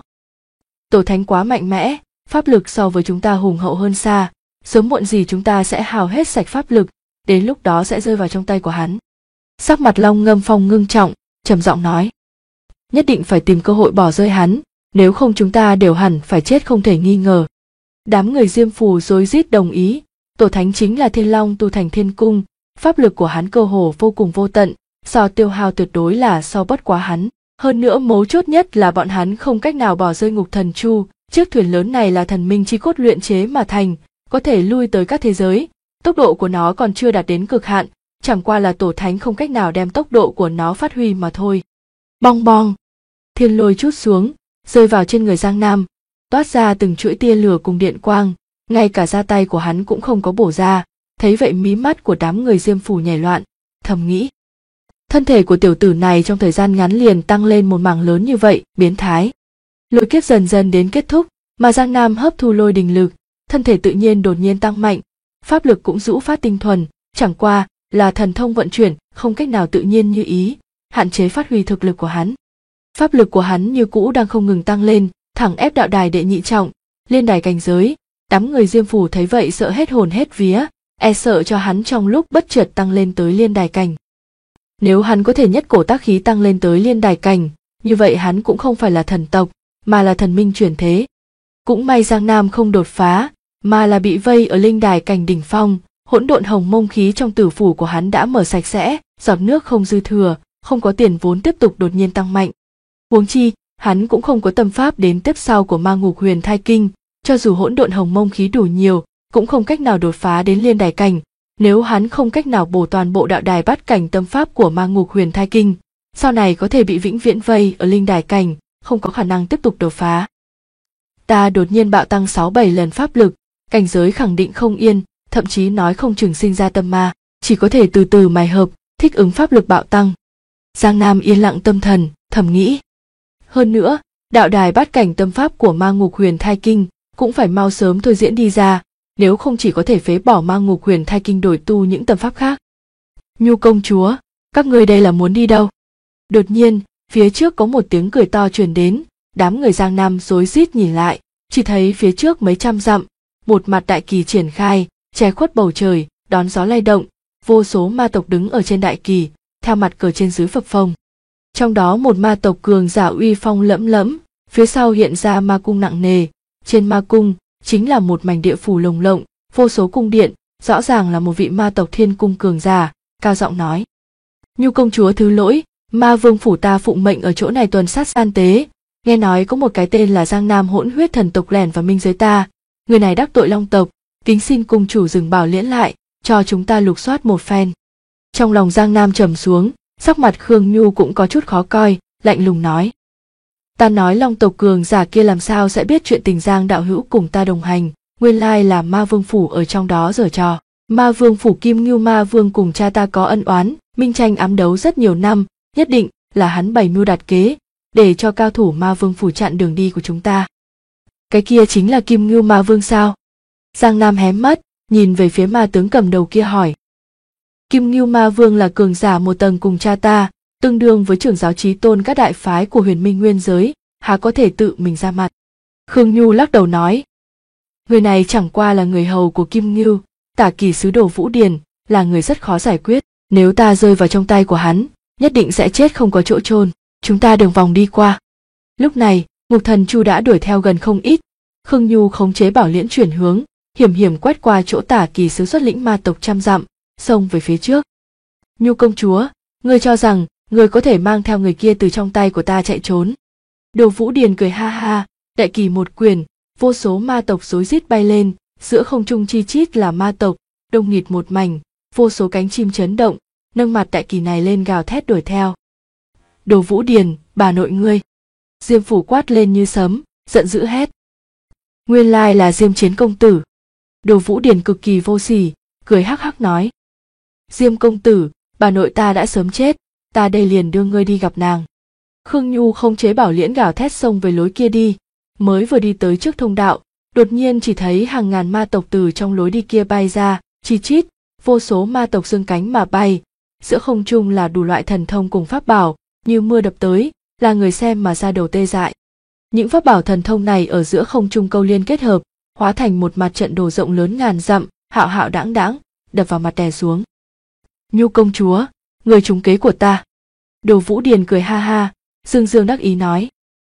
Tổ thánh quá mạnh mẽ, pháp lực so với chúng ta hùng hậu hơn xa, sớm muộn gì chúng ta sẽ hao hết sạch pháp lực, đến lúc đó sẽ rơi vào trong tay của hắn. Sắc mặt Long Ngâm Phong ngưng trọng, trầm giọng nói. Nhất định phải tìm cơ hội bỏ rơi hắn, nếu không chúng ta đều hẳn phải chết không thể nghi ngờ. Đám người Diêm Phù rối rít đồng ý, tổ thánh chính là Thiên Long tu thành thiên cung, pháp lực của hắn cơ hồ vô cùng vô tận, so tiêu hao tuyệt đối là so bất quá hắn. Hơn nữa mấu chốt nhất là bọn hắn không cách nào bỏ rơi Ngục Thần Chu, chiếc thuyền lớn này là thần minh chi cốt luyện chế mà thành, có thể lui tới các thế giới, tốc độ của nó còn chưa đạt đến cực hạn, chẳng qua là tổ thánh không cách nào đem tốc độ của nó phát huy mà thôi. Bong bong, thiên lôi trút xuống, rơi vào trên người Giang Nam, toát ra từng chuỗi tia lửa cùng điện quang, ngay cả ra tay của hắn cũng không có bổ ra, thấy vậy mí mắt của đám người Diêm Phù nhảy loạn, thầm nghĩ. Thân thể của tiểu tử này trong thời gian ngắn liền tăng lên một mảng lớn như vậy, biến thái. Lôi kiếp dần dần đến kết thúc, mà Giang Nam hấp thu lôi đình lực, thân thể tự nhiên đột nhiên tăng mạnh, pháp lực cũng rũ phát tinh thuần, chẳng qua là thần thông vận chuyển không cách nào tự nhiên như ý, hạn chế phát huy thực lực của hắn. Pháp lực của hắn như cũ đang không ngừng tăng lên, thẳng ép đạo đài đệ nhị trọng, lên đài cảnh giới. Đám người Diêm Phù thấy vậy sợ hết hồn hết vía, e sợ cho hắn trong lúc bất chợt tăng lên tới liên đài cảnh. Nếu hắn có thể nhất cổ tác khí tăng lên tới liên đài cảnh, như vậy hắn cũng không phải là thần tộc, mà là thần minh chuyển thế. Cũng may Giang Nam không đột phá, mà là bị vây ở linh đài cảnh đỉnh phong, hỗn độn hồng mông khí trong tử phủ của hắn đã mở sạch sẽ, giọt nước không dư thừa, không có tiền vốn tiếp tục đột nhiên tăng mạnh. Huống chi, hắn cũng không có tâm pháp đến tiếp sau của ma ngục huyền thai kinh, cho dù hỗn độn hồng mông khí đủ nhiều, cũng không cách nào đột phá đến liên đài cảnh. Nếu hắn không cách nào bổ toàn bộ đạo đài bát cảnh tâm pháp của ma ngục huyền thai kinh, sau này có thể bị vĩnh viễn vây ở linh đài cảnh, không có khả năng tiếp tục đột phá. Ta đột nhiên bạo tăng 6-7 lần pháp lực, cảnh giới khẳng định không yên, thậm chí nói không chừng sinh ra tâm ma, chỉ có thể từ từ mài hợp, thích ứng pháp lực bạo tăng. Giang Nam yên lặng tâm thần, thầm nghĩ. Hơn nữa, đạo đài bát cảnh tâm pháp của ma ngục huyền thai kinh cũng phải mau sớm thôi diễn đi ra, nếu không chỉ có thể phế bỏ ma ngục huyền thai kinh đổi tu những tâm pháp khác. Nhu công chúa, các ngươi đây là muốn đi đâu? Đột nhiên, phía trước có một tiếng cười to truyền đến, đám người Giang Nam rối rít nhìn lại, chỉ thấy phía trước mấy trăm dặm, một mặt đại kỳ triển khai, che khuất bầu trời, đón gió lay động, vô số ma tộc đứng ở trên đại kỳ, theo mặt cờ trên dưới phập phồng. Trong đó một ma tộc cường giả uy phong lẫm lẫm, phía sau hiện ra ma cung nặng nề, trên ma cung chính là một mảnh địa phủ lồng lộng, vô số cung điện, rõ ràng là một vị ma tộc thiên cung cường giả, cao giọng nói: Nhu công chúa thứ lỗi, ma vương phủ ta phụng mệnh ở chỗ này tuần sát gian tế, nghe nói có một cái tên là Giang Nam hỗn huyết thần tộc lẻn vào minh giới ta, người này đắc tội Long tộc, kính xin cung chủ dừng bảo liễn lại, cho chúng ta lục soát một phen. Trong lòng Giang Nam trầm xuống, sắc mặt Khương Nhu cũng có chút khó coi, lạnh lùng nói: Ta nói Long tộc cường giả kia làm sao sẽ biết chuyện tình Giang đạo hữu cùng ta đồng hành, nguyên lai là ma vương phủ ở trong đó giở trò. Ma vương phủ Kim Ngưu ma vương cùng cha ta có ân oán, minh tranh ám đấu rất nhiều năm, nhất định là hắn bày mưu đặt kế, để cho cao thủ ma vương phủ chặn đường đi của chúng ta. Cái kia chính là Kim Ngưu ma vương sao? Giang Nam hé mắt, nhìn về phía ma tướng cầm đầu kia hỏi. Kim Ngưu ma vương là cường giả một tầng cùng cha ta, tương đương với trưởng giáo chí tôn các đại phái của Huyền Minh Nguyên giới, há có thể tự mình ra mặt. Khương Nhu lắc đầu nói: Người này chẳng qua là người hầu của Kim Ngưu, tả kỳ sứ đồ Vũ Điền, là người rất khó giải quyết, nếu ta rơi vào trong tay của hắn, nhất định sẽ chết không có chỗ chôn, chúng ta đường vòng đi qua. Lúc này, Ngục Thần Chu đã đuổi theo gần không ít, Khương Nhu khống chế bảo liễn chuyển hướng, hiểm hiểm quét qua chỗ tả kỳ sứ xuất lĩnh ma tộc trăm dặm, xông về phía trước. Nhu công chúa, ngươi cho rằng ngươi có thể mang theo người kia từ trong tay của ta chạy trốn? Đồ Vũ Điền cười ha ha, đại kỳ một quyền, vô số ma tộc rối rít bay lên, giữa không trung chi chít là ma tộc, đông nghịt một mảnh, vô số cánh chim chấn động, nâng mặt đại kỳ này lên gào thét đuổi theo. Đồ Vũ Điền, bà nội ngươi! Diêm Phủ quát lên như sấm, giận dữ hét. Nguyên lai là Diêm Chiến công tử. Đồ Vũ Điền cực kỳ vô sỉ, cười hắc hắc nói: Diêm công tử, bà nội ta đã sớm chết, ta đây liền đưa ngươi đi gặp nàng. Khương Nhu không chế bảo liễn gào thét xông về lối kia đi, mới vừa đi tới trước thông đạo, đột nhiên chỉ thấy hàng ngàn ma tộc từ trong lối đi kia bay ra, chi chít, vô số ma tộc dương cánh mà bay, giữa không trung là đủ loại thần thông cùng pháp bảo, như mưa đập tới, là người xem mà ra đầu tê dại. Những pháp bảo thần thông này ở giữa không trung câu liên kết hợp, hóa thành một mặt trận đồ rộng lớn ngàn dặm, hạo hạo đãng đãng, đập vào mặt đè xuống. Nhu công chúa, người trúng kế của ta. Đồ Vũ Điền cười ha ha, dương dương đắc ý nói: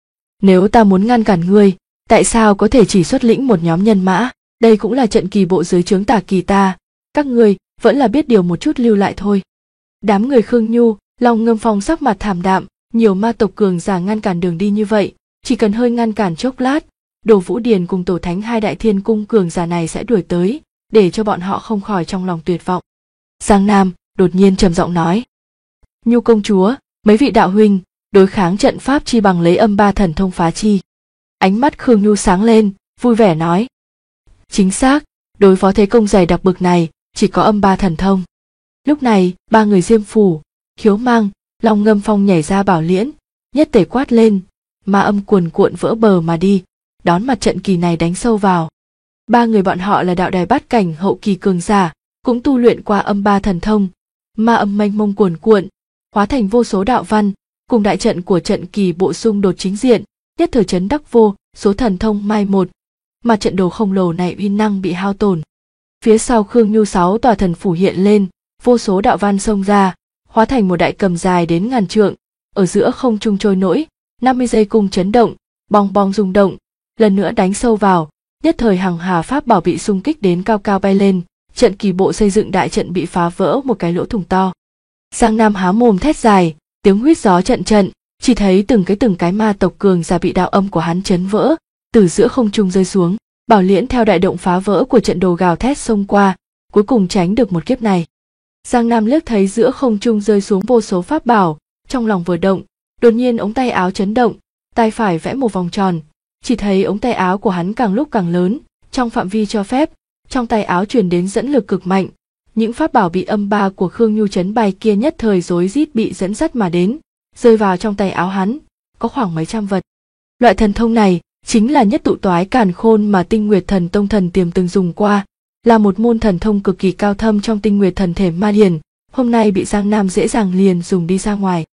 Nếu ta muốn ngăn cản ngươi, tại sao có thể chỉ xuất lĩnh một nhóm nhân mã, đây cũng là trận kỳ bộ dưới trướng tả kỳ ta, các ngươi vẫn là biết điều một chút lưu lại thôi. Đám người Khương Nhu, Long Ngâm Phong sắc mặt thảm đạm, nhiều ma tộc cường giả ngăn cản đường đi như vậy, chỉ cần hơi ngăn cản chốc lát, Đồ Vũ Điền cùng Tổ Thánh hai đại thiên cung cường giả này sẽ đuổi tới, để cho bọn họ không khỏi trong lòng tuyệt vọng. Giang Nam đột nhiên trầm giọng nói: Nhu công chúa, mấy vị đạo huynh, đối kháng trận pháp chi bằng lấy âm ba thần thông phá chi. Ánh mắt Khương Nhu sáng lên, vui vẻ nói: Chính xác, đối phó thế công dày đặc bực này, chỉ có âm ba thần thông. Lúc này, ba người Diêm Phủ, Khiếu Mang, Long Ngâm Phong nhảy ra bảo liễn, nhất tề quát lên, ma âm cuồn cuộn vỡ bờ mà đi, đón mặt trận kỳ này đánh sâu vào. Ba người bọn họ là đạo đài bát cảnh hậu kỳ cường giả, cũng tu luyện qua âm ba thần thông, ma âm mênh mông cuồn cuộn, hóa thành vô số đạo văn, cùng đại trận của trận kỳ bộ xung đột chính diện, nhất thời chấn đắc vô số thần thông mai một, mà trận đồ khổng lồ này uy năng bị hao tổn. Phía sau Khương Nhu 6 tòa thần phủ hiện lên, vô số đạo văn xông ra, hóa thành một đại cầm dài đến ngàn trượng, ở giữa không trung trôi nổi, 50 giây cung chấn động, bong bong rung động, lần nữa đánh sâu vào, nhất thời hàng hà pháp bảo bị xung kích đến cao cao bay lên, trận kỳ bộ xây dựng đại trận bị phá vỡ một cái lỗ thủng to. Giang Nam há mồm thét dài, tiếng huýt gió trận trận, chỉ thấy từng cái ma tộc cường giả bị đạo âm của hắn chấn vỡ, từ giữa không trung rơi xuống, bảo liễn theo đại động phá vỡ của trận đồ gào thét xông qua, cuối cùng tránh được một kiếp này. Giang Nam liếc thấy giữa không trung rơi xuống vô số pháp bảo, trong lòng vừa động, đột nhiên ống tay áo chấn động, tay phải vẽ một vòng tròn, chỉ thấy ống tay áo của hắn càng lúc càng lớn, trong phạm vi cho phép, trong tay áo truyền đến dẫn lực cực mạnh, những pháp bảo bị âm ba của Khương Nhu chấn bay kia nhất thời rối rít bị dẫn dắt mà đến, rơi vào trong tay áo hắn, có khoảng mấy trăm vật. Loại thần thông này chính là nhất tụ toái càn khôn mà Tinh Nguyệt Thần Tông thần tiềm từng dùng qua, là một môn thần thông cực kỳ cao thâm trong Tinh Nguyệt Thần thể ma điển, hôm nay bị Giang Nam dễ dàng liền dùng đi ra ngoài.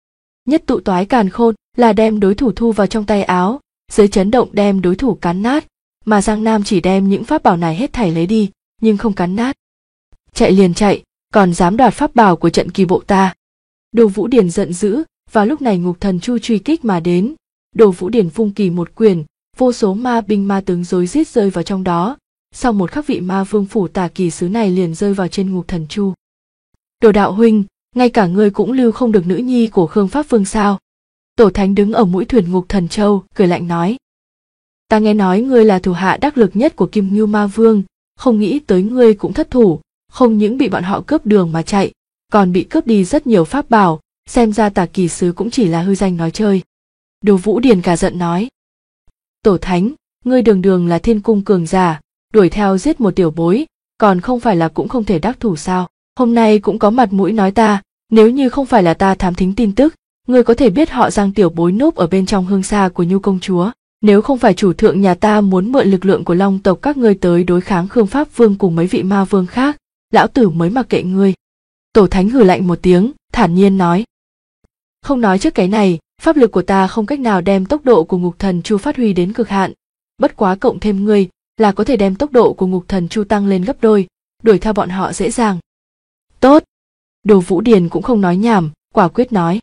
Nhất tụ toái càn khôn là đem đối thủ thu vào trong tay áo, dưới chấn động đem đối thủ cắn nát, mà Giang Nam chỉ đem những pháp bảo này hết thảy lấy đi, nhưng không cắn nát. Chạy liền chạy, còn dám đoạt pháp bảo của trận kỳ bộ ta. Đồ Vũ Điền giận dữ, vào lúc này Ngục Thần Chu truy kích mà đến. Đồ Vũ Điền vung kỳ một quyền, vô số ma binh ma tướng rối rít rơi vào trong đó. Sau một khắc vị ma vương phủ tà kỳ sứ này liền rơi vào trên Ngục Thần Chu. Đồ đạo huynh, ngay cả ngươi cũng lưu không được nữ nhi của Khương Pháp Vương sao? Tổ Thánh đứng ở mũi thuyền Ngục Thần Châu, cười lạnh nói. Ta nghe nói ngươi là thủ hạ đắc lực nhất của Kim Ngưu Ma Vương, không nghĩ tới ngươi cũng thất thủ, không những bị bọn họ cướp đường mà chạy, còn bị cướp đi rất nhiều pháp bảo, xem ra tà kỳ sứ cũng chỉ là hư danh nói chơi. Đồ Vũ Điền cả giận nói. Tổ Thánh, ngươi đường đường là thiên cung cường giả, đuổi theo giết một tiểu bối, còn không phải là cũng không thể đắc thủ sao? Hôm nay cũng có mặt mũi nói ta, nếu như không phải là ta thám thính tin tức, ngươi có thể biết họ Giang tiểu bối núp ở bên trong hương xa của Nhu công chúa. Nếu không phải chủ thượng nhà ta muốn mượn lực lượng của Long tộc các ngươi tới đối kháng Khương Pháp Vương cùng mấy vị ma vương khác, lão tử mới mặc kệ ngươi. Tổ Thánh hừ lạnh một tiếng, thản nhiên nói. Không nói trước cái này, pháp lực của ta không cách nào đem tốc độ của Ngục Thần Chu phát huy đến cực hạn, bất quá cộng thêm ngươi là có thể đem tốc độ của Ngục Thần Chu tăng lên gấp đôi, đuổi theo bọn họ dễ dàng. Tốt. Đồ Vũ Điền cũng không nói nhảm, quả quyết nói.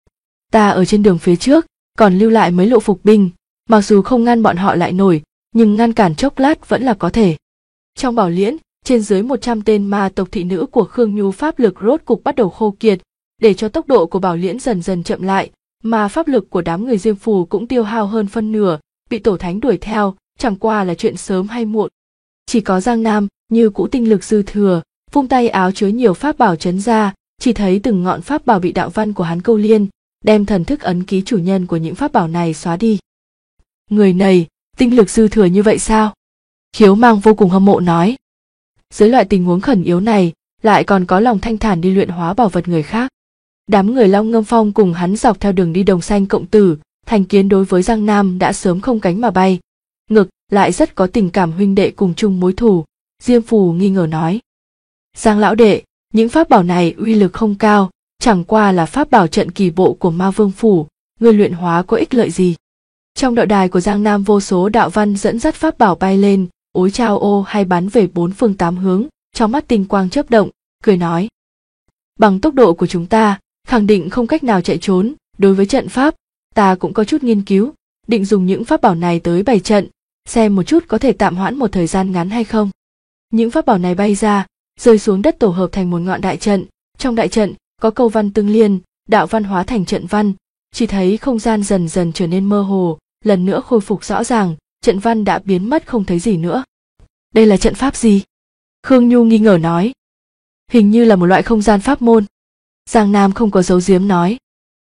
Ta ở trên đường phía trước, còn lưu lại mấy lộ phục binh, mặc dù không ngăn bọn họ lại nổi, nhưng ngăn cản chốc lát vẫn là có thể. Trong Bảo Liễn, trên dưới 100 tên ma tộc thị nữ của Khương Nhu pháp lực rốt cục bắt đầu khô kiệt, để cho tốc độ của Bảo Liễn dần dần chậm lại, mà pháp lực của đám người Diêm Phù cũng tiêu hao hơn phân nửa, bị Tổ Thánh đuổi theo, chẳng qua là chuyện sớm hay muộn. Chỉ có Giang Nam, như cũ tinh lực dư thừa, vung tay áo chứa nhiều pháp bảo chấn ra, chỉ thấy từng ngọn pháp bảo bị đạo văn của hắn câu liên, đem thần thức ấn ký chủ nhân của những pháp bảo này xóa đi. Người này, tinh lực dư thừa như vậy sao? Khiếu Mang vô cùng hâm mộ nói. Dưới loại tình huống khẩn yếu này, lại còn có lòng thanh thản đi luyện hóa bảo vật người khác. Đám người Long Ngâm Phong cùng hắn dọc theo đường đi Đồng Xanh Cộng Tử, thành kiến đối với Giang Nam đã sớm không cánh mà bay. Ngược lại rất có tình cảm huynh đệ cùng chung mối thù. Diêm Phù nghi ngờ nói. Giang lão đệ, những pháp bảo này uy lực không cao, chẳng qua là pháp bảo trận kỳ bộ của Ma Vương phủ, người luyện hóa có ích lợi gì? Trong đạo đài của Giang Nam vô số đạo văn dẫn dắt pháp bảo bay lên, ối chao ô hay bắn về bốn phương tám hướng, trong mắt tinh quang chớp động, cười nói. Bằng tốc độ của chúng ta, khẳng định không cách nào chạy trốn, đối với trận pháp, ta cũng có chút nghiên cứu, định dùng những pháp bảo này tới bày trận, xem một chút có thể tạm hoãn một thời gian ngắn hay không. Những pháp bảo này bay ra, rơi xuống đất tổ hợp thành một ngọn đại trận, trong đại trận có câu văn tương liên, đạo văn hóa thành trận văn, chỉ thấy không gian dần dần trở nên mơ hồ, lần nữa khôi phục rõ ràng, trận văn đã biến mất không thấy gì nữa. Đây là trận pháp gì? Khương Nhu nghi ngờ nói. Hình như là một loại không gian pháp môn. Giang Nam không có giấu giếm nói.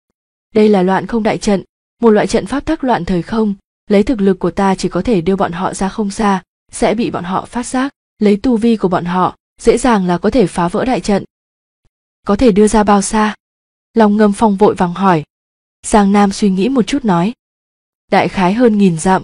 Đây là loạn không đại trận, một loại trận pháp thác loạn thời không, lấy thực lực của ta chỉ có thể đưa bọn họ ra không xa, sẽ bị bọn họ phát giác, lấy tu vi của bọn họ, dễ dàng là có thể phá vỡ đại trận. Có thể đưa ra bao xa? Long Ngâm Phong vội vàng hỏi. Giang Nam suy nghĩ một chút nói. Đại khái hơn 1000 dặm.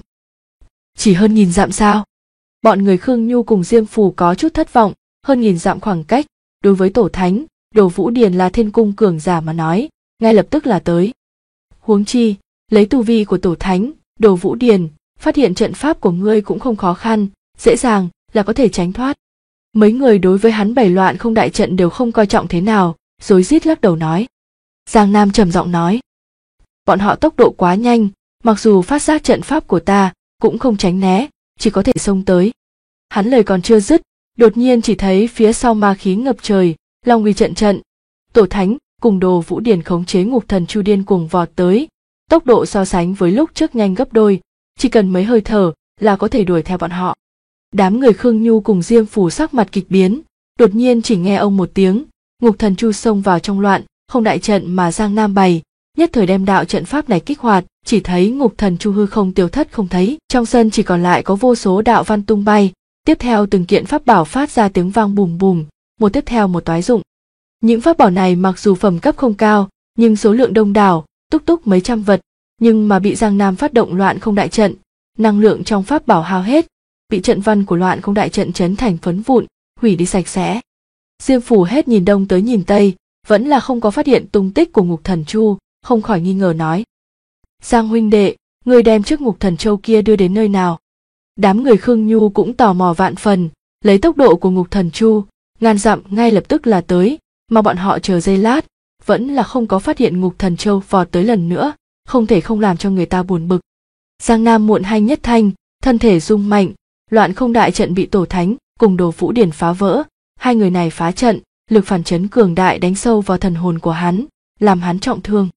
Chỉ hơn 1000 dặm sao? Bọn người Khương Nhu cùng Diêm Phù có chút thất vọng, hơn 1000 dặm khoảng cách, đối với Tổ Thánh, Đồ Vũ Điền là thiên cung cường giả mà nói, ngay lập tức là tới. Huống chi, lấy tu vi của Tổ Thánh, Đồ Vũ Điền, phát hiện trận pháp của ngươi cũng không khó khăn, dễ dàng là có thể tránh thoát. Mấy người đối với hắn bày loạn không đại trận đều không coi trọng thế nào, rối rít lắc đầu nói. Giang Nam trầm giọng nói. Bọn họ tốc độ quá nhanh, mặc dù phát giác trận pháp của ta, cũng không tránh né, chỉ có thể xông tới. Hắn lời còn chưa dứt, đột nhiên chỉ thấy phía sau ma khí ngập trời, long uy trận trận. Tổ Thánh cùng Đồ Vũ Điền khống chế Ngục Thần Chu điên cuồng vọt tới, tốc độ so sánh với lúc trước nhanh gấp đôi, chỉ cần mấy hơi thở là có thể đuổi theo bọn họ. Đám người Khương Nhu cùng Diêm Phù sắc mặt kịch biến, đột nhiên chỉ nghe ông một tiếng, Ngục Thần Chu xông vào trong loạn không đại trận mà Giang Nam bày, nhất thời đem đạo trận pháp này kích hoạt, chỉ thấy Ngục Thần Chu hư không tiêu thất không thấy, trong sân chỉ còn lại có vô số đạo văn tung bay, tiếp theo từng kiện pháp bảo phát ra tiếng vang bùm bùm, một tiếp theo một toái dụng. Những pháp bảo này mặc dù phẩm cấp không cao, nhưng số lượng đông đảo, túc túc mấy trăm vật, nhưng mà bị Giang Nam phát động loạn không đại trận, năng lượng trong pháp bảo hao hết, bị trận văn của loạn không đại trận chấn thành phấn vụn, hủy đi sạch sẽ. Diêm Phù hết nhìn đông tới nhìn tây, vẫn là không có phát hiện tung tích của Ngục Thần Chu, không khỏi nghi ngờ nói: Giang huynh đệ, người đem chiếc Ngục Thần Châu kia đưa đến nơi nào? Đám người Khương Nhu cũng tò mò vạn phần, lấy tốc độ của Ngục Thần Chu, ngàn dặm ngay lập tức là tới, mà bọn họ chờ giây lát, vẫn là không có phát hiện Ngục Thần Châu vọt tới lần nữa, không thể không làm cho người ta buồn bực. Giang Nam muộn hanh nhất thanh, thân thể rung mạnh, Loạn Không đại trận bị Tổ Thánh cùng Đồ Vũ Điển phá vỡ, hai người này phá trận, lực phản chấn cường đại đánh sâu vào thần hồn của hắn, làm hắn trọng thương.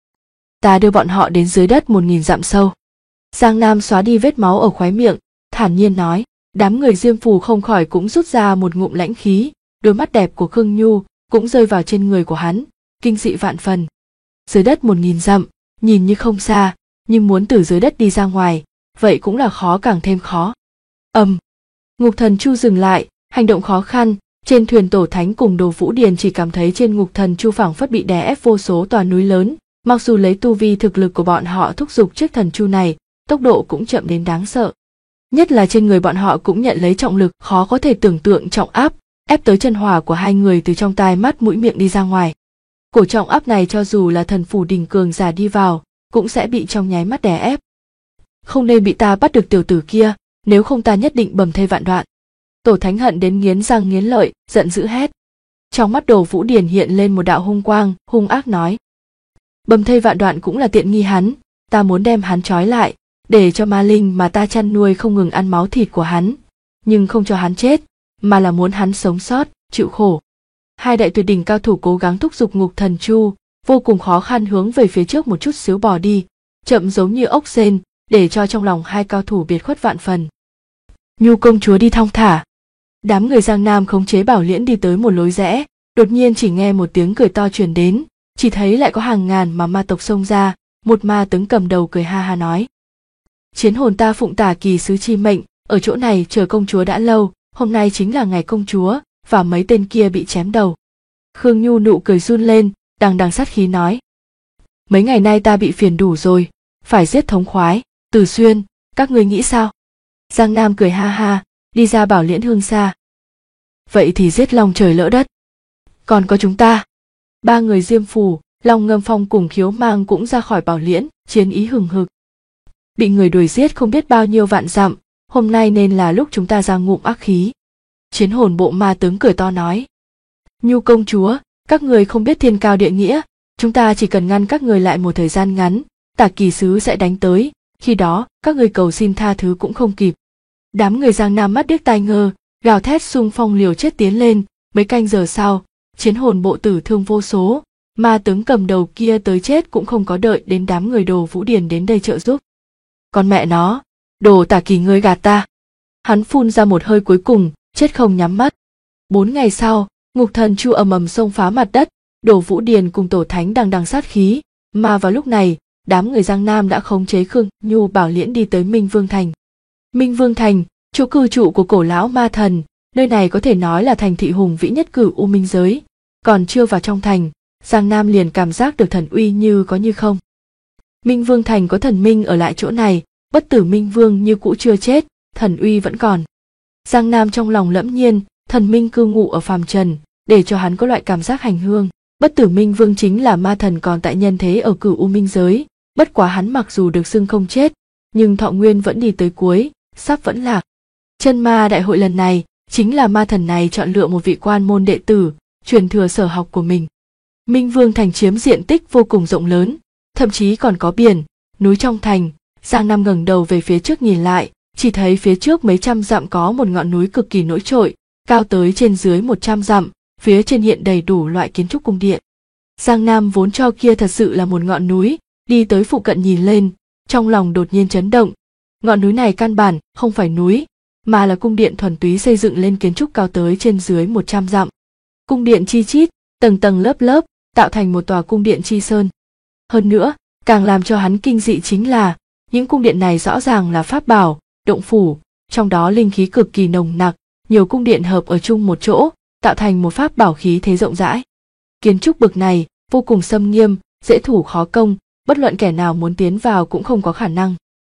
Ta đưa bọn họ đến dưới đất 1000 dặm sâu. Giang Nam xóa đi vết máu ở khóe miệng, thản nhiên nói. Đám người Diêm Phù không khỏi cũng rút ra một ngụm lãnh khí, đôi mắt đẹp của Khương Nhu cũng rơi vào trên người của hắn, kinh dị vạn phần. Dưới đất 1000 dặm, nhìn như không xa, nhưng muốn từ dưới đất đi ra ngoài, vậy cũng là khó càng thêm khó. Ngục Thần Chu dừng lại, hành động khó khăn, trên thuyền Tổ Thánh cùng Đồ Vũ Điển chỉ cảm thấy trên Ngục Thần Chu phảng phất bị đè ép vô số tòa núi lớn, mặc dù lấy tu vi thực lực của bọn họ thúc giục chiếc thần chu này, tốc độ cũng chậm đến đáng sợ. Nhất là trên người bọn họ cũng nhận lấy trọng lực khó có thể tưởng tượng trọng áp, ép tới chân hỏa của hai người từ trong tai mắt mũi miệng đi ra ngoài. Cổ trọng áp này cho dù là thần phủ đỉnh cường giả đi vào, cũng sẽ bị trong nháy mắt đè ép. Không nên bị ta bắt được tiểu tử kia, nếu không ta nhất định bầm thây vạn đoạn. Tổ Thánh hận đến nghiến răng nghiến lợi, giận dữ hét. Trong mắt Đồ Vũ Điển hiện lên một đạo hung quang, hung ác nói: Bầm thây vạn đoạn cũng là tiện nghi hắn, ta muốn đem hắn trói lại, để cho ma linh mà ta chăn nuôi không ngừng ăn máu thịt của hắn, nhưng không cho hắn chết, mà là muốn hắn sống sót, chịu khổ. Hai đại tuyệt đỉnh cao thủ cố gắng thúc giục Ngục Thần Chu, vô cùng khó khăn hướng về phía trước một chút xíu bò đi, chậm giống như ốc sên, để cho trong lòng hai cao thủ biệt khuất vạn phần. Nhu công chúa đi thong thả. Đám người Giang Nam khống chế Bảo Liễn đi tới một lối rẽ, đột nhiên chỉ nghe một tiếng cười to truyền đến, chỉ thấy lại có hàng ngàn mà ma tộc xông ra, một ma tướng cầm đầu cười ha ha nói: Chiến hồn ta phụng Tả Kỳ sứ chi mệnh, ở chỗ này chờ công chúa đã lâu, hôm nay chính là ngày công chúa và mấy tên kia bị chém đầu. Khương Nhu nụ cười run lên, đằng đằng sát khí nói: Mấy ngày nay ta bị phiền đủ rồi, phải giết thống khoái. Từ Xuyên, các ngươi nghĩ sao? Giang Nam cười ha ha, đi ra Bảo Liễn hương xa. Vậy thì giết long trời lỡ đất. Còn có chúng ta. Ba người Diêm Phù, Long Ngâm Phong cùng Khiếu Mang cũng ra khỏi Bảo Liễn, chiến ý hừng hực. Bị người đuổi giết không biết bao nhiêu vạn dặm, hôm nay nên là lúc chúng ta ra ngụm ác khí. Chiến hồn bộ ma tướng cười to nói: Nhu công chúa, các người không biết thiên cao địa nghĩa, chúng ta chỉ cần ngăn các người lại một thời gian ngắn, Tả Kỳ sứ sẽ đánh tới, khi đó các người cầu xin tha thứ cũng không kịp. Đám người Giang Nam mắt điếc tai ngơ, gào thét xung phong liều chết tiến lên. Mấy canh giờ sau, chiến hồn bộ tử thương vô số, ma tướng cầm đầu kia tới chết cũng không có đợi đến đám người Đồ Vũ Điển đến đây trợ giúp. Con mẹ nó, Đồ Tả Kỳ ngươi gạt ta. Hắn phun ra một hơi cuối cùng, chết không nhắm mắt. 4 ngày sau, Ngục Thần Chu ầm ầm xông phá mặt đất, Đồ Vũ Điển cùng Tổ Thánh đằng đằng sát khí, mà vào lúc này, đám người Giang Nam đã khống chế Khương Nhu Bảo Liễn đi tới Minh Vương Thành. Minh Vương Thành, chỗ cư trụ của cổ lão ma thần, nơi này có thể nói là thành thị hùng vĩ nhất cửu U Minh giới. Còn chưa vào trong thành, Giang Nam liền cảm giác được thần uy như có như không. Minh Vương Thành có thần minh ở lại chỗ này, bất tử Minh Vương như cũ chưa chết, thần uy vẫn còn. Giang Nam trong lòng lẫm nhiên, thần minh cư ngụ ở phàm trần, để cho hắn có loại cảm giác hành hương. Bất tử Minh Vương chính là ma thần còn tại nhân thế ở cửu U Minh giới, bất quá hắn mặc dù được xưng không chết, nhưng thọ nguyên vẫn đi tới cuối, sắp vẫn lạc. Chân ma đại hội lần này, chính là ma thần này chọn lựa một vị quan môn đệ tử, truyền thừa sở học của mình. Minh Vương Thành chiếm diện tích vô cùng rộng lớn, thậm chí còn có biển, núi trong thành. Giang Nam ngẩng đầu về phía trước nhìn lại, chỉ thấy phía trước mấy trăm dặm có một ngọn núi cực kỳ nổi trội, cao tới trên dưới 100 dặm, phía trên hiện đầy đủ loại kiến trúc cung điện. Giang Nam vốn cho kia thật sự là một ngọn núi, đi tới phụ cận nhìn lên, trong lòng đột nhiên chấn động. Ngọn núi này căn bản không phải núi, mà là cung điện thuần túy xây dựng lên kiến trúc cao tới trên dưới 100 dặm. Cung điện chi chít, tầng tầng lớp lớp, tạo thành một tòa cung điện chi sơn. Hơn nữa, càng làm cho hắn kinh dị chính là, những cung điện này rõ ràng là pháp bảo, động phủ, trong đó linh khí cực kỳ nồng nặc, nhiều cung điện hợp ở chung một chỗ, tạo thành một pháp bảo khí thế rộng rãi. Kiến trúc bực này, vô cùng xâm nghiêm, dễ thủ khó công, bất luận kẻ nào muốn tiến vào cũng không có khả năng.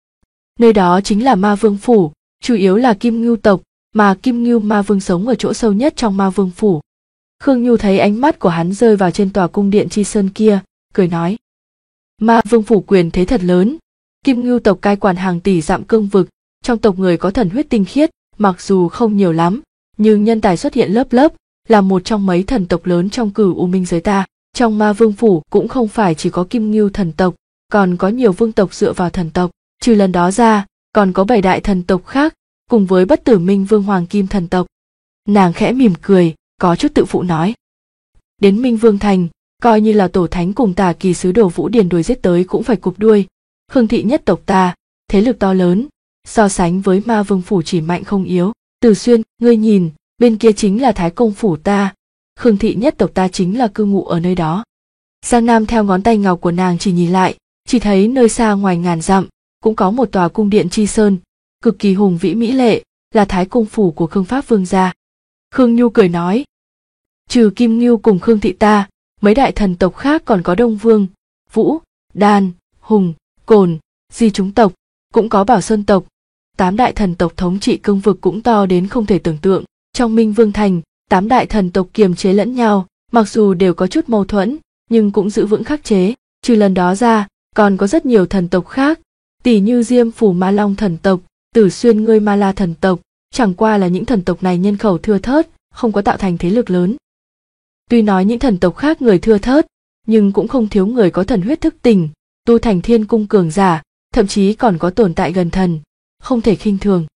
Nơi đó chính là Ma Vương Phủ, chủ yếu là Kim Ngưu tộc, mà Kim Ngưu Ma Vương sống ở chỗ sâu nhất trong Ma Vương Phủ. Khương Nhu thấy ánh mắt của hắn rơi vào trên tòa cung điện chi sơn kia, cười nói: Ma Vương phủ quyền thế thật lớn. Kim Ngưu tộc cai quản hàng tỷ dặm cương vực, trong tộc người có thần huyết tinh khiết, mặc dù không nhiều lắm, nhưng nhân tài xuất hiện lớp lớp, là một trong mấy thần tộc lớn trong Cửu U Minh giới ta. Trong Ma Vương phủ cũng không phải chỉ có Kim Ngưu thần tộc, còn có nhiều vương tộc dựa vào thần tộc, trừ lần đó ra, còn có 7 đại thần tộc khác, cùng với Bất Tử Minh Vương Hoàng Kim thần tộc. Nàng khẽ mỉm cười, có chút tự phụ nói. Đến Minh Vương thành, coi như là tổ thánh cùng Tà Kỳ sứ Đồ Vũ Điền đuổi giết tới cũng phải cụp đuôi. Khương thị nhất tộc ta, thế lực to lớn, so sánh với Ma Vương phủ chỉ mạnh không yếu. Từ Xuyên, ngươi nhìn, bên kia chính là Thái Công phủ ta, Khương thị nhất tộc ta chính là cư ngụ ở nơi đó. Giang Nam theo ngón tay ngọc của nàng chỉ nhìn lại, chỉ thấy nơi xa ngoài ngàn dặm, cũng có một tòa cung điện chi sơn, cực kỳ hùng vĩ mỹ lệ, là Thái Công phủ của Khương Pháp Vương gia. Khương Nhu cười nói, trừ Kim Ngưu cùng Khương thị ta, mấy đại thần tộc khác còn có Đông Vương, Vũ, Đan, Hùng, Cồn, Di chúng tộc, cũng có Bảo Sơn tộc. 8 đại thần tộc thống trị cương vực cũng to đến không thể tưởng tượng. Trong Minh Vương thành, 8 đại thần tộc kiềm chế lẫn nhau, mặc dù đều có chút mâu thuẫn, nhưng cũng giữ vững khắc chế. Trừ lần đó ra, còn có rất nhiều thần tộc khác, tỷ như Diêm phủ Ma Long thần tộc, Tử Xuyên ngươi Ma La thần tộc, chẳng qua là những thần tộc này nhân khẩu thưa thớt, không có tạo thành thế lực lớn. Tuy nói những thần tộc khác người thưa thớt, nhưng cũng không thiếu người có thần huyết thức tỉnh, tu thành thiên cung cường giả, thậm chí còn có tồn tại gần thần, không thể khinh thường.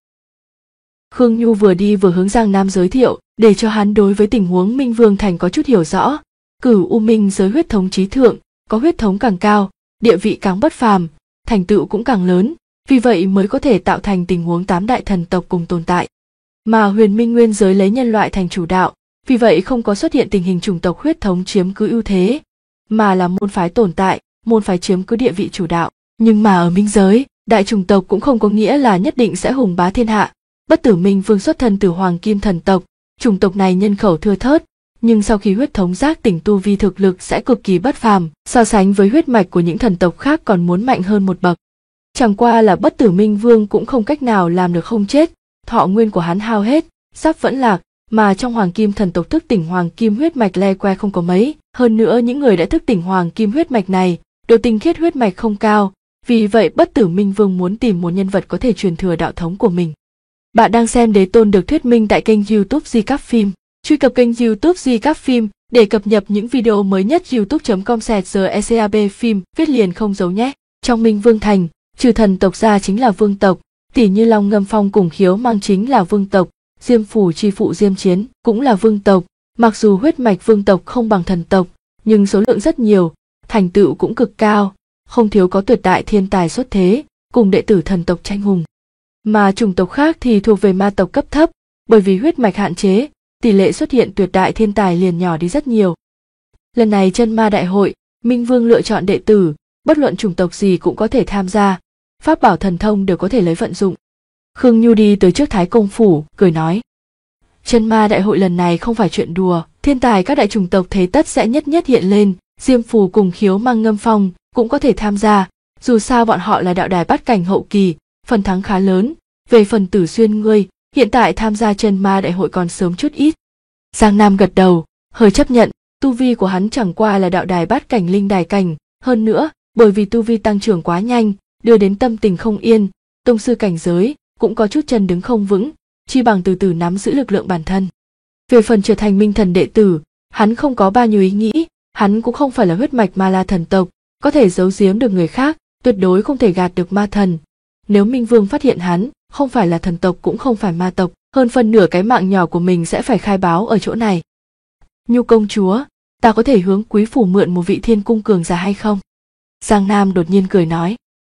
Khương Nhu vừa đi vừa hướng Giang Nam giới thiệu, để cho hắn đối với tình huống Minh Vương thành có chút hiểu rõ. Cửu U Minh giới huyết thống chí thượng, có huyết thống càng cao, địa vị càng bất phàm, thành tựu cũng càng lớn, vì vậy mới có thể tạo thành tình huống 8 đại thần tộc cùng tồn tại. Mà Huyền Minh Nguyên giới lấy nhân loại thành chủ đạo, vì vậy không có xuất hiện tình hình chủng tộc huyết thống chiếm cứ ưu thế, mà là môn phái tồn tại, môn phái chiếm cứ địa vị chủ đạo. Nhưng mà ở Minh giới, đại chủng tộc cũng không có nghĩa là nhất định sẽ hùng bá thiên hạ. Bất Tử Minh Vương xuất thân từ Hoàng Kim thần tộc, chủng tộc này nhân khẩu thưa thớt, nhưng sau khi huyết thống giác tỉnh tu vi thực lực sẽ cực kỳ bất phàm, so sánh với huyết mạch của những thần tộc khác còn muốn mạnh hơn một bậc. Chẳng qua là Bất Tử Minh Vương cũng không cách nào làm được không chết, thọ nguyên của hắn hao hết, sắp vẫn lạc, mà trong Hoàng Kim thần tộc thức tỉnh Hoàng Kim huyết mạch le que không có mấy, hơn nữa những người đã thức tỉnh Hoàng Kim huyết mạch này, độ tinh khiết huyết mạch không cao, vì vậy Bất Tử Minh Vương muốn tìm một nhân vật có thể truyền thừa đạo thống của mình. Bạn đang xem Đế Tôn được thuyết minh tại kênh YouTube Di Các Phim. Truy cập kênh YouTube Di Các Phim để cập nhật những video mới nhất. youtube.com/secab phim viết liền không dấu nhé. Trong Minh Vương thành, trừ thần tộc ra chính là vương tộc, tỷ như Long Ngâm Phong cùng Khiếu Mang chính là vương tộc, Diêm phủ chi phụ Diêm Chiến cũng là vương tộc. Mặc dù huyết mạch vương tộc không bằng thần tộc, nhưng số lượng rất nhiều, thành tựu cũng cực cao, không thiếu có tuyệt đại thiên tài xuất thế, cùng đệ tử thần tộc tranh hùng. Mà chủng tộc khác thì thuộc về ma tộc cấp thấp, bởi vì huyết mạch hạn chế, tỷ lệ xuất hiện tuyệt đại thiên tài liền nhỏ đi rất nhiều. Lần này chân ma đại hội, Minh Vương lựa chọn đệ tử, bất luận chủng tộc gì cũng có thể tham gia, pháp bảo thần thông đều có thể lấy vận dụng. Khương Nhu đi tới trước Thái Công phủ, cười nói. Chân ma đại hội lần này không phải chuyện đùa, thiên tài các đại chủng tộc thế tất sẽ nhất nhất hiện lên, Diêm phù cùng Khiếu Mang Ngâm Phong cũng có thể tham gia, dù sao bọn họ là đạo đài bát cảnh hậu kỳ, phần thắng khá lớn. Về phần Tử Xuyên ngươi, hiện tại tham gia chân ma đại hội còn sớm chút ít. Giang Nam gật đầu, hơi chấp nhận, tu vi của hắn chẳng qua là đạo đài bát cảnh linh đài cảnh, hơn nữa, bởi vì tu vi tăng trưởng quá nhanh, đưa đến tâm tình không yên, tông sư cảnh giới cũng có chút chân đứng không vững, chi bằng từ từ nắm giữ lực lượng bản thân. Về phần trở thành Minh thần đệ tử, hắn không có bao nhiêu ý nghĩ, hắn cũng không phải là huyết mạch Ma La thần tộc, có thể giấu giếm được người khác, tuyệt đối không thể gạt được ma thần. Nếu Minh Vương phát hiện hắn, không phải là thần tộc cũng không phải ma tộc, hơn phân nửa cái mạng nhỏ của mình sẽ phải khai báo ở chỗ này. Nhu công chúa, ta có thể hướng quý phủ mượn một vị thiên cung cường giả hay không? Giang Nam đột nhiên cười nói.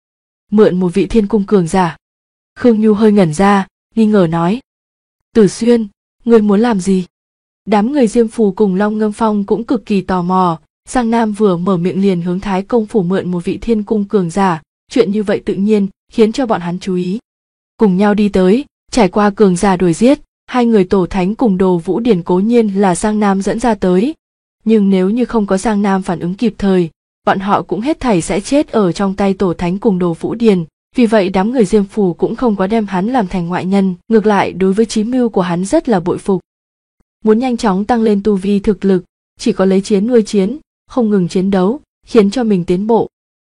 Mượn một vị thiên cung cường giả? Khương Nhu hơi ngẩn ra, nghi ngờ nói. Tử Xuyên, ngươi muốn làm gì? Đám người Diêm phù cùng Long Ngâm Phong cũng cực kỳ tò mò, Giang Nam vừa mở miệng liền hướng Thái Công phủ mượn một vị thiên cung cường giả, chuyện như vậy tự nhiên khiến cho bọn hắn chú ý. Cùng nhau đi tới, trải qua cường giả đuổi giết, hai người Tổ Thánh cùng Đồ Vũ Điền cố nhiên là Giang Nam dẫn ra tới. Nhưng nếu như không có Giang Nam phản ứng kịp thời, bọn họ cũng hết thảy sẽ chết ở trong tay Tổ Thánh cùng Đồ Vũ Điền. Vì vậy đám người Diêm phù cũng không có đem hắn làm thành ngoại nhân, ngược lại đối với chí mưu của hắn rất là bội phục. Muốn nhanh chóng tăng lên tu vi thực lực, chỉ có lấy chiến nuôi chiến, không ngừng chiến đấu, khiến cho mình tiến bộ.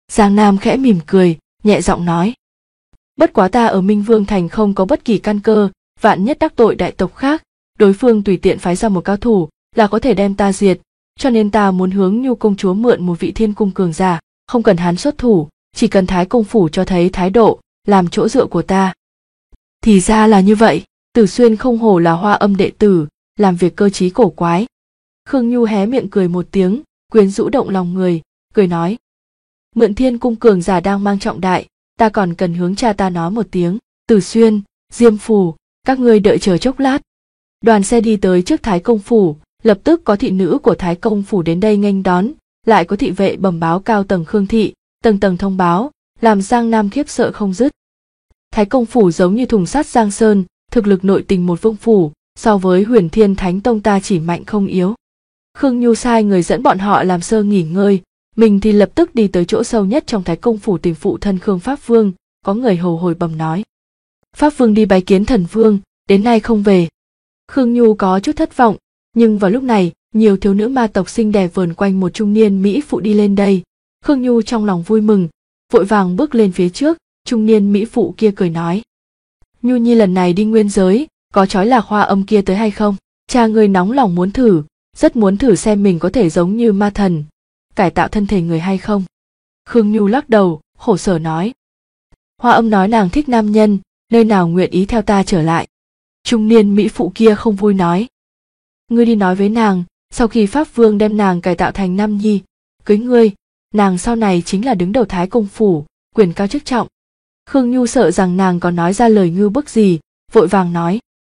Giang Nam khẽ mỉm cười, nhẹ giọng nói. Bất quá ta ở Minh Vương Thành không có bất kỳ căn cơ, vạn nhất đắc tội đại tộc khác, đối phương tùy tiện phái ra một cao thủ là có thể đem ta diệt, cho nên ta muốn hướng Nhu công chúa mượn một vị thiên cung cường giả, không cần hắn xuất thủ, chỉ cần Thái công phủ cho thấy thái độ, làm chỗ dựa của ta. Thì ra là như vậy, Tử Xuyên không hổ là Hoa Âm đệ tử, làm việc cơ trí cổ quái. Khương Nhu hé miệng cười một tiếng, quyến rũ động lòng người, cười nói. Mượn thiên cung cường giả đang mang trọng đại, ta còn cần hướng cha ta nói một tiếng. Tử Xuyên, Diêm Phù, các ngươi đợi chờ chốc lát. Đoàn xe đi tới trước Thái công phủ, lập tức có thị nữ của Thái công phủ đến đây nghênh đón, lại có thị vệ bẩm báo cao tầng Khương thị, tầng tầng thông báo, làm Giang Nam khiếp sợ không dứt. Thái công phủ giống như thùng sắt Giang Sơn, thực lực nội tình một vương phủ, so với Huyền Thiên Thánh Tông ta chỉ mạnh không yếu. Khương Nhu sai người dẫn bọn họ làm sơ nghỉ ngơi, mình thì lập tức đi tới chỗ sâu nhất trong Thái công phủ tìm phụ thân Khương Pháp Vương, có người hầu hồi bẩm nói. Pháp Vương đi bái kiến thần vương, đến nay không về. Khương Nhu có chút thất vọng, nhưng vào lúc này, nhiều thiếu nữ ma tộc xinh đẹp vờn quanh một trung niên mỹ phụ đi lên đây. Khương Nhu trong lòng vui mừng, vội vàng bước lên phía trước, trung niên mỹ phụ kia cười nói. Nhu Nhi lần này đi nguyên giới, có trói Lạc Hoa Âm kia tới hay không? Cha ngươi nóng lòng muốn thử, rất muốn thử xem mình có thể giống như ma thần, cải tạo thân thể người hay không. Khương Nhu lắc đầu, khổ sở nói. Hoa Âm nói nàng thích nam nhân, nơi nào nguyện ý theo ta trở lại. Trung niên mỹ phụ kia không vui nói. Ngươi đi nói với nàng, sau khi Pháp Vương đem nàng cải tạo thành nam nhi, cưới ngươi, nàng sau này chính là đứng đầu Thái công phủ, quyền cao chức trọng. Khương Nhu sợ rằng nàng còn nói ra lời ngưu bức gì, vội vàng nói.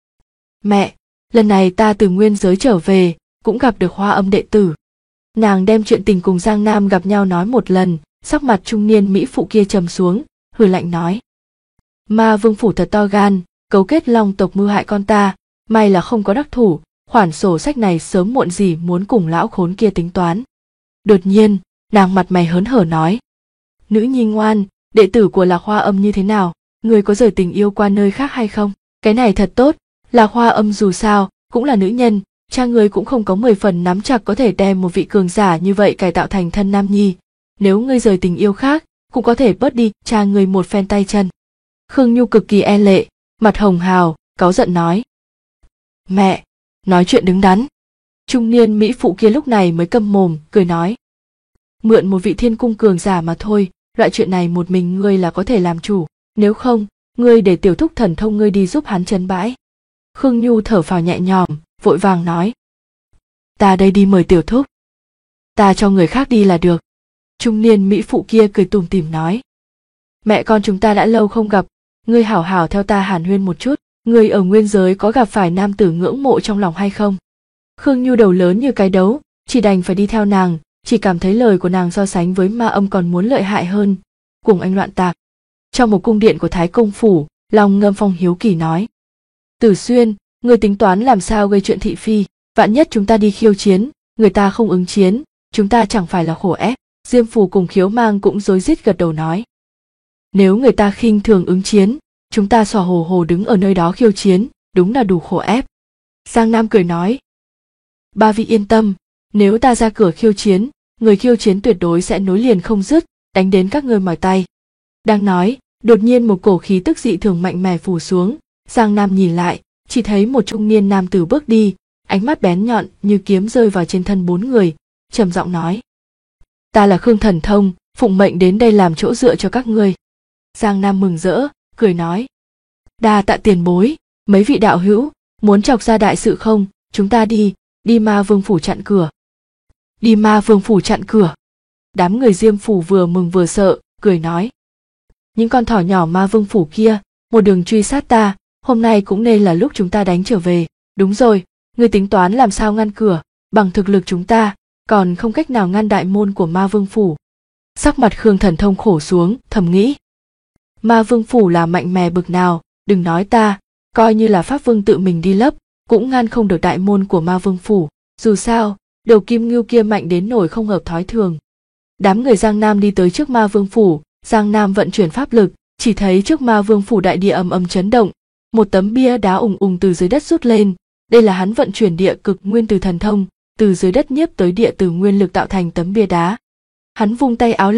Mẹ, lần này ta từ nguyên giới trở về, cũng gặp được Hoa Âm đệ tử. Nàng đem chuyện tình cùng Giang Nam gặp nhau nói một lần, sắc mặt trung niên mỹ phụ kia trầm xuống, hừ lạnh nói. Ma vương phủ thật to gan, cấu kết long tộc mưu hại con ta, may là không có đắc thủ, khoản sổ sách này sớm muộn gì muốn cùng lão khốn kia tính toán. Đột nhiên, nàng mặt mày hớn hở nói. Nữ nhi ngoan, đệ tử của Lạc Hoa Âm như thế nào, người có rời tình yêu qua nơi khác hay không? Cái này thật tốt, Lạc Hoa Âm dù sao, cũng là nữ nhân, cha người cũng không có 10 phần nắm chặt có thể đem một vị cường giả như vậy cải tạo thành thân nam nhi. Nếu ngươi rời tình yêu khác, cũng có thể bớt đi cha người một phen tay chân. Khương Nhu cực kỳ e lệ, mặt hồng hào, cáu giận nói. Mẹ, nói chuyện đứng đắn. Trung niên mỹ phụ kia lúc này mới câm mồm, cười nói. Mượn một vị thiên cung cường giả mà thôi, loại chuyện này một mình ngươi là có thể làm chủ, nếu không, ngươi để tiểu thúc thần thông ngươi đi giúp hắn trấn bãi. Khương Nhu thở phào nhẹ nhõm, vội vàng nói. Ta đây đi mời tiểu thúc. Ta cho người khác đi là được. Trung niên mỹ phụ kia cười tủm tỉm nói. Mẹ con chúng ta đã lâu không gặp, ngươi hảo hảo theo ta hàn huyên một chút, ngươi ở nguyên giới có gặp phải nam tử ngưỡng mộ trong lòng hay không? Khương Nhu đầu lớn như cái đấu, chỉ đành phải đi theo nàng, chỉ cảm thấy lời của nàng so sánh với ma âm còn muốn lợi hại hơn, cùng anh loạn tạc. Trong một cung điện của Thái công phủ, Long Ngâm Phong hiếu kỳ nói. Tử Xuyên, ngươi tính toán làm sao gây chuyện thị phi, vạn nhất chúng ta đi khiêu chiến, người ta không ứng chiến, chúng ta chẳng phải là khổ ép. Diêm Phù cùng Khiếu Mang cũng rối rít gật đầu nói. Nếu người ta khinh thường ứng chiến, chúng ta xỏ hồ hồ đứng ở nơi đó khiêu chiến, đúng là đủ khổ ép. Giang Nam cười nói. Ba vị yên tâm, nếu ta ra cửa khiêu chiến, người khiêu chiến tuyệt đối sẽ nối liền không dứt, đánh đến các ngươi mỏi tay. Đang nói, đột nhiên một cổ khí tức dị thường mạnh mẽ phủ xuống, Giang Nam nhìn lại, chỉ thấy một trung niên nam tử bước đi, ánh mắt bén nhọn như kiếm rơi vào trên thân 4 người, trầm giọng nói. Ta là Khương Thần Thông, phụng mệnh đến đây làm chỗ dựa cho các ngươi. Giang Nam mừng rỡ, cười nói. Đa tạ tiền bối, mấy vị đạo hữu, muốn chọc ra đại sự không, chúng ta đi Ma Vương phủ chặn cửa. Đi Ma Vương phủ chặn cửa. Đám người Diêm phủ vừa mừng vừa sợ, cười nói. Những con thỏ nhỏ Ma Vương phủ kia, một đường truy sát ta, hôm nay cũng nên là lúc chúng ta đánh trở về. Đúng rồi, ngươi tính toán làm sao ngăn cửa, bằng thực lực chúng ta, còn không cách nào ngăn đại môn của Ma Vương phủ. Sắc mặt Khương Thần Thông khổ xuống, thầm nghĩ. Ma Vương phủ là mạnh mẽ bực nào, đừng nói ta, coi như là Pháp Vương tự mình đi lấp, cũng ngăn không được đại môn của Ma Vương phủ. Dù sao, đầu kim ngưu kia mạnh đến nổi không hợp thói thường. Đám người Giang Nam đi tới trước Ma Vương phủ, Giang Nam vận chuyển pháp lực, chỉ thấy trước Ma Vương phủ đại địa ầm ầm chấn động, một tấm bia đá ùng ùng từ dưới đất rút lên. Đây là hắn vận chuyển địa cực nguyên từ thần thông, từ dưới đất nhiếp tới địa từ nguyên lực tạo thành tấm bia đá. Hắn vung tay áo lên,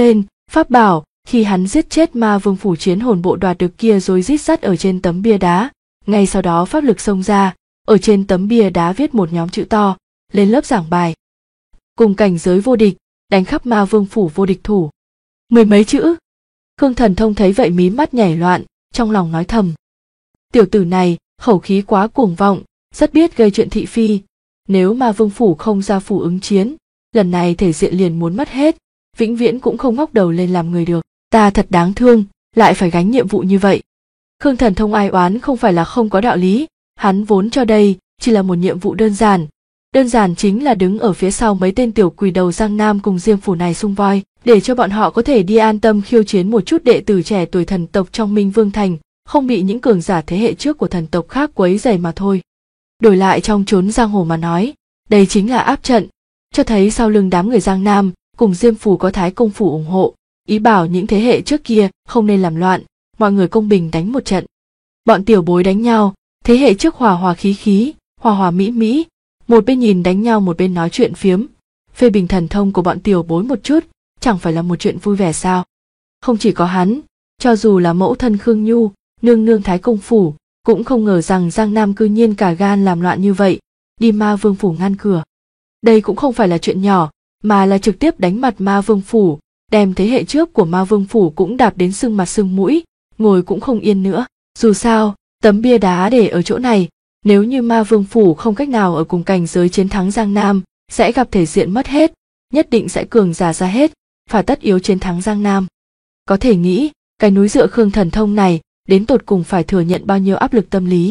Pháp bảo khi hắn giết chết ma vương phủ chiến hồn bộ đoạt được kia rồi rít sắt ở trên tấm bia đá, ngay sau đó pháp lực xông ra, ở trên tấm bia đá viết một nhóm chữ to, lên lớp giảng bài. Cùng cảnh giới vô địch, đánh khắp ma vương phủ vô địch thủ. Mười mấy chữ. Khương Thần Thông thấy vậy mí mắt nhảy loạn, trong lòng nói thầm. Tiểu tử này, khẩu khí quá cuồng vọng, rất biết gây chuyện thị phi. Nếu ma vương phủ không ra phủ ứng chiến, lần này thể diện liền muốn mất hết, vĩnh viễn cũng không ngóc đầu lên làm người được. Ta thật đáng thương, lại phải gánh nhiệm vụ như vậy. Khương Thần Thông ai oán không phải là không có đạo lý, hắn vốn cho đây chỉ là một nhiệm vụ đơn giản. Đơn giản chính là đứng ở phía sau mấy tên tiểu quỷ đầu Giang Nam cùng Diêm phủ này xung voi, để cho bọn họ có thể đi an tâm khiêu chiến một chút đệ tử trẻ tuổi thần tộc trong Minh Vương Thành, không bị những cường giả thế hệ trước của thần tộc khác quấy rầy mà thôi. Đổi lại trong chốn giang hồ mà nói, đây chính là áp trận, cho thấy sau lưng đám người Giang Nam cùng Diêm phủ có Thái Công phủ ủng hộ, ý bảo những thế hệ trước kia không nên làm loạn, mọi người công bình đánh một trận. Bọn tiểu bối đánh nhau, thế hệ trước hòa hòa khí khí, hòa hòa mỹ mỹ, một bên nhìn đánh nhau một bên nói chuyện phiếm, phê bình thần thông của bọn tiểu bối một chút, chẳng phải là một chuyện vui vẻ sao? Không chỉ có hắn, cho dù là mẫu thân Khương Nhu, nương nương Thái Công phủ, cũng không ngờ rằng Giang Nam cư nhiên cả gan làm loạn như vậy, đi ma vương phủ ngăn cửa. Đây cũng không phải là chuyện nhỏ, mà là trực tiếp đánh mặt ma vương phủ, đem thế hệ trước của ma vương phủ cũng đạp đến sưng mặt sưng mũi, ngồi cũng không yên nữa. Dù sao, tấm bia đá để ở chỗ này, nếu như ma vương phủ không cách nào ở cùng cảnh giới chiến thắng Giang Nam, sẽ gặp thể diện mất hết, nhất định sẽ cường giả ra hết, phải tất yếu chiến thắng Giang Nam. Có thể nghĩ, cái núi dựa Khương Thần Thông này, đến tột cùng phải thừa nhận bao nhiêu áp lực tâm lý.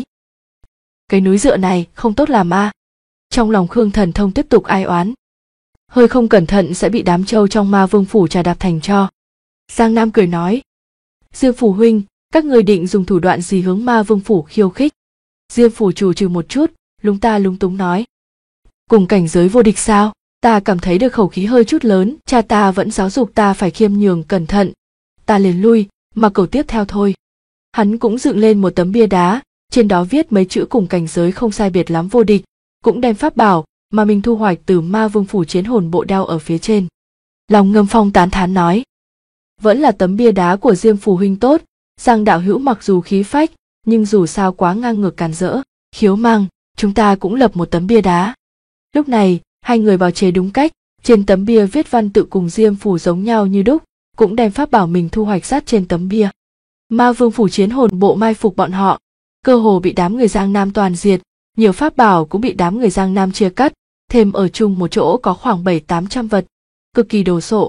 Cái núi dựa này không tốt làm a. Trong lòng Khương Thần Thông tiếp tục ai oán. Hơi không cẩn thận sẽ bị đám trâu trong ma vương phủ trà đạp thành tro. Giang Nam cười nói. Diêm phủ huynh, các người định dùng thủ đoạn gì hướng ma vương phủ khiêu khích? Diêm phủ chủ trừ một chút, lúng ta lúng túng nói. Cùng cảnh giới vô địch sao? Ta cảm thấy được khẩu khí hơi chút lớn, cha ta vẫn giáo dục ta phải khiêm nhường cẩn thận. Ta liền lui, mà cầu tiếp theo thôi. Hắn cũng dựng lên một tấm bia đá, trên đó viết mấy chữ cùng cảnh giới không sai biệt lắm vô địch, cũng đem pháp bảo mà mình thu hoạch từ ma vương phủ chiến hồn bộ đeo ở phía trên. Lòng Ngâm Phong tán thán nói. Vẫn là tấm bia đá của Diêm phủ huynh tốt, Giang đạo hữu mặc dù khí phách, nhưng dù sao quá ngang ngược càn rỡ. Khiếu Mang, chúng ta cũng lập một tấm bia đá. Lúc này, hai người bào chế đúng cách, trên tấm bia viết văn tự cùng Diêm phủ giống nhau như đúc, cũng đem pháp bảo mình thu hoạch sát trên tấm bia. Ma vương phủ chiến hồn bộ mai phục bọn họ, cơ hồ bị đám người Giang Nam toàn diệt, nhiều pháp bảo cũng bị đám người Giang Nam chia cắt, thêm ở chung một chỗ có khoảng 700-800 vật, cực kỳ đồ sộ.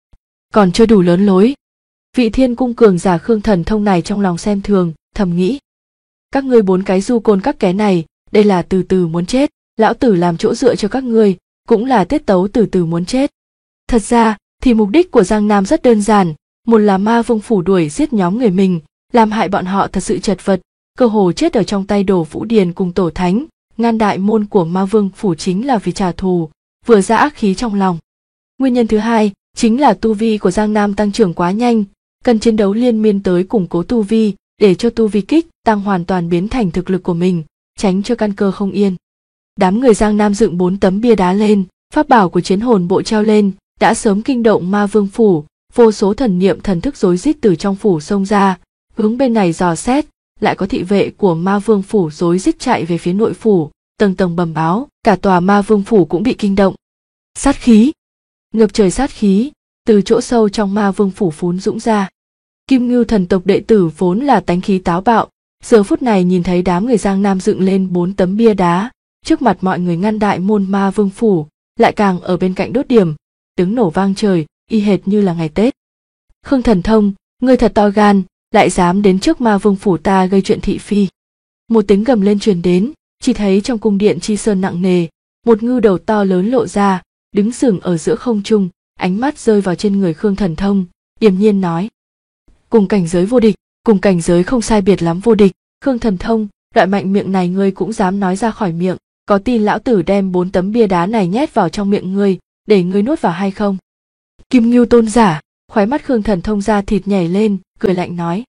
Còn chưa đủ lớn lối. Vị Thiên cung cường giả Khương Thần Thông này trong lòng xem thường, thầm nghĩ. Các ngươi bốn cái du côn các ké này, đây là từ từ muốn chết, lão tử làm chỗ dựa cho các ngươi, cũng là tiết tấu từ từ muốn chết. Thật ra, thì mục đích của Giang Nam rất đơn giản, một là ma vương phủ đuổi giết nhóm người mình, làm hại bọn họ thật sự chật vật, cơ hồ chết ở trong tay Đổ Vũ Điền cùng Tổ Thánh, ngăn đại môn của ma vương phủ chính là vì trả thù, vừa ra ác khí trong lòng. Nguyên nhân thứ hai, chính là tu vi của Giang Nam tăng trưởng quá nhanh, cần chiến đấu liên miên tới củng cố tu vi, để cho tu vi kích tăng hoàn toàn biến thành thực lực của mình, tránh cho căn cơ không yên. Đám người Giang Nam dựng 4 tấm bia đá lên, pháp bảo của chiến hồn bộ treo lên, đã sớm kinh động ma vương phủ, vô số thần niệm thần thức rối rít từ trong phủ xông ra, hướng bên này dò xét, lại có thị vệ của ma vương phủ rối rít chạy về phía nội phủ, tầng tầng bẩm báo, cả tòa ma vương phủ cũng bị kinh động. Sát khí, ngập trời sát khí, từ chỗ sâu trong ma vương phủ phún dũng ra. Kim Ngưu thần tộc đệ tử vốn là tánh khí táo bạo, giờ phút này nhìn thấy đám người Giang Nam dựng lên 4 tấm bia đá, trước mặt mọi người ngăn đại môn ma vương phủ, lại càng ở bên cạnh đốt điểm, tiếng nổ vang trời, y hệt như là ngày Tết. Khương Thần Thông, ngươi thật to gan, lại dám đến trước ma vương phủ ta gây chuyện thị phi. Một tiếng gầm lên truyền đến, chỉ thấy trong cung điện chi sơn nặng nề, một ngưu đầu to lớn lộ ra, đứng sừng ở giữa không trung, ánh mắt rơi vào trên người Khương Thần Thông, điềm nhiên nói. Cùng cảnh giới vô địch, cùng cảnh giới không sai biệt lắm vô địch. Khương Thần Thông, loại mạnh miệng này ngươi cũng dám nói ra khỏi miệng, có tin lão tử đem 4 tấm bia đá này nhét vào trong miệng ngươi, để ngươi nuốt vào hay không? Kim Ngưu tôn giả, khóe mắt Khương Thần Thông ra thịt nhảy lên, cười lạnh nói.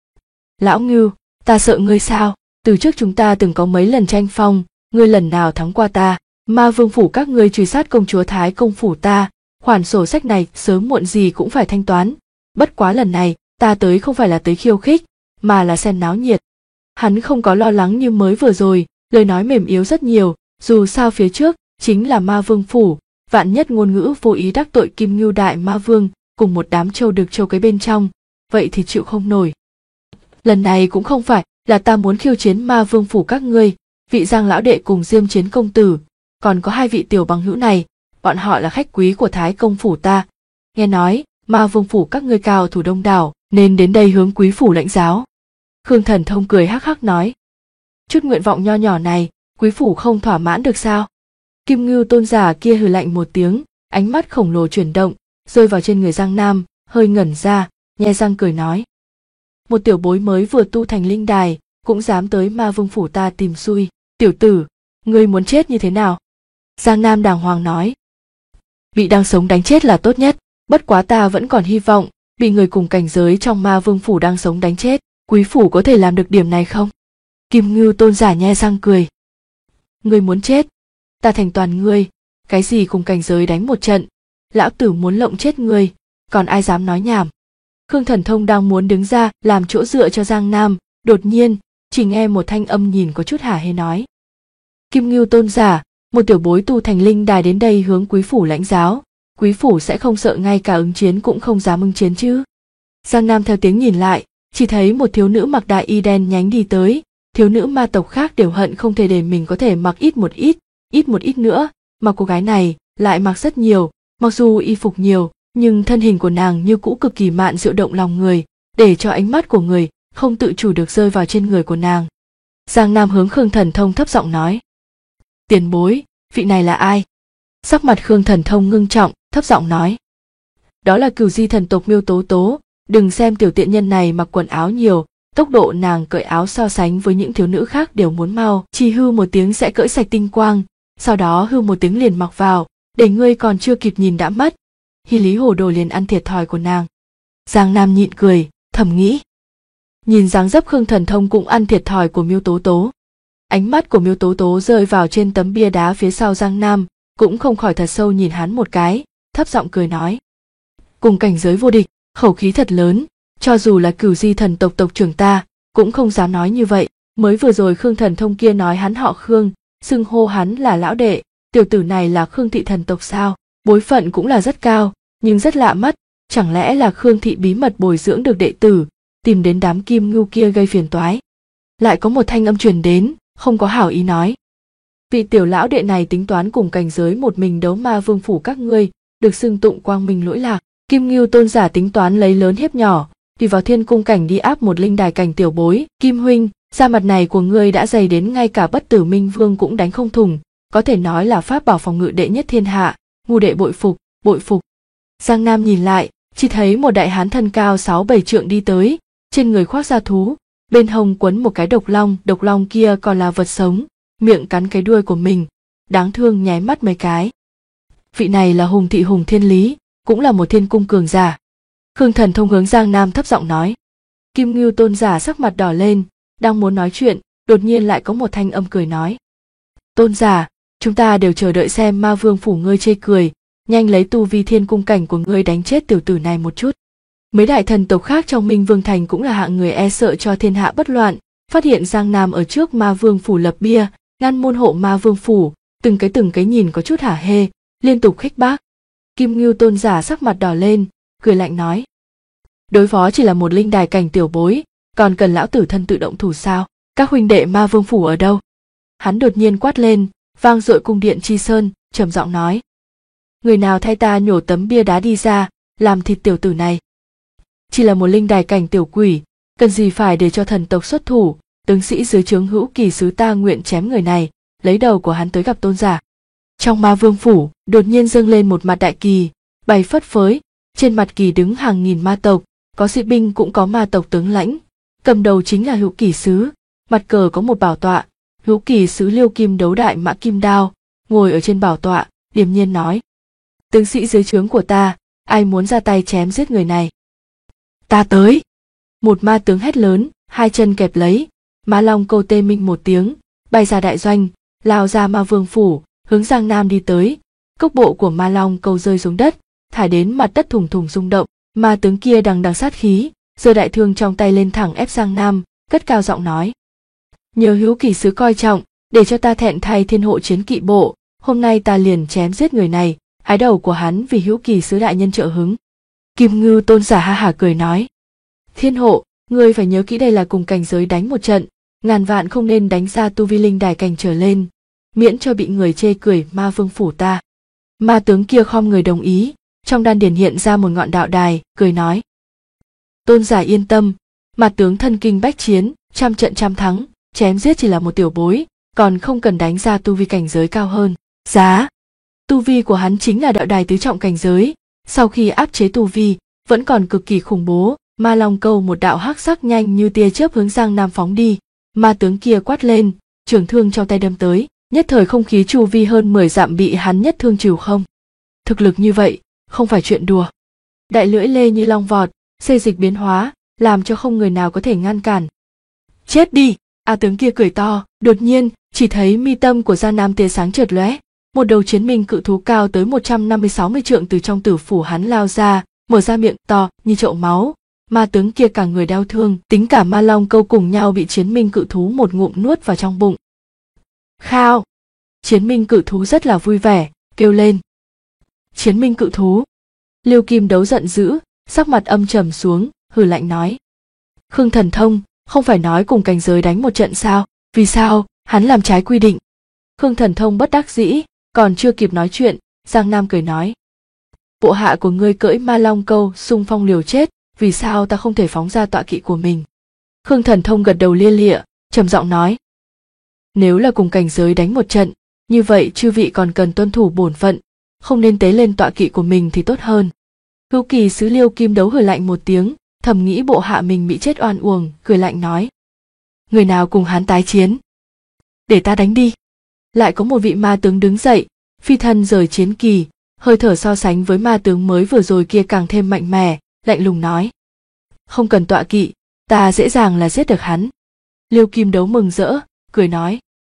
Lão Ngưu, ta sợ ngươi sao? Từ trước chúng ta từng có mấy lần tranh phong, ngươi lần nào thắng qua ta? Ma vương phủ các ngươi truy sát công chúa Thái Công phủ ta, khoản sổ sách này sớm muộn gì cũng phải thanh toán, Bất quá lần này ta tới không phải là tới khiêu khích, mà là xem náo nhiệt. Hắn không có lo lắng như mới vừa rồi, lời nói mềm yếu rất nhiều, dù sao phía trước chính là ma vương phủ, vạn nhất ngôn ngữ vô ý đắc tội Kim Ngưu đại ma vương cùng một đám trâu được trâu cái bên trong, vậy thì chịu không nổi. Lần này cũng không phải là ta muốn khiêu chiến ma vương phủ các ngươi, vị Giang lão đệ cùng Diêm Chiến công tử, còn có hai vị tiểu bằng hữu này, bọn họ là khách quý của Thái công phủ ta. Nghe nói ma vương phủ các ngươi cao thủ đông đảo, nên đến đây hướng quý phủ lãnh giáo. Khương Thần Thông cười hắc hắc nói, chút nguyện vọng nho nhỏ này, quý phủ không thỏa mãn được sao? Kim Ngưu tôn giả kia hừ lạnh một tiếng, ánh mắt khổng lồ chuyển động, rơi vào trên người Giang Nam, hơi ngẩn ra, nhe răng cười nói, một tiểu bối mới vừa tu thành linh đài, cũng dám tới ma vương phủ ta tìm xui, tiểu tử, ngươi muốn chết như thế nào? Giang Nam đàng hoàng nói, bị đang sống đánh chết là tốt nhất, bất quá ta vẫn còn hy vọng bị người cùng cảnh giới trong ma vương phủ đang sống đánh chết, quý phủ có thể làm được điểm này không? Kim Ngưu tôn giả nhe răng cười, ngươi muốn chết, ta thành toàn ngươi, cái gì cùng cảnh giới đánh một trận, lão tử muốn lộng chết ngươi, còn ai dám nói nhảm. Khương Thần Thông đang muốn đứng ra làm chỗ dựa cho Giang Nam, đột nhiên chỉ nghe một thanh âm nhìn có chút hả hê nói, Kim Ngưu tôn giả, một tiểu bối tu thành linh đài đến đây hướng quý phủ lãnh giáo, quý phủ sẽ không sợ ngay cả ứng chiến cũng không dám ứng chiến chứ? Giang Nam theo tiếng nhìn lại, chỉ thấy một thiếu nữ mặc đại y đen nhánh đi tới, thiếu nữ ma tộc khác đều hận không thể để mình có thể mặc ít một ít nữa, mà cô gái này lại mặc rất nhiều, mặc dù y phục nhiều, nhưng thân hình của nàng như cũ cực kỳ mạn diệu động lòng người, để cho ánh mắt của người không tự chủ được rơi vào trên người của nàng. Giang Nam hướng Khương Thần Thông thấp giọng nói, tiền bối, vị này là ai? Sắc mặt Khương Thần Thông ngưng trọng, thấp giọng nói, đó là Cửu Di thần tộc Miêu Tố Tố, đừng xem tiểu tiện nhân này mặc quần áo nhiều, tốc độ nàng cởi áo so sánh với những thiếu nữ khác đều muốn mau, chỉ hư một tiếng sẽ cởi sạch tinh quang, sau đó hư một tiếng liền mặc vào, để ngươi còn chưa kịp nhìn đã mất. Hy Lý Hồ Đồ liền ăn thiệt thòi của nàng. Giang Nam nhịn cười, thầm nghĩ, nhìn dáng dấp Khương Thần Thông cũng ăn thiệt thòi của Miêu Tố Tố. Ánh mắt của Miêu Tố Tố rơi vào trên tấm bia đá phía sau Giang Nam, cũng không khỏi thật sâu nhìn hắn một cái, thấp giọng cười nói, cùng cảnh giới vô địch, khẩu khí thật lớn, cho dù là Cửu Di thần tộc tộc trưởng ta cũng không dám nói như vậy. Mới vừa rồi Khương Thần Thông kia nói hắn họ Khương, xưng hô hắn là lão đệ, tiểu tử này là Khương thị thần tộc sao? Bối phận cũng là rất cao, nhưng rất lạ mắt, chẳng lẽ là Khương thị bí mật bồi dưỡng được đệ tử, tìm đến đám Kim Ngưu kia gây phiền toái? Lại có một thanh âm truyền đến, không có hảo ý nói, vị tiểu lão đệ này tính toán cùng cảnh giới một mình đấu ma vương phủ các ngươi, được xưng tụng quang minh lỗi lạc. Kim Ngưu tôn giả tính toán lấy lớn hiếp nhỏ, đi vào thiên cung cảnh đi áp một linh đài cảnh tiểu bối. Kim huynh, da mặt này của ngươi đã dày đến ngay cả Bất Tử Minh Vương cũng đánh không thủng, có thể nói là pháp bảo phòng ngự đệ nhất thiên hạ, ngu đệ bội phục, bội phục. Giang Nam nhìn lại, chỉ thấy một đại hán thân cao 6-7 trượng đi tới, trên người khoác da thú, bên hông quấn một cái độc long kia còn là vật sống, miệng cắn cái đuôi của mình, đáng thương nháy mắt mấy cái. Vị này là Hùng thị Hùng Thiên Lý, cũng là một thiên cung cường giả. Khương Thần Thông hướng Giang Nam thấp giọng nói. Kim Ngưu tôn giả sắc mặt đỏ lên, đang muốn nói chuyện, đột nhiên lại có một thanh âm cười nói, tôn giả, chúng ta đều chờ đợi xem ma vương phủ ngươi chê cười, nhanh lấy tu vi thiên cung cảnh của ngươi đánh chết tiểu tử này một chút. Mấy đại thần tộc khác trong Minh Vương thành cũng là hạng người e sợ cho thiên hạ bất loạn, phát hiện Giang Nam ở trước ma vương phủ lập bia, ngăn môn hộ ma vương phủ, từng cái nhìn có chút hả hê, liên tục khích bác. Kim Ngưu tôn giả sắc mặt đỏ lên, cười lạnh nói, đối phó chỉ là một linh đài cảnh tiểu bối, còn cần lão tử thân tự động thủ sao? Các huynh đệ ma vương phủ ở đâu? Hắn đột nhiên quát lên, vang dội cung điện Chi Sơn, trầm giọng nói, người nào thay ta nhổ tấm bia đá đi ra, làm thịt tiểu tử này. Chỉ là một linh đài cảnh tiểu quỷ, cần gì phải để cho thần tộc xuất thủ, tướng sĩ dưới trướng Hữu Kỳ sứ ta nguyện chém người này, lấy đầu của hắn tới gặp tôn giả. Trong ma vương phủ, đột nhiên dâng lên một mặt đại kỳ, bay phất phới, trên mặt kỳ đứng hàng nghìn ma tộc, có sĩ binh cũng có ma tộc tướng lãnh, cầm đầu chính là Hữu Kỳ sứ, mặt cờ có một bảo tọa, Hữu Kỳ sứ Liêu Kim đấu đại mã kim đao, ngồi ở trên bảo tọa, điềm nhiên nói, tướng sĩ dưới trướng của ta, ai muốn ra tay chém giết người này? Ta tới! Một ma tướng hét lớn, hai chân kẹp lấy, Ma Long Câu tê minh một tiếng, bay ra đại doanh, lao ra ma vương phủ, hướng Giang Nam đi tới. Cốc bộ của Ma Long Câu rơi xuống đất, thải đến mặt đất thùng thùng rung động. Ma tướng kia đằng đằng sát khí, giơ đại thương trong tay lên thẳng ép Giang Nam, cất cao giọng nói: nhờ hữu kỳ sứ coi trọng, để cho ta thẹn thay thiên hộ chiến kỵ bộ, hôm nay ta liền chém giết người này, hái đầu của hắn vì hữu kỳ sứ đại nhân trợ hứng. Kim Ngưu Tôn giả ha hả cười nói: thiên hộ, ngươi phải nhớ kỹ đây là cùng cảnh giới đánh một trận, ngàn vạn không nên đánh ra tu vi linh đài cảnh trở lên, miễn cho bị người chê cười ma vương phủ ta. Ma tướng kia khom người đồng ý, trong đan điền hiện ra một ngọn đạo đài, cười nói: tôn giả yên tâm, ma tướng thân kinh bách chiến, trăm trận trăm thắng, chém giết chỉ là một tiểu bối, còn không cần đánh ra tu vi cảnh giới cao hơn. Giá tu vi của hắn chính là đạo đài tứ trọng cảnh giới, sau khi áp chế tu vi vẫn còn cực kỳ khủng bố. Ma Long Câu một đạo hắc sắc nhanh như tia chớp hướng Giang Nam phóng đi, ma tướng kia quát lên, trường thương trong tay đâm tới, nhất thời không khí chu vi hơn 10 dặm bị hắn nhất thương trừ không. Thực lực như vậy không phải chuyện đùa. Đại lưỡi lê như long vọt, xê dịch biến hóa, làm cho không người nào có thể ngăn cản. Chết đi! Tướng kia cười to, đột nhiên chỉ thấy mi tâm của Giang Nam tia sáng chợt lóe, một đầu chiến minh cự thú cao tới 150-60 trượng từ trong tử phủ hắn lao ra, mở ra miệng to như chậu máu. Ma tướng kia cả người đau thương, tính cả Ma Long Câu cùng nhau bị chiến minh cự thú một ngụm nuốt vào trong bụng. Khao! Chiến minh cự thú rất là vui vẻ, kêu lên. Chiến minh cự thú! Liêu Kim Đấu giận dữ, sắc mặt âm trầm xuống, hừ lạnh nói: Khương Thần Thông, không phải nói cùng cảnh giới đánh một trận sao, vì sao hắn làm trái quy định? Khương Thần Thông bất đắc dĩ, còn chưa kịp nói chuyện, Giang Nam cười nói: bộ hạ của ngươi cưỡi Ma Long Câu xung phong liều chết, vì sao ta không thể phóng ra tọa kỵ của mình? Khương Thần Thông gật đầu lia lịa, trầm giọng nói: nếu là cùng cảnh giới đánh một trận, như vậy chư vị còn cần tuân thủ bổn phận, không nên tế lên tọa kỵ của mình thì tốt hơn. Hữu kỳ sứ Liêu Kim Đấu hừ lạnh một tiếng, thầm nghĩ bộ hạ mình bị chết oan uổng, cười lạnh nói: người nào cùng hắn tái chiến? Để ta đánh đi. Lại có một vị ma tướng đứng dậy, phi thân rời chiến kỳ, hơi thở so sánh với ma tướng mới vừa rồi kia càng thêm mạnh mẽ, lạnh lùng nói: không cần tọa kỵ, ta dễ dàng là giết được hắn. Liêu Kim Đấu mừng rỡ, cười nói: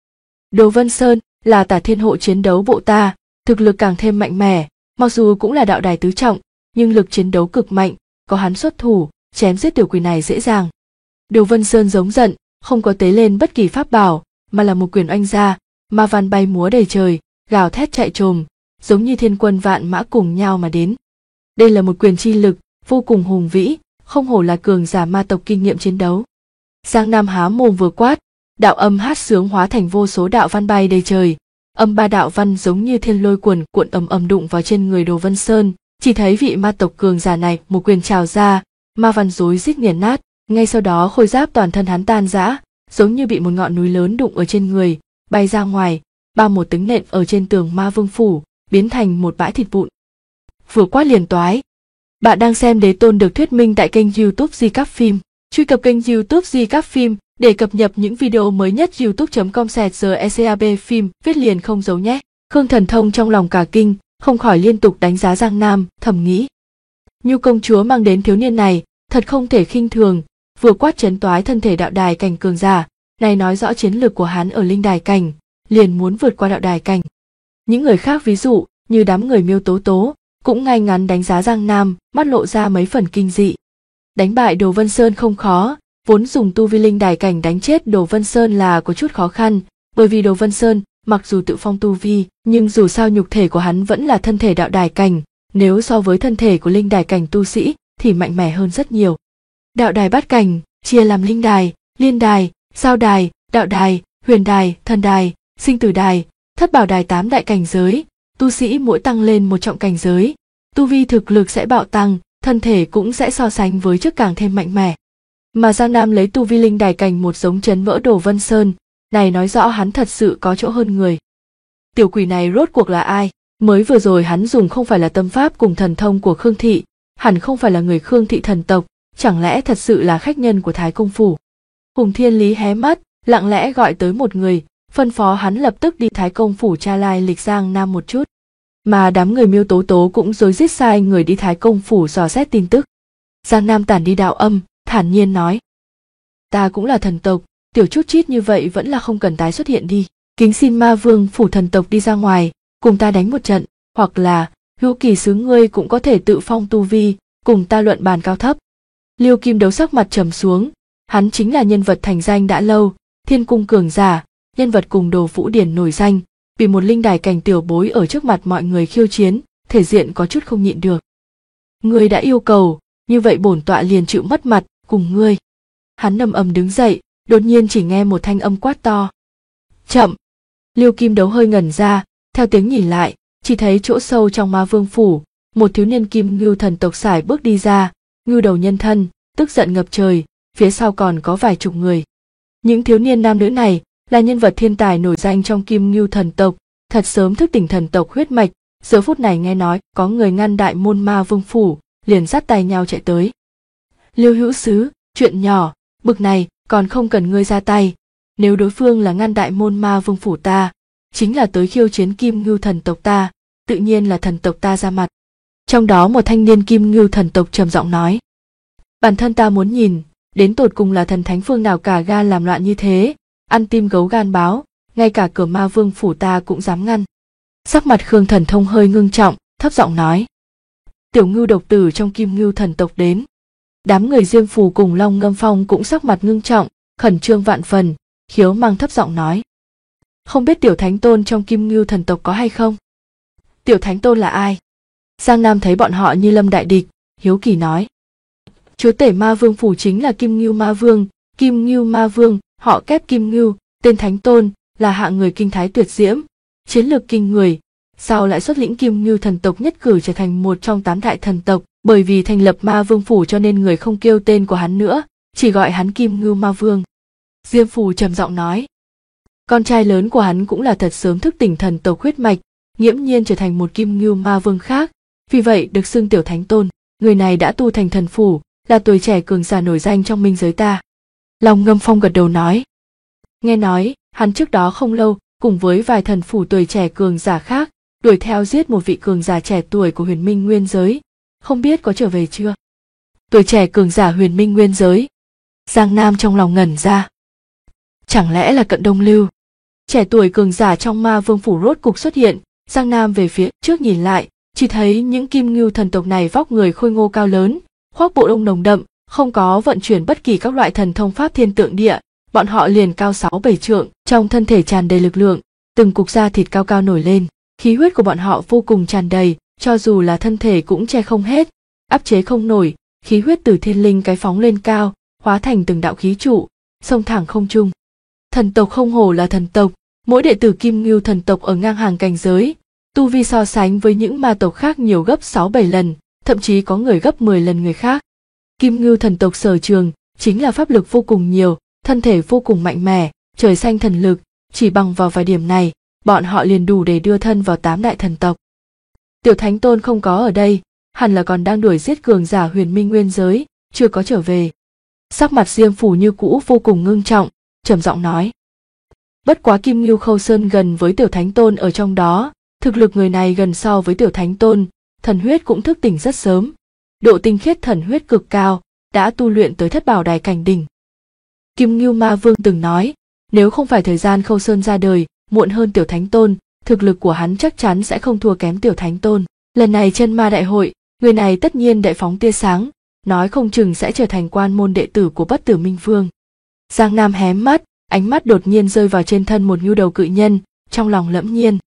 Đồ Vân Sơn là Tả Thiên hộ chiến đấu bộ ta, thực lực càng thêm mạnh mẽ, mặc dù cũng là đạo đài tứ trọng, nhưng lực chiến đấu cực mạnh, có hắn xuất thủ, chém giết tiểu quỷ này dễ dàng. Đồ Vân Sơn giống giận, không có tế lên bất kỳ pháp bảo, mà là một quyền oanh ra, ma văn bay múa đầy trời, gào thét chạy trồm, giống như thiên quân vạn mã cùng nhau mà đến. Đây là một quyền chi lực vô cùng hùng vĩ, không hổ là cường giả ma tộc kinh nghiệm chiến đấu. Giang Nam há mồm vừa quát, đạo âm hát sướng hóa thành vô số đạo văn bay đầy trời, âm ba đạo văn giống như thiên lôi cuồn cuộn ầm ầm đụng vào trên người Đồ Vân Sơn. Chỉ thấy vị ma tộc cường giả này một quyền trào ra, ma văn rối rít nghiền nát, ngay sau đó khôi giáp toàn thân hắn tan rã, giống như bị một ngọn núi lớn đụng ở trên người, bay ra ngoài, ba một tiếng nện ở trên tường ma vương phủ, biến thành một bãi thịt vụn. Vừa quát liền toái. Bạn đang xem Đế Tôn được thuyết minh tại kênh YouTube Di Cáp Phim. Truy cập kênh YouTube Di Cáp Phim để cập nhật những video mới nhất. youtube.com/secab phim viết liền không giấu nhé. Khương Thần Thông trong lòng cả kinh, không khỏi liên tục đánh giá Giang Nam, thầm nghĩ: Nhu công chúa mang đến thiếu niên này, thật không thể khinh thường, vừa quát chấn toái thân thể đạo đài cảnh cường giả, này nói rõ chiến lược của hắn ở linh đài cảnh, liền muốn vượt qua đạo đài cảnh. Những người khác ví dụ như đám người Miêu Tố Tố cũng ngay ngắn đánh giá Giang Nam, mắt lộ ra mấy phần kinh dị. Đánh bại Đồ Vân Sơn không khó, vốn dùng tu vi linh đài cảnh đánh chết Đồ Vân Sơn là có chút khó khăn, bởi vì Đồ Vân Sơn mặc dù tự phong tu vi, nhưng dù sao nhục thể của hắn vẫn là thân thể đạo đài cảnh, nếu so với thân thể của linh đài cảnh tu sĩ thì mạnh mẽ hơn rất nhiều. Đạo đài bát cảnh chia làm linh đài, liên đài, sao đài, đạo đài, huyền đài, thần đài, sinh tử đài, thất bảo đài 8 đại cảnh giới, tu sĩ mỗi tăng lên một trọng cảnh giới, tu vi thực lực sẽ bạo tăng, thân thể cũng sẽ so sánh với trước càng thêm mạnh mẽ. Mà Giang Nam lấy tu vi linh đài cảnh một giống chấn vỡ Đồ Vân Sơn, này nói rõ hắn thật sự có chỗ hơn người. Tiểu quỷ này rốt cuộc là ai? Mới vừa rồi hắn dùng không phải là tâm pháp cùng thần thông của Khương Thị, hẳn không phải là người Khương Thị thần tộc, chẳng lẽ thật sự là khách nhân của Thái Công Phủ? Hùng Thiên Lý hé mắt, lặng lẽ gọi tới một người, phân phó hắn lập tức đi Thái Công Phủ tra lai lịch Giang Nam một chút. Mà đám người Miêu Tố Tố cũng rối rít sai người đi Thái Công Phủ dò xét tin tức. Giang Nam tản đi đạo âm, thản nhiên nói: Ta cũng là thần tộc, tiểu chút chít như vậy vẫn là không cần tái xuất hiện đi. Kính xin Ma Vương phủ thần tộc đi ra ngoài, cùng ta đánh một trận, hoặc là Hữu Kỳ sứ ngươi cũng có thể tự phong tu vi, cùng ta luận bàn cao thấp. Liêu Kim Đấu sắc mặt trầm xuống, hắn chính là nhân vật thành danh đã lâu, thiên cung cường giả, nhân vật cùng Đồ Vũ Điển nổi danh, vì một linh đài cảnh tiểu bối ở trước mặt mọi người khiêu chiến, thể diện có chút không nhịn được. Ngươi đã yêu cầu, như vậy bổn tọa liền chịu mất mặt cùng ngươi. Hắn nầm ầm đứng dậy, đột nhiên chỉ nghe một thanh âm quát to. Chậm! Liêu Kim Đấu hơi ngẩn ra, theo tiếng nhìn lại, chỉ thấy chỗ sâu trong Ma Vương phủ, một thiếu niên Kim Ngưu thần tộc sải bước đi ra, ngưu đầu nhân thân, tức giận ngập trời, phía sau còn có vài chục người. Những thiếu niên nam nữ này là nhân vật thiên tài nổi danh trong Kim Ngưu thần tộc, thật sớm thức tỉnh thần tộc huyết mạch, giờ phút này nghe nói có người ngăn đại môn Ma Vương phủ, liền dắt tay nhau chạy tới. Liêu hữu sứ, chuyện nhỏ, bực này còn không cần ngươi ra tay, nếu đối phương là ngăn đại môn Ma Vương phủ ta, chính là tới khiêu chiến Kim Ngưu thần tộc ta, tự nhiên là thần tộc ta ra mặt. Trong đó một thanh niên Kim Ngưu thần tộc trầm giọng nói, bản thân ta muốn nhìn, đến tột cùng là thần thánh phương nào cả gan làm loạn như thế, ăn tim gấu gan báo, ngay cả cửa Ma Vương phủ ta cũng dám ngăn. Sắc mặt Khương Thần Thông hơi ngưng trọng, thấp giọng nói, tiểu ngưu độc tử trong Kim Ngưu thần tộc đến. Đám người Diêm Phù cùng Long Ngâm Phong cũng sắc mặt ngưng trọng, khẩn trương vạn phần, Khiếu Mang thấp giọng nói, không biết tiểu thánh tôn trong Kim Ngưu thần tộc có hay không? Tiểu thánh tôn là ai? Giang Nam thấy bọn họ như lâm đại địch, hiếu kỳ nói, chúa tể Ma Vương phủ chính là Kim Ngưu Ma Vương, Kim Ngưu Ma Vương, họ kép Kim Ngưu, tên thánh tôn, là hạng người kinh thái tuyệt diễm, chiến lược kinh người, sau lại xuất lĩnh Kim Ngưu thần tộc nhất cử trở thành một trong 8 đại thần tộc, bởi vì thành lập Ma Vương phủ cho nên người không kêu tên của hắn nữa, chỉ gọi hắn Kim Ngưu Ma Vương. Diêm Phù trầm giọng nói, con trai lớn của hắn cũng là thật sớm thức tỉnh thần tộc huyết mạch, nghiễm nhiên trở thành một Kim Ngưu Ma Vương khác, vì vậy được xưng tiểu thánh tôn. Người này đã tu thành thần phủ, là tuổi trẻ cường giả nổi danh trong minh giới ta. Long Ngâm Phong gật đầu nói, nghe nói hắn trước đó không lâu cùng với vài thần phủ tuổi trẻ cường giả khác đuổi theo giết một vị cường giả trẻ tuổi của Huyền Minh Nguyên giới, không biết có trở về chưa? Tuổi trẻ cường giả Huyền Minh Nguyên giới. Giang Nam trong lòng ngẩn ra, chẳng lẽ là Cận Đông Lưu? Trẻ tuổi cường giả trong Ma Vương phủ rốt cục xuất hiện. Giang Nam về phía trước nhìn lại, chỉ thấy những Kim Ngưu thần tộc này vóc người khôi ngô cao lớn, khoác bộ lông nồng đậm, không có vận chuyển bất kỳ các loại thần thông pháp thiên tượng địa, bọn họ liền cao 6-7 trượng, trong thân thể tràn đầy lực lượng, từng cục da thịt cao cao nổi lên, khí huyết của bọn họ vô cùng tràn đầy, cho dù là thân thể cũng che không hết, áp chế không nổi, khí huyết từ thiên linh cái phóng lên cao, hóa thành từng đạo khí trụ, xông thẳng không trung. Thần tộc không hổ là thần tộc, mỗi đệ tử Kim Ngưu thần tộc ở ngang hàng cảnh giới, tu vi so sánh với những ma tộc khác nhiều gấp 6-7 lần, thậm chí có người gấp 10 lần người khác. Kim Ngưu thần tộc sở trường chính là pháp lực vô cùng nhiều, thân thể vô cùng mạnh mẽ, trời xanh thần lực, chỉ bằng vào vài điểm này, bọn họ liền đủ để đưa thân vào 8 đại thần tộc. Tiểu thánh tôn không có ở đây, hẳn là còn đang đuổi giết cường giả Huyền Minh Nguyên giới, chưa có trở về. Sắc mặt Diêm Phù như cũ vô cùng ngưng trọng, trầm giọng nói, bất quá Kim Ngưu Khâu Sơn gần với tiểu thánh tôn ở trong đó, thực lực người này gần so với tiểu thánh tôn, thần huyết cũng thức tỉnh rất sớm, độ tinh khiết thần huyết cực cao, đã tu luyện tới thất bảo đài cảnh đỉnh. Kim Ngưu Ma Vương từng nói, nếu không phải thời gian Khâu Sơn ra đời muộn hơn tiểu thánh tôn, thực lực của hắn chắc chắn sẽ không thua kém tiểu thánh tôn. Lần này chân ma đại hội, người này tất nhiên đại phóng tia sáng, nói không chừng sẽ trở thành quan môn đệ tử của Bất Tử Minh Vương. Giang Nam hé mắt, ánh mắt đột nhiên rơi vào trên thân một ngưu đầu cự nhân, trong lòng lẫm nhiên.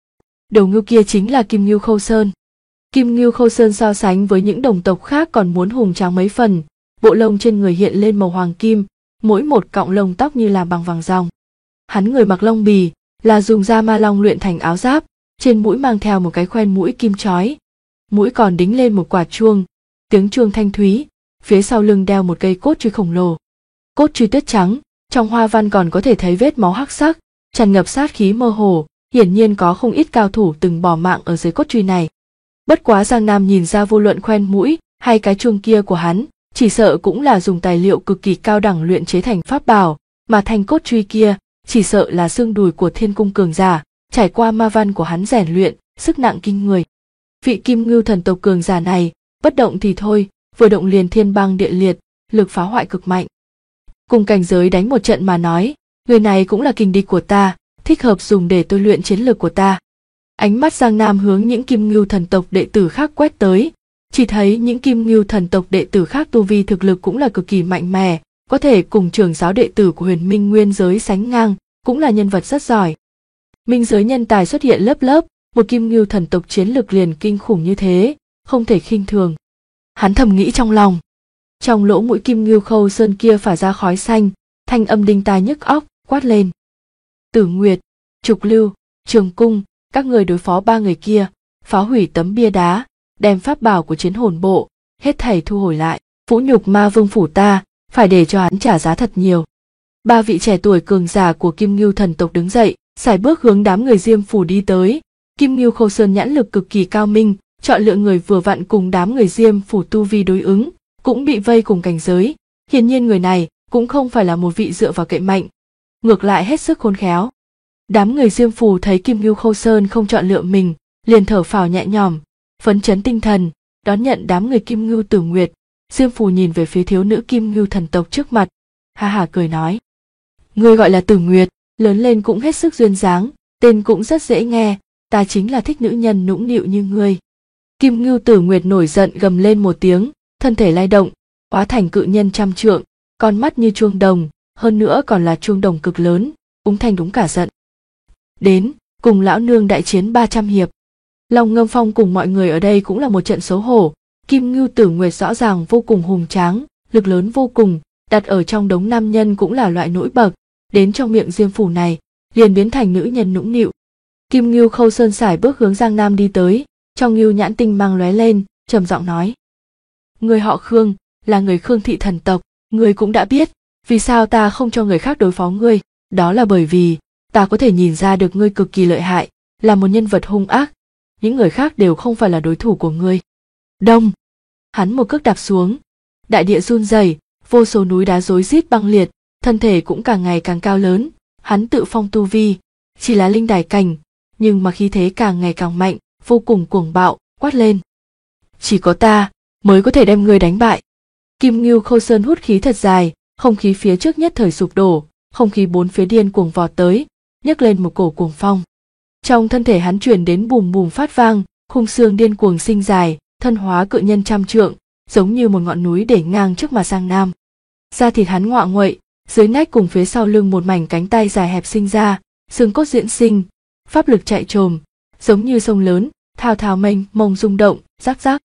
Đầu ngưu kia chính là Kim Ngưu Khâu Sơn. Kim Ngưu Khâu Sơn so sánh với những đồng tộc khác còn muốn hùng tráng mấy phần, bộ lông trên người hiện lên màu hoàng kim, mỗi một cọng lông tóc như làm bằng vàng ròng. Hắn người mặc lông bì, là dùng da ma long luyện thành áo giáp, trên mũi mang theo một cái khoen mũi kim chói, mũi còn đính lên một quả chuông, tiếng chuông thanh thúy, phía sau lưng đeo một cây cốt truy khổng lồ. Cốt truy tuyết trắng, trong hoa văn còn có thể thấy vết máu hắc sắc, tràn ngập sát khí mơ hồ, hiển nhiên có không ít cao thủ từng bỏ mạng ở dưới cốt truy này. Bất quá Giang Nam nhìn ra vô luận khoen mũi hay cái chuông kia của hắn, chỉ sợ cũng là dùng tài liệu cực kỳ cao đẳng luyện chế thành pháp bảo, mà thanh cốt truy kia chỉ sợ là xương đùi của thiên cung cường giả, trải qua ma văn của hắn rèn luyện, sức nặng kinh người. Vị Kim Ngưu thần tộc cường giả này, bất động thì thôi, vừa động liền thiên băng địa liệt, lực phá hoại cực mạnh. Cùng cảnh giới đánh một trận mà nói, người này cũng là kình địch của ta, thích hợp dùng để tôi luyện chiến lược của ta. Ánh mắt Giang Nam hướng những Kim Ngưu thần tộc đệ tử khác quét tới, Chỉ thấy những Kim Ngưu thần tộc đệ tử khác tu vi thực lực cũng là cực kỳ mạnh mẽ, có thể cùng trưởng giáo đệ tử của Huyền Minh Nguyên giới sánh ngang, cũng là nhân vật rất giỏi. Minh giới nhân tài xuất hiện lớp lớp, một Kim Ngưu thần tộc chiến lực liền kinh khủng như thế, không thể khinh thường. Hắn thầm nghĩ trong lòng. Trong lỗ mũi Kim Ngưu Khâu Sơn kia phả ra khói xanh, thanh âm đinh tai nhức óc, quát lên. Tử Nguyệt, Trục Lưu, Trường Cung, các người đối phó ba người kia, phá hủy tấm bia đá, đem pháp bảo của chiến hồn bộ, hết thảy thu hồi lại, vũ nhục Ma Vương phủ ta, phải để cho hắn trả giá thật nhiều. Ba vị trẻ tuổi cường giả của Kim Ngưu thần tộc đứng dậy, sải bước hướng đám người Diêm phủ đi tới. Kim Ngưu Khâu Sơn nhãn lực cực kỳ cao minh, chọn lựa người vừa vặn cùng đám người Diêm phủ tu vi đối ứng, cũng bị vây cùng cảnh giới. Hiển nhiên người này cũng không phải là một vị dựa vào cậy mạnh, ngược lại hết sức khôn khéo. Đám người Diêm phủ thấy Kim Ngưu Khâu Sơn không chọn lựa mình, liền thở phào nhẹ nhõm, phấn chấn tinh thần, đón nhận đám người Kim Ngưu Tử Nguyệt. Diêm phủ nhìn về phía thiếu nữ Kim Ngưu thần tộc trước mặt, ha hả cười nói: Ngươi gọi là Tử Nguyệt, lớn lên cũng hết sức duyên dáng, tên cũng rất dễ nghe, ta chính là thích nữ nhân nũng nịu như ngươi. Kim Ngưu Tử Nguyệt nổi giận gầm lên một tiếng, thân thể lay động, hóa thành cự nhân trăm trượng, con mắt như chuông đồng, hơn nữa còn là chuông đồng cực lớn, úng thanh đúng cả giận. Đến, cùng lão nương đại chiến 300 hiệp. Long Ngâm Phong cùng mọi người ở đây cũng là một trận xấu hổ. Kim Ngưu Tử Nguyệt rõ ràng vô cùng hùng tráng, lực lớn vô cùng, đặt ở trong đống nam nhân cũng là loại nổi bật, đến trong miệng Diêm phủ này, liền biến thành nữ nhân nũng nịu. Kim Ngưu Khâu Sơn sải bước hướng Giang Nam đi tới, trong Ngưu nhãn tinh mang lóe lên, trầm giọng nói: Người họ Khương, là người Khương thị thần tộc, ngươi cũng đã biết, vì sao ta không cho người khác đối phó ngươi, đó là bởi vì ta có thể nhìn ra được ngươi cực kỳ lợi hại, là một nhân vật hung ác, những người khác đều không phải là đối thủ của ngươi. Đông, hắn một cước đạp xuống, đại địa run rẩy, vô số núi đá rối rít băng liệt, thân thể cũng càng ngày càng cao lớn. Hắn tự phong tu vi chỉ là linh đài cảnh, nhưng mà khí thế càng ngày càng mạnh, vô cùng cuồng bạo, quát lên: Chỉ có ta mới có thể đem ngươi đánh bại. Kim Ngưu Khâu Sơn hút khí thật dài, không khí phía trước nhất thời sụp đổ, không khí bốn phía điên cuồng vọt tới, nhấc lên một cổ cuồng phong. Trong thân thể hắn truyền đến bùm bùm phát vang, khung xương điên cuồng sinh dài, thân hóa cự nhân trăm trượng, giống như một ngọn núi để ngang trước mặt Giang Nam. Da thịt hắn ngoạ nguậy, dưới nách cùng phía sau lưng một mảnh cánh tay dài hẹp sinh ra, xương cốt diễn sinh, pháp lực chạy trồm, giống như sông lớn, thao thao mênh mông rung động, rắc rắc.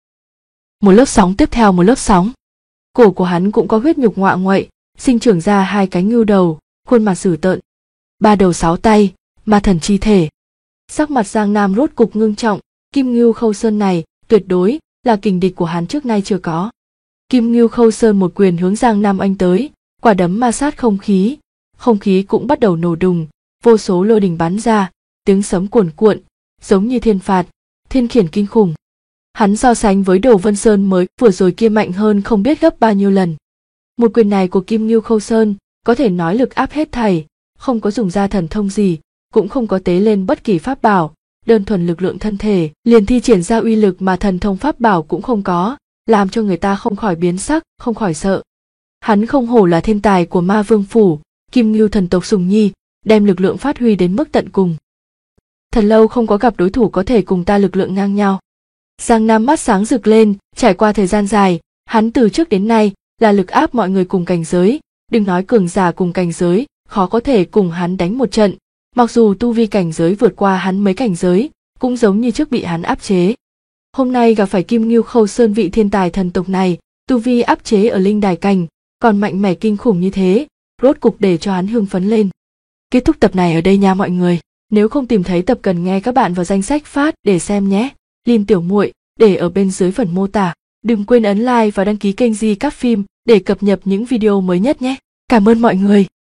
Một lớp sóng tiếp theo một lớp sóng. Cổ của hắn cũng có huyết nhục ngoạ nguậy, sinh trưởng ra hai cánh ngưu đầu, khuôn mặt dữ tợn, ba đầu sáu tay, ma thần chi thể. Sắc mặt Giang Nam rốt cục ngưng trọng, Kim Ngưu Khâu Sơn này tuyệt đối là kình địch của hắn trước nay chưa có. Kim Ngưu Khâu Sơn một quyền hướng Giang Nam oanh tới, quả đấm ma sát không khí cũng bắt đầu nổ đùng, vô số lôi đình bắn ra, tiếng sấm cuồn cuộn, giống như thiên phạt, thiên khiển kinh khủng. Hắn so sánh với Đồ Vân Sơn mới vừa rồi kia mạnh hơn không biết gấp bao nhiêu lần. Một quyền này của Kim Ngưu Khâu Sơn có thể nói lực áp hết thảy, không có dùng ra thần thông gì, cũng không có tế lên bất kỳ pháp bảo, đơn thuần lực lượng thân thể liền thi triển ra uy lực mà thần thông pháp bảo cũng không có, làm cho người ta không khỏi biến sắc, không khỏi sợ. Hắn không hổ là thiên tài của Ma Vương phủ, Kim Ngưu thần tộc sùng nhi, đem lực lượng phát huy đến mức tận cùng. Thật lâu không có gặp đối thủ có thể cùng ta lực lượng ngang nhau. Giang Nam mắt sáng rực lên, trải qua thời gian dài, hắn từ trước đến nay là lực áp mọi người cùng cảnh giới, đừng nói cường giả cùng cảnh giới, khó có thể cùng hắn đánh một trận, mặc dù tu vi cảnh giới vượt qua hắn mấy cảnh giới, cũng giống như trước bị hắn áp chế. Hôm nay gặp phải Kim Ngưu Khâu Sơn vị thiên tài thần tộc này, tu vi áp chế ở linh đài cảnh, còn mạnh mẽ kinh khủng như thế, rốt cục để cho hắn hưng phấn lên. Kết thúc tập này ở đây nha mọi người, nếu không tìm thấy tập cần nghe các bạn vào danh sách phát để xem nhé. Lim Tiểu Muội để ở bên dưới phần mô tả. Đừng quên ấn like và đăng ký kênh Di Các Phim để cập nhật những video mới nhất nhé. Cảm ơn mọi người.